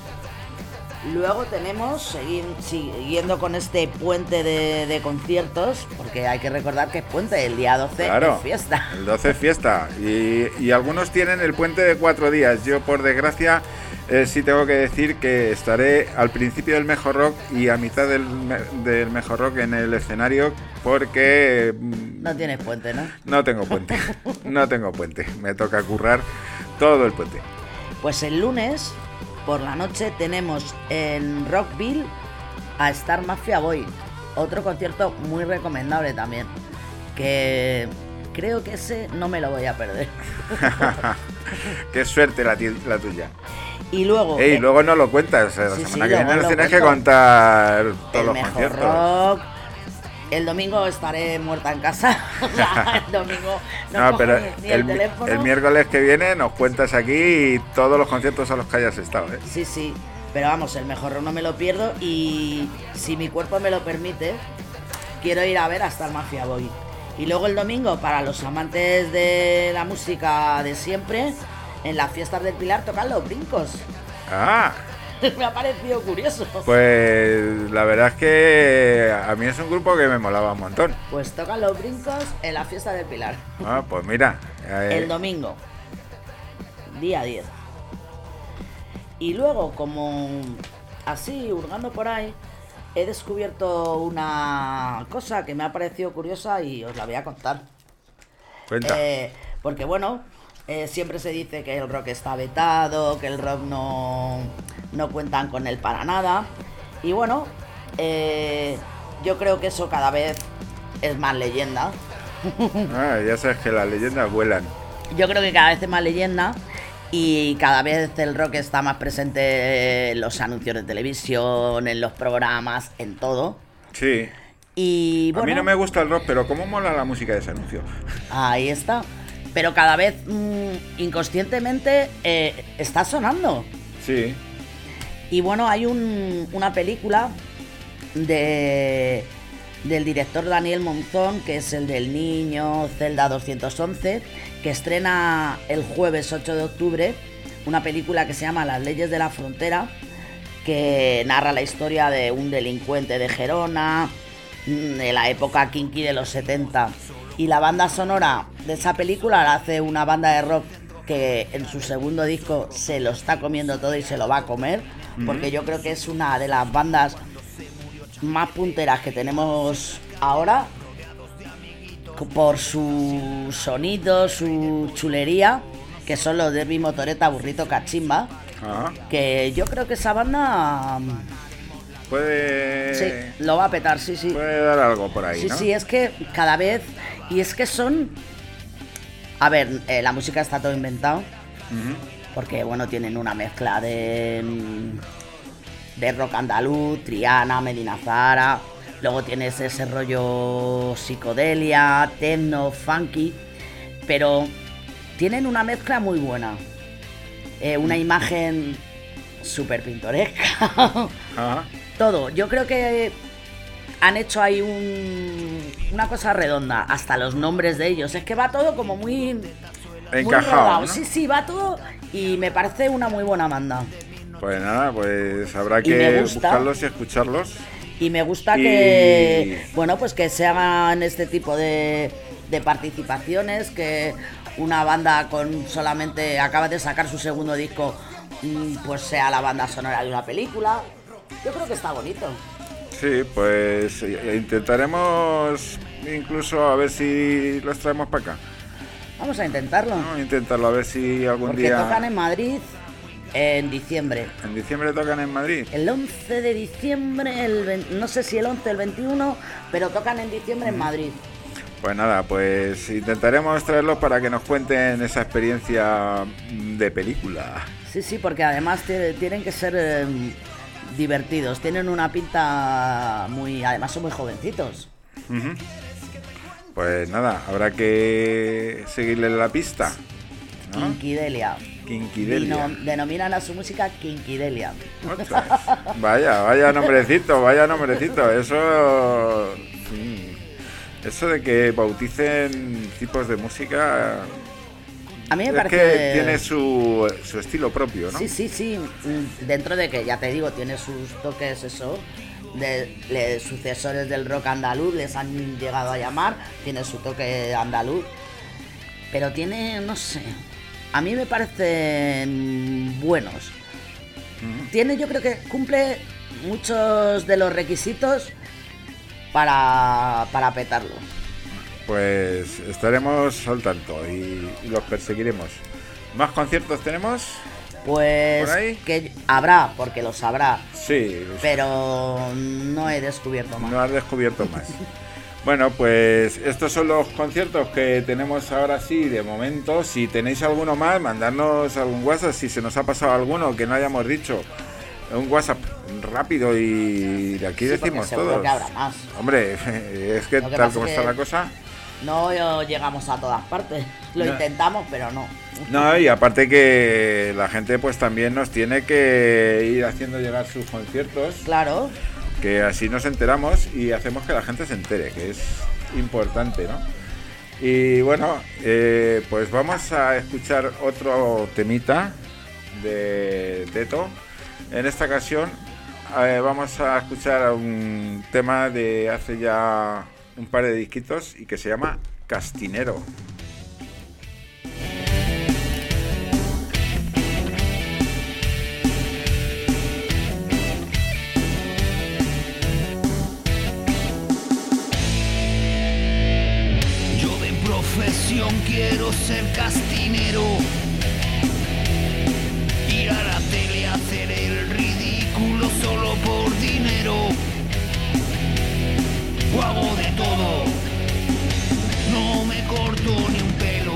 Luego tenemos, seguir, siguiendo con este puente de, de conciertos, porque hay que recordar que es puente, el día doce
claro,
es fiesta.
El doce es fiesta, y, y algunos tienen el puente de cuatro días. Yo, por desgracia, eh, sí tengo que decir que estaré al principio del Mejor Rock y a mitad del, del Mejor Rock en el escenario, porque...
No tienes puente, ¿no?
No tengo puente, no tengo puente, me toca currar todo el puente.
Pues el lunes... por la noche tenemos en Rockville a Star Mafia Boy, otro concierto muy recomendable también, que creo que ese no me lo voy a perder.
Qué suerte la, la tuya.
Y luego...
Ey,
eh,
luego no lo cuentas, la
sí,
semana
sí,
que viene nos tienes
cuento.
que contar todos
el
los
mejor
conciertos.
Rock. El domingo estaré muerta en casa. O sea, el domingo no,
No,
cojo
pero
ni, ni el,
el,
teléfono.
el miércoles que viene nos cuentas aquí todos los conciertos a los que hayas estado, ¿eh?
Sí, sí. Pero vamos, el mejor rock no me lo pierdo y si mi cuerpo me lo permite, quiero ir a ver a Star Mafia Boy. Y luego el domingo, para los amantes de la música de siempre, en las fiestas del Pilar tocan Los Brincos.
Ah,
Me ha parecido curioso.
pues la verdad es que a mí es un grupo que me molaba un montón.
Pues tocan Los Brincos en la fiesta del Pilar.
Ah, pues mira. eh,
El domingo, día diez. Y luego, como así, hurgando por ahí, he descubierto una cosa que me ha parecido curiosa y os la voy a contar.
Cuenta.
Eh, porque bueno, eh, siempre se dice que el rock está vetado, que el rock no, no cuentan con él para nada. Y bueno, eh, yo creo que eso cada vez es más leyenda.
Ah, ya sabes que las leyendas vuelan.
Yo creo que cada vez es más leyenda y cada vez el rock está más presente en los anuncios de televisión, en los programas, en todo.
Sí.
Y bueno,
A mí no me gusta el rock, pero ¿cómo mola la música de ese anuncio?
ahí está. Pero cada vez mmm, inconscientemente eh, está sonando.
Sí.
Y bueno, hay un, una película de del director Daniel Monzón, que es el del Niño, Celda doscientos once, que estrena el jueves ocho de octubre, una película que se llama Las leyes de la frontera, que narra la historia de un delincuente de Gerona, de la época kinky de los setenta. Y la banda sonora de esa película la hace una banda de rock que en su segundo disco se lo está comiendo todo y se lo va a comer, porque yo creo que es una de las bandas más punteras que tenemos ahora, por su sonido, su chulería, que son los Derby Motoreta Burrito Cachimba.
Ajá.
Que yo creo que esa banda
puede...
sí, lo va a petar, sí, sí.
Puede dar algo por ahí,
Sí,
¿no?
sí, es que cada vez... Y es que son... A ver, eh, la música está todo inventado,
Uh-huh.
porque, bueno, tienen una mezcla de... de rock andaluz, Triana, Medina Zahara. Luego tienes ese rollo psicodelia, techno, funky. Pero tienen una mezcla muy buena. Eh, una imagen súper pintoresca.
Ajá.
Todo. Yo creo que han hecho ahí un, una cosa redonda. Hasta los nombres de ellos. Es que va todo como muy...
Encajado,
muy rodado.
¿no?
Sí, sí, va todo. Y me parece una muy buena banda.
Pues nada, pues habrá
Y me
que
gusta.
buscarlos y escucharlos.
Y me gusta
Y-
que, bueno, pues que se hagan este tipo de, de participaciones, que una banda con solamente acaba de sacar su segundo disco, mm, pues sea la banda sonora de una película. Yo creo que está bonito.
Sí, pues eh, intentaremos incluso a ver si los traemos para acá.
Vamos a intentarlo.
¿no? Intentarlo a ver si algún
Porque
día...
tocan en Madrid en diciembre.
¿En diciembre tocan en Madrid?
El once de diciembre, el veinte, no sé si el once, el veintiuno, pero tocan en diciembre en Madrid.
Pues nada, pues intentaremos traerlos para que nos cuenten esa experiencia de película.
Sí, sí, porque además te- tienen que ser eh, divertidos, tienen una pinta muy... Además son muy jovencitos.
Uh-huh. Pues nada, habrá que seguirle la pista, ¿no?
Kinkidelia.
Kinkidelia.
Dino- denominan a su música Kinkidelia.
Ostras. Vaya, vaya nombrecito, vaya nombrecito. Eso... sí. Eso de que bauticen tipos de música...
A mí me
es
parece...
que tiene su, su estilo propio, ¿no?
Sí, sí, sí. Dentro de que, ya te digo, tiene sus toques, eso... De, de sucesores del rock andaluz, les han llegado a llamar, tiene su toque andaluz, pero tiene, no sé, a mí me parecen buenos. Uh-huh. Tiene, yo creo que cumple muchos de los requisitos para, para petarlo.
Pues estaremos al tanto y, y los perseguiremos. ¿Más conciertos tenemos?
Pues que habrá, porque lo sabrá.
Sí.
Pero no he descubierto más.
No has descubierto más. Bueno, pues estos son los conciertos que tenemos ahora sí, de momento. Si tenéis alguno más, mandadnos algún WhatsApp. Si se nos ha pasado alguno que no hayamos dicho, un WhatsApp rápido y de aquí sí, decimos todos.
Que habrá más.
Hombre, es que, que tal como está la cosa...
No llegamos a todas partes. Lo no. intentamos, pero no.
No, y aparte que la gente pues también nos tiene que ir haciendo llegar sus conciertos.
Claro.
Que así nos enteramos y hacemos que la gente se entere, que es importante, ¿no? Y bueno, eh, pues vamos a escuchar otro temita de Teto. En esta ocasión eh, vamos a escuchar un tema de hace ya un par de disquitos y que se llama Castinero.
Yo de profesión quiero ser castinero, ir a la tele a hacer el ridículo solo por dinero. O hago de todo, no me corto ni un pelo.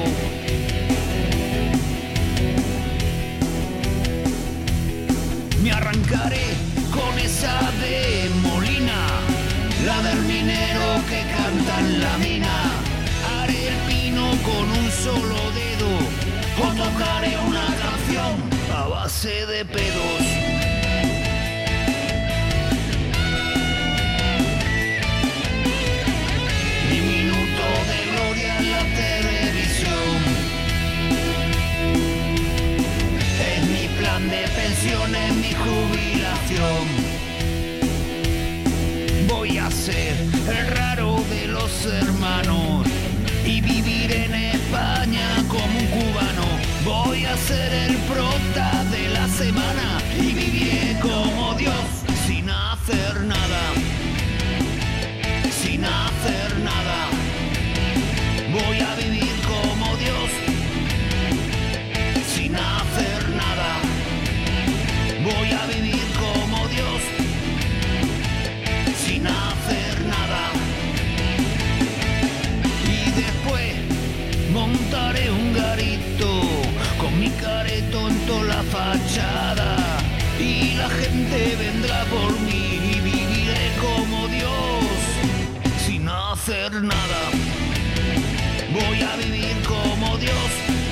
Me arrancaré con esa de Molina, la del minero que canta en la mina. Haré el pino con un solo dedo, o tocaré una canción a base de pedos. De pensión en mi jubilación. Voy a ser el raro de los hermanos y vivir en España como un cubano. Voy a ser el prota de la semana y viviré como Dios sin hacer nada, sin hacer nada. Voy a vivir como Dios sin hacer nada. Voy a vivir como Dios, sin hacer nada. Y después montaré un garito, con mi careto en toda la fachada. Y la gente vendrá por mí y viviré como Dios, sin hacer nada. Voy a vivir como Dios,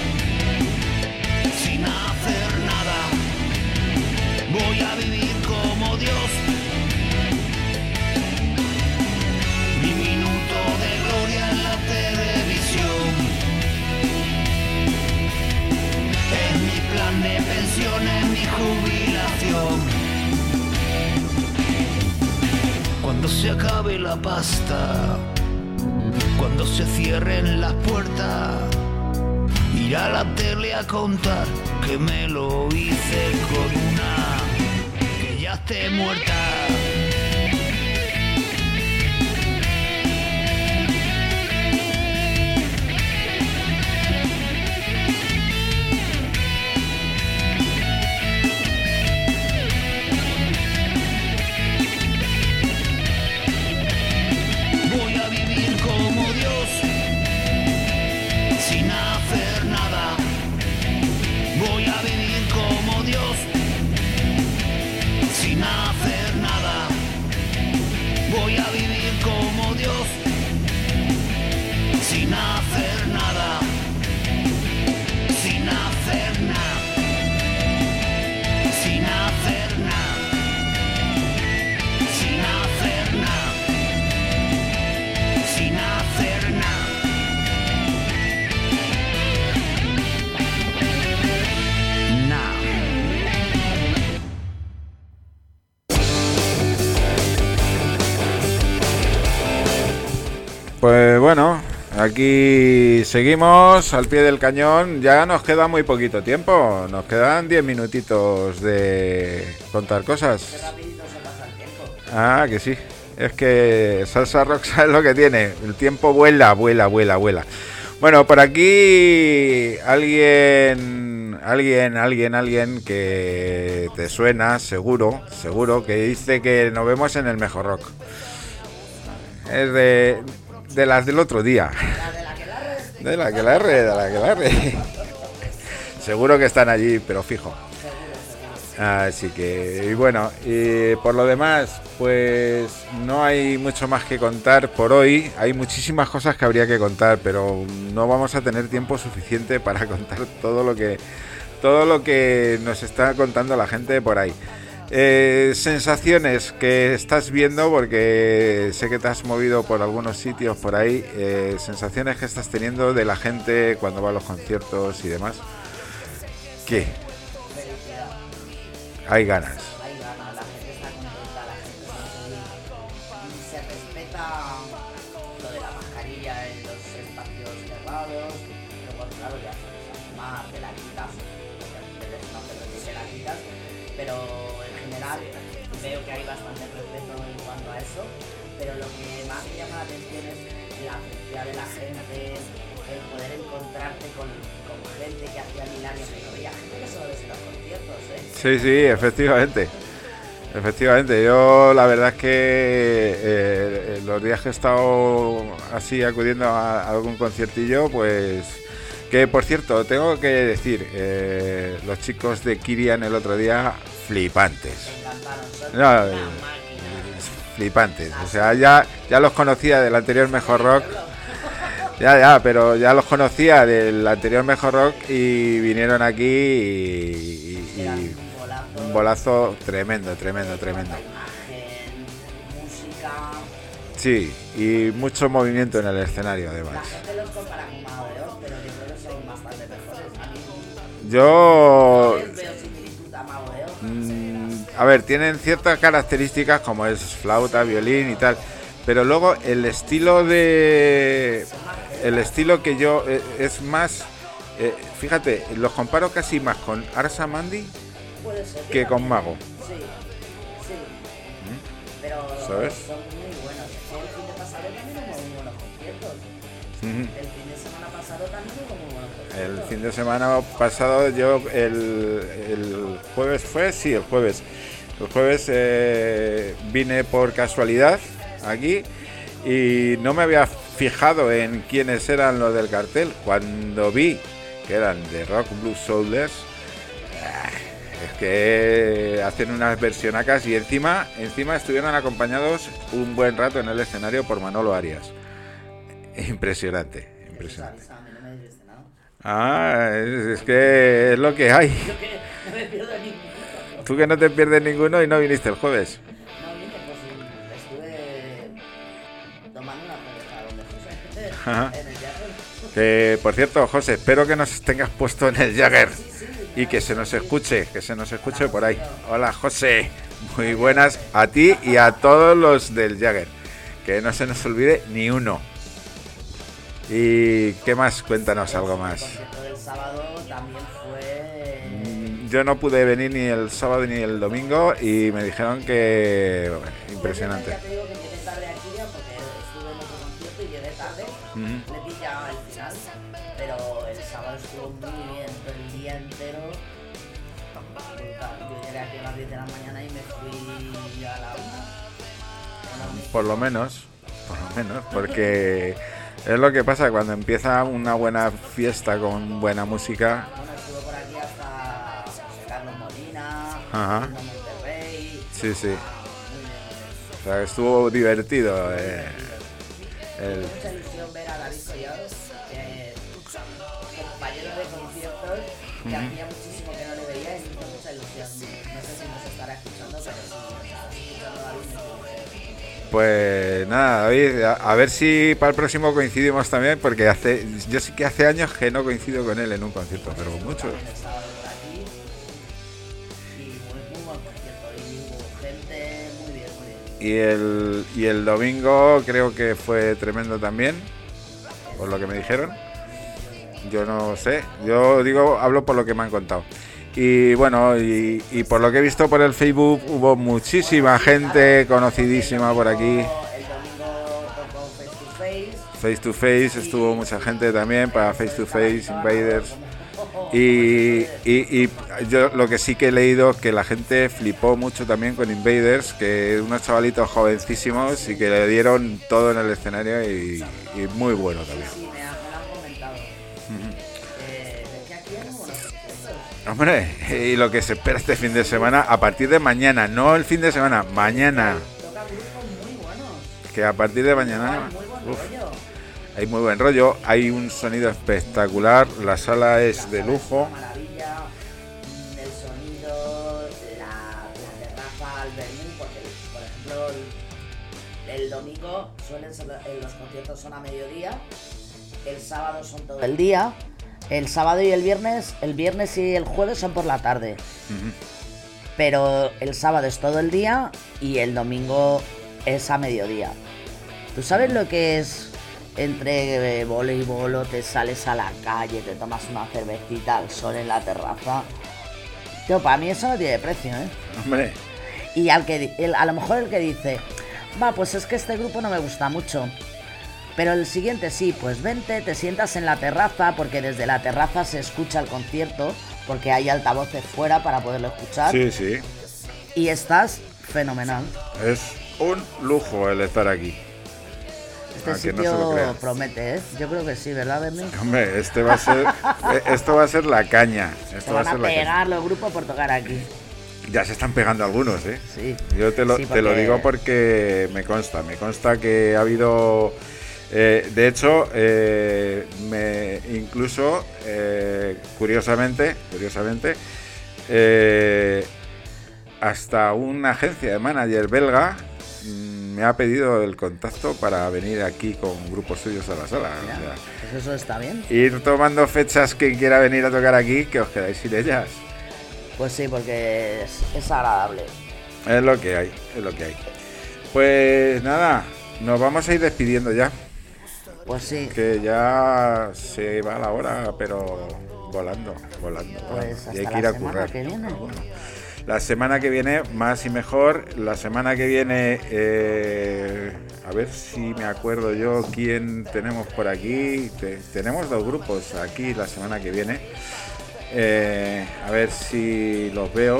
sin hacer nada. Voy a vivir como Dios. Mi minuto de gloria en la televisión es mi plan de pensión, es mi jubilación. Cuando se acabe la pasta, cuando se cierren las puertas, ir a la tele a contar que me lo hice con una que ya esté muerta. Voy a vivir como Dios, sin hacer nada. Voy a vivir como Dios, sin hacer sin hacer nada, sin hacer nada, sin hacer nada, sin hacer nada, sin hacer nada.
Pues bueno, aquí seguimos al pie del cañón. Ya nos queda muy poquito tiempo. Nos quedan diez minutitos de contar cosas. Ah, que sí. Es que Salsa Roxa es lo que tiene. El tiempo vuela, vuela, vuela, vuela. Bueno, por aquí alguien, alguien, alguien, alguien que te suena, seguro, seguro, que dice que nos vemos en el Mejor Rock. Es de... de las del otro día. De la que la re, de la que la re. Seguro que están allí, pero fijo. Así que, y bueno, y por lo demás, pues no hay mucho más que contar por hoy. Hay muchísimas cosas que habría que contar, pero no vamos a tener tiempo suficiente para contar todo lo que, todo lo que nos está contando la gente por ahí. Eh, sensaciones que estás viendo, porque sé que te has movido por algunos sitios por ahí, eh, sensaciones que estás teniendo de la gente cuando va a los conciertos y demás. ¿Qué? Hay ganas.
Hay ganas, la gente está contenta, la gente está feliz. Se respeta lo de la mascarilla en los espacios cerrados, luego claro ya sabes, fumar, te la quitas, porque antes no te la quitas, pero veo que hay bastante respeto en cuanto a eso, pero lo que más me llama la atención es la felicidad de la gente, el poder encontrarte con, con gente que hacía mil años que no veía, gente que solo ves en los conciertos, ¿eh?
Sí, sí, efectivamente. Efectivamente, yo la verdad es que eh, los días que he estado así acudiendo a algún conciertillo, pues... Que por cierto, tengo que decir, eh, los chicos de Kirian el otro día, flipantes. No, eh, flipantes. O sea, ya, ya los conocía del anterior Mejor Rock. Ya, ya, pero ya los conocía del anterior Mejor Rock y vinieron aquí y, y, y un bolazo tremendo, tremendo, tremendo. Sí, y mucho movimiento en el escenario además. Yo... Mm, a ver, tienen ciertas características como es flauta, violín y tal, pero luego el estilo de... El estilo que yo... Eh, es más... Eh, fíjate, los comparo casi más con Arsa Mandi que con Mago.
Sí, sí.
¿Mm?
Pero
¿sabes?
son muy buenos. El fin de pasado también hubo muy buenos conciertos.
Uh-huh.
El fin de semana pasado también hubo muy buenos conciertos.
El fin de semana pasado yo el, el jueves fue, sí, el jueves. El jueves eh, vine por casualidad aquí y no me había fijado en quiénes eran los del cartel. Cuando vi que eran de Rock Blues Soldiers, es que hacen unas versionacas y encima, encima estuvieron acompañados un buen rato en el escenario por Manolo Arias. Impresionante, impresionante. Ah, es, es que es lo que hay.
Yo que no me pierdo ninguno.
Tú que no te pierdes ninguno y no viniste el jueves.
No vine, pues estuve tomando una cerveza donde José,
Ajá.
en el Jagger.
Que, por cierto, José, espero que nos tengas puesto en el Jagger y que se nos escuche, que se nos escuche por ahí. Hola, José. Muy buenas a ti y a todos los del Jagger. Que no se nos olvide ni uno. ¿Y qué más? Cuéntanos algo más.
El concierto del sábado también fue...
Yo no pude venir ni el sábado ni el domingo y me dijeron que... Bueno, impresionante.
Ya te digo que llegué tarde aquí porque estuve en otro concierto y llegué tarde.
Uh-huh.
Le pillaba al final, pero el sábado estuvo muy bien, todo el día entero. Yo llegué aquí a las diez de la mañana y me fui a la una.
Por lo menos, por lo menos, porque... Es lo que pasa cuando empieza una buena fiesta con buena música.
Bueno, estuve por aquí hasta José Carlos Molina,
Ajá.
Monterrey.
Sí, sí. O sea, estuvo divertido. Eh. El...
Me mucha ilusión ver a David Collado, eh, compañero de conciertos, que
Ujú.
hacía muchísimo que no le veía y me hizo mucha ilusión. No sé si nos estará escuchando, pero si nos estás escuchando, David, me hace ilusión.
Pues nada, David, a, a ver si para el próximo coincidimos también, porque hace yo sí que hace años que no coincido con él en un concierto, pero mucho.
El sábado por aquí y muy, muy buen concierto y hubo gente muy bien, muy bien.
Y el, y el domingo creo que fue tremendo también, por lo que me dijeron. Yo no sé, yo digo, hablo por lo que me han contado. Y bueno, y, y por lo que he visto por el Facebook, hubo muchísima gente conocidísima por aquí.
El domingo tocó Face to Face.
Face to Face, estuvo mucha gente también para Face to Face, Invaders. Y, y, y yo lo que sí que he leído es que la gente flipó mucho también con Invaders, que unos chavalitos jovencísimos y que le dieron todo en el escenario y, y muy bueno también.
Sí, me, ha- me lo han comentado. Eh, ¿de qué aquí hay buenos conciertos?
Hombre, y lo que se espera este fin de semana, a partir de mañana, no el fin de semana, mañana,
Toca grupos muy buenos.
que a partir de mañana
Muy buen
uf,
rollo.
hay muy buen rollo, hay un sonido espectacular, la sala es de lujo.
Maravilla, mm, el sonido, la, la terraza, el menú, porque por ejemplo el, el domingo suelen ser, eh, los conciertos son a mediodía, el sábado son todo el día, el sábado y el viernes, el viernes y el jueves son por la tarde,
Ujú.
pero el sábado es todo el día y el domingo es a mediodía. ¿Tú sabes lo que es entre eh, voleibol o te sales a la calle, te tomas una cervecita al sol en la terraza? Tío, para mí eso no tiene precio, ¿eh?
Hombre,
Y al que di- el- a lo mejor el que dice, va, pues es que este grupo no me gusta mucho, pero el siguiente sí, pues vente, te sientas en la terraza, porque desde la terraza se escucha el concierto, porque hay altavoces fuera para poderlo escuchar,
sí, sí,
y estás fenomenal.
es un lujo el estar aquí.
Este
Aunque no se lo
sitio
crean.
promete, ¿eh? Yo creo que sí, ¿verdad, Bernie?
Hombre, este va a ser, eh, esto va a ser la caña.
Se
Esto va a
van a
ser la caña.
pegar los grupos por tocar aquí.
Ya se están pegando algunos, ¿eh?
Sí.
Yo te lo,
Sí,
te lo
porque-
digo porque me consta, me consta que ha habido, eh, de hecho, eh, me incluso, eh, curiosamente, curiosamente, eh, hasta una agencia de manager belga mm, me ha pedido el contacto para venir aquí con grupos suyos a la sala. o
Mira,
sea,
pues eso está bien.
ir tomando fechas que quiera venir a tocar aquí, que os quedáis sin ellas.
Pues sí, porque es, es agradable.
Es lo que hay, es lo que hay. Pues nada, nos vamos a ir despidiendo ya.
Pues sí.
Que ya se va la hora, pero volando, volando.
Pues
volando. Y hay
hasta
que ir
la
a
semana
currar.
que viene.
La semana que viene, más y mejor. La semana que viene, eh, a ver si me acuerdo yo quién tenemos por aquí. Te- tenemos dos grupos aquí la semana que viene. Eh, a ver si los veo.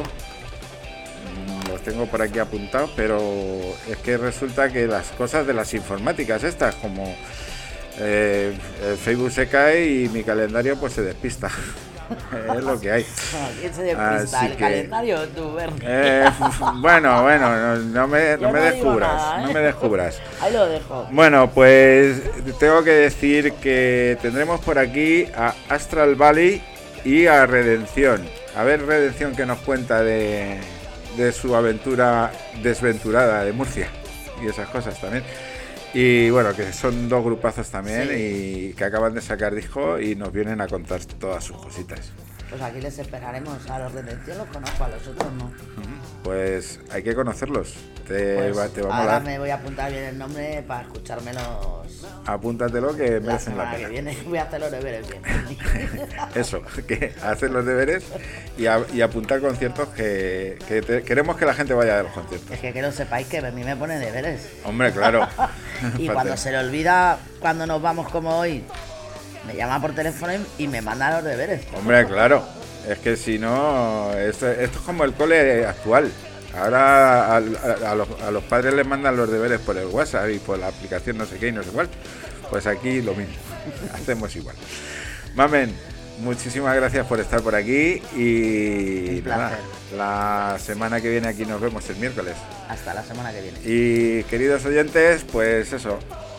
Mm, Los tengo por aquí apuntados, pero es que resulta que las cosas de las informáticas estas, como eh, el Facebook se cae y mi calendario pues se despista. Es lo que hay.
¿Quién se despista?
Así
¿El
que-
calendario o tú, Bernie?
Eh, bueno, bueno, no, no me,
Yo
no me
no digo
descubras,
nada, ¿eh?
no me descubras.
Ahí lo dejo.
Bueno, pues tengo que decir que tendremos por aquí a Astral Valley y a Redención. A ver, Redención, que nos cuenta de, de su aventura desventurada de Murcia y esas cosas también. Y bueno, que son dos grupazos también y que acaban de sacar disco y nos vienen a contar todas sus cositas.
Pues aquí les esperaremos. A los Redención los conozco, a los otros no.
Pues hay que conocerlos. Te,
Pues
va, te va a
ahora
molar.
me voy a apuntar bien el nombre para escuchármelos
Apúntatelo que
la
merecen la
semana que
pena.
viene. Voy a hacer los deberes bien.
Eso, que hacer los deberes y, a- y apuntar conciertos que, que te- queremos que la gente vaya a los conciertos.
Es que que lo sepáis que Bernie me pone deberes.
Hombre, claro.
Y
Falta-
cuando se le olvida, cuando nos vamos como hoy, me llama por teléfono y y me manda los deberes.
Hombre, claro. Es que si no, esto, esto es como el cole actual. Ahora a, a- a los, a los padres les mandan los deberes por el WhatsApp y por la aplicación no sé qué y no sé cuál. Pues aquí lo mismo. Hacemos igual. Mamen, muchísimas gracias por estar por aquí y
Un
nada,
placer.
la semana que viene aquí nos vemos el miércoles.
Hasta la semana que viene.
Y queridos oyentes, pues eso,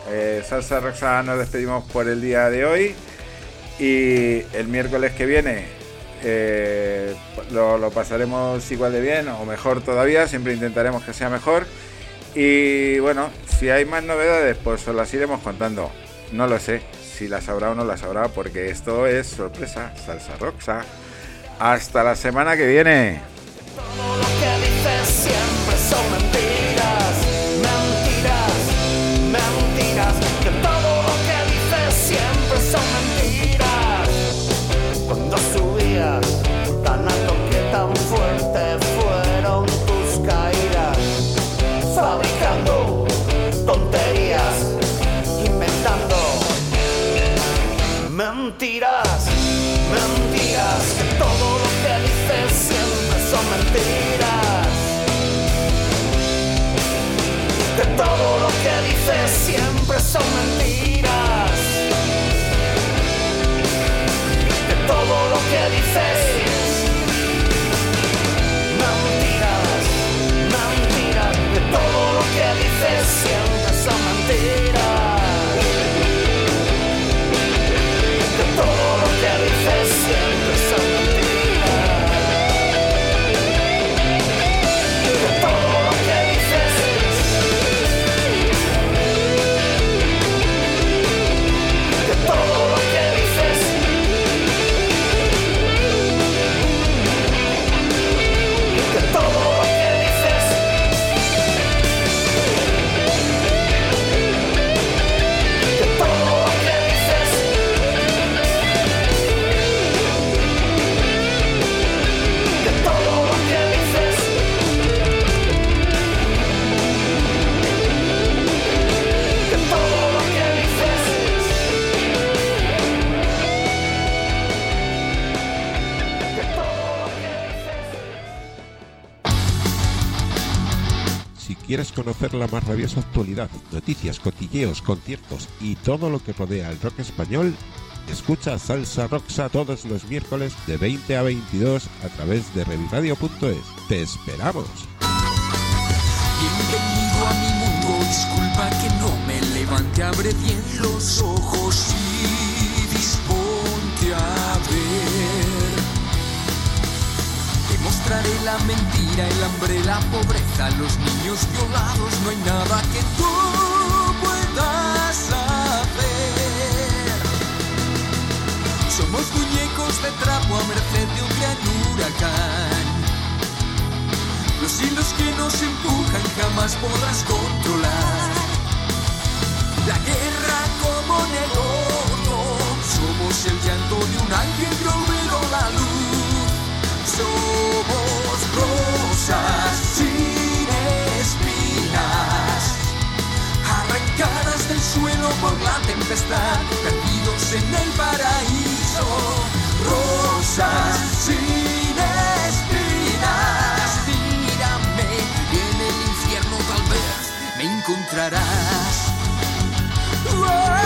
eh, Salsa Roxa nos despedimos por el día de hoy y el miércoles que viene eh, lo, lo pasaremos igual de bien o mejor todavía, siempre intentaremos que sea mejor y bueno, si hay más novedades pues os las iremos contando, no lo sé si las habrá o no las habrá porque esto es sorpresa, Salsa Roxa. Hasta la semana que viene.
Todo lo que dices siempre son mentiras, mentiras, mentiras. Que todo lo que dices siempre son mentiras. Cuando subías tan alto que tan fuerte fueron tus caídas, fabricando tonterías, inventando mentiras, mentiras. Que todo lo que dices siempre son mentiras. Que todo lo que dices siempre son mentiras. Que todo lo que dices mentiras, mentiras. Que todo lo que dices siempre son mentiras. Que todo lo que dices siempre son mentiras. Que todo lo que dices, que todo lo que dices, que todo lo que dices, que todo lo que dices, que todo lo que dices, que todo lo que dices.
Si quieres conocer la más rabiosa actualidad, noticias, cotilleos, conciertos y todo lo que rodea al rock español, escucha Salsa Roxa todos los miércoles de veinte a veintidós a través de reviradio punto es. ¡Te esperamos!
Bienvenido a mi mundo, disculpa que no me levante, abre bien los ojos y disponte a ver. Te mostraré la mentira, el hambre, la pobreza, los niños violados, no hay nada que tú puedas hacer. Somos muñecos de trapo a merced de un gran huracán. Los hilos que nos empujan jamás podrás controlar. La guerra como negocio, somos el llanto de un ángel que olvidó la luz. Somos rosas sin espinas, arrancadas del suelo por la tempestad, perdidos en el paraíso. Rosas sin espinas, mírame, y en el infierno tal vez me encontrarás.